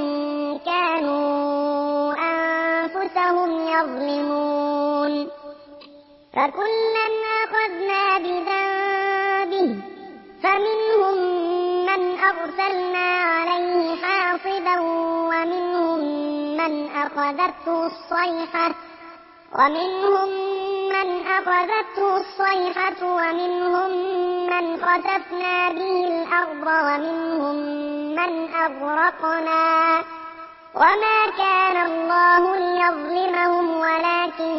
كانوا أنفسهم يظلمون فكلا أخذنا بذنبه فمنهم من أرسلنا عليه حاصبا ومنهم من أخذته الصيحة ومنهم من أخذته الصيحة ومنهم من خسفنا به الأرض ومنهم من أغرقنا وما كان الله ليظلمهم ولكن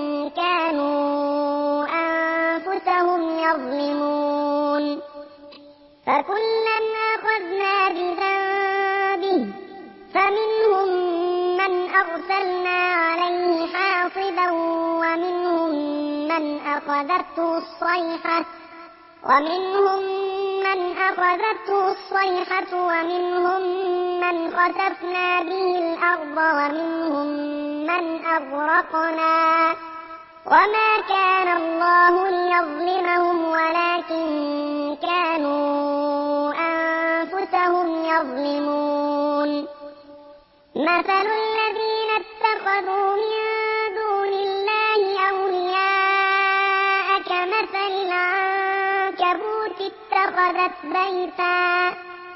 كانوا أنفسهم يظلمون فكلا أخذنا بذنبه فمنهم من أرسلنا عليه حاصبا ومنهم من أخذته الصيحة ومنهم من أخذته الصيحة ومنهم من خسفنا به الأرض ومنهم من أغرقنا وما كان الله ليظلمهم ولكن كانوا أنفسهم يظلمون مثل الذين اتخذوا من دون الله أولياء كمثل العنكبوت اتخذت بيتا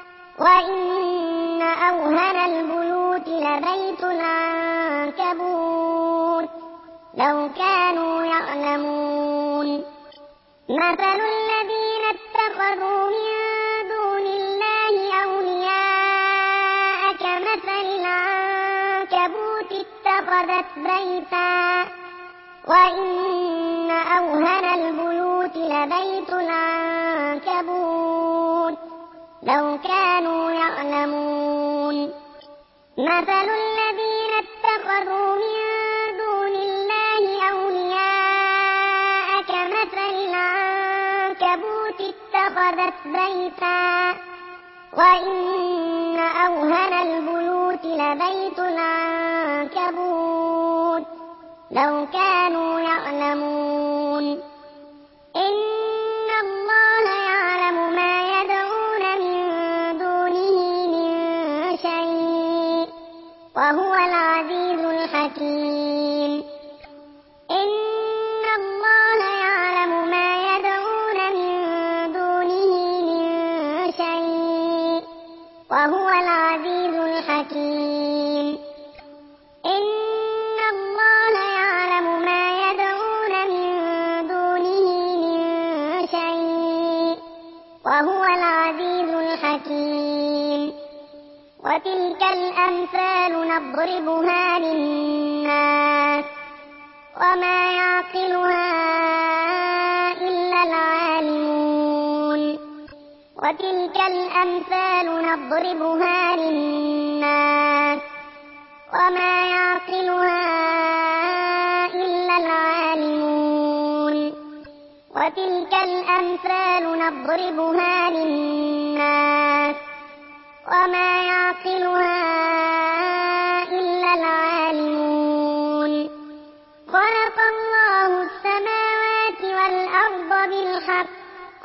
وإن أوهن البيوت لبيت العنكبوت لو كانوا يعلمون مثل الذين اتخذوا من دون الله أولياء كمثل العنكبوت اتخذت بيتا وإن أوهن البيوت لبيت العنكبوت لو كانوا يعلمون مثل الذين اتخذوا من دون الله أولياء كمثل العنكبوت اتخذت بيتا وإن أوهن البيوت لبيت العنكبوت لو كانوا يعلمون إن الله يعلم ما يدعون من دونه من شيء وهو العزيز الحكيم إن الله يعلم ما يدعون من دونه من شيء وهو العزيز الحكيم إن الله يعلم ما يدعون من دونه من شيء وهو العزيز الحكيم وتلك الأمثال نضربها للناس وما يعقلها إلا العالمون وتلك الأمثال نضربها للناس وما يعقلها إلا العالمون وتلك الأمثال نضربها للناس وما يعقلها إلا العالمون خلق الله السماوات والأرض بالحق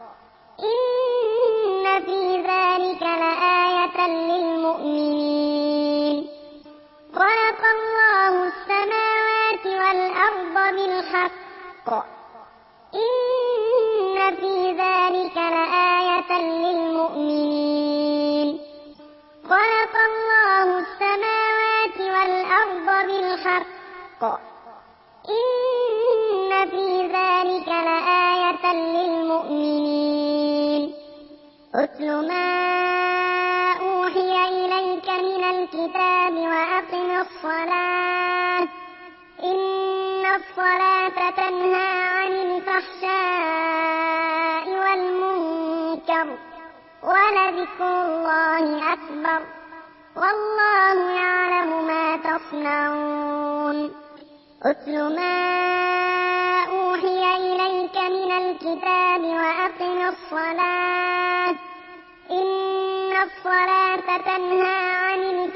إن في ذلك لآية للمؤمنين خلق الله السماوات والأرض بالحق إن في ذلك لآية للمؤمنين خلق الله السماوات والأرض بالحق إن في ذلك لآية للمؤمنين اتل ما أوحي إليك من الكتاب وأقم الصلاة إن الصلاة تنهى عن الفحشاء والمنكر ولذكر الله أكبر والله يعلم ما تصنعون اتل ما أوحي إليك من الكتاب وأقم الصلاة إن الصلاة تنهى عن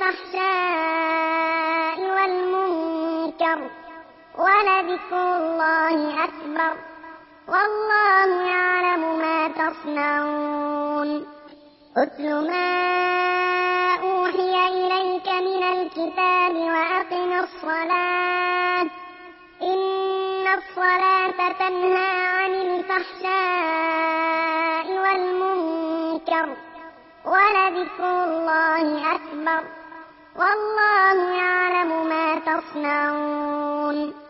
الفحشاء والمنكر ولذكر الله أكبر والله يعلم ما تصنعون اتل ما أوحي إليك من الكتاب وأقم الصلاة إن الصلاة تنهى عن الفحشاء والمنكر ولذكر الله أكبر والله يعلم ما تصنعون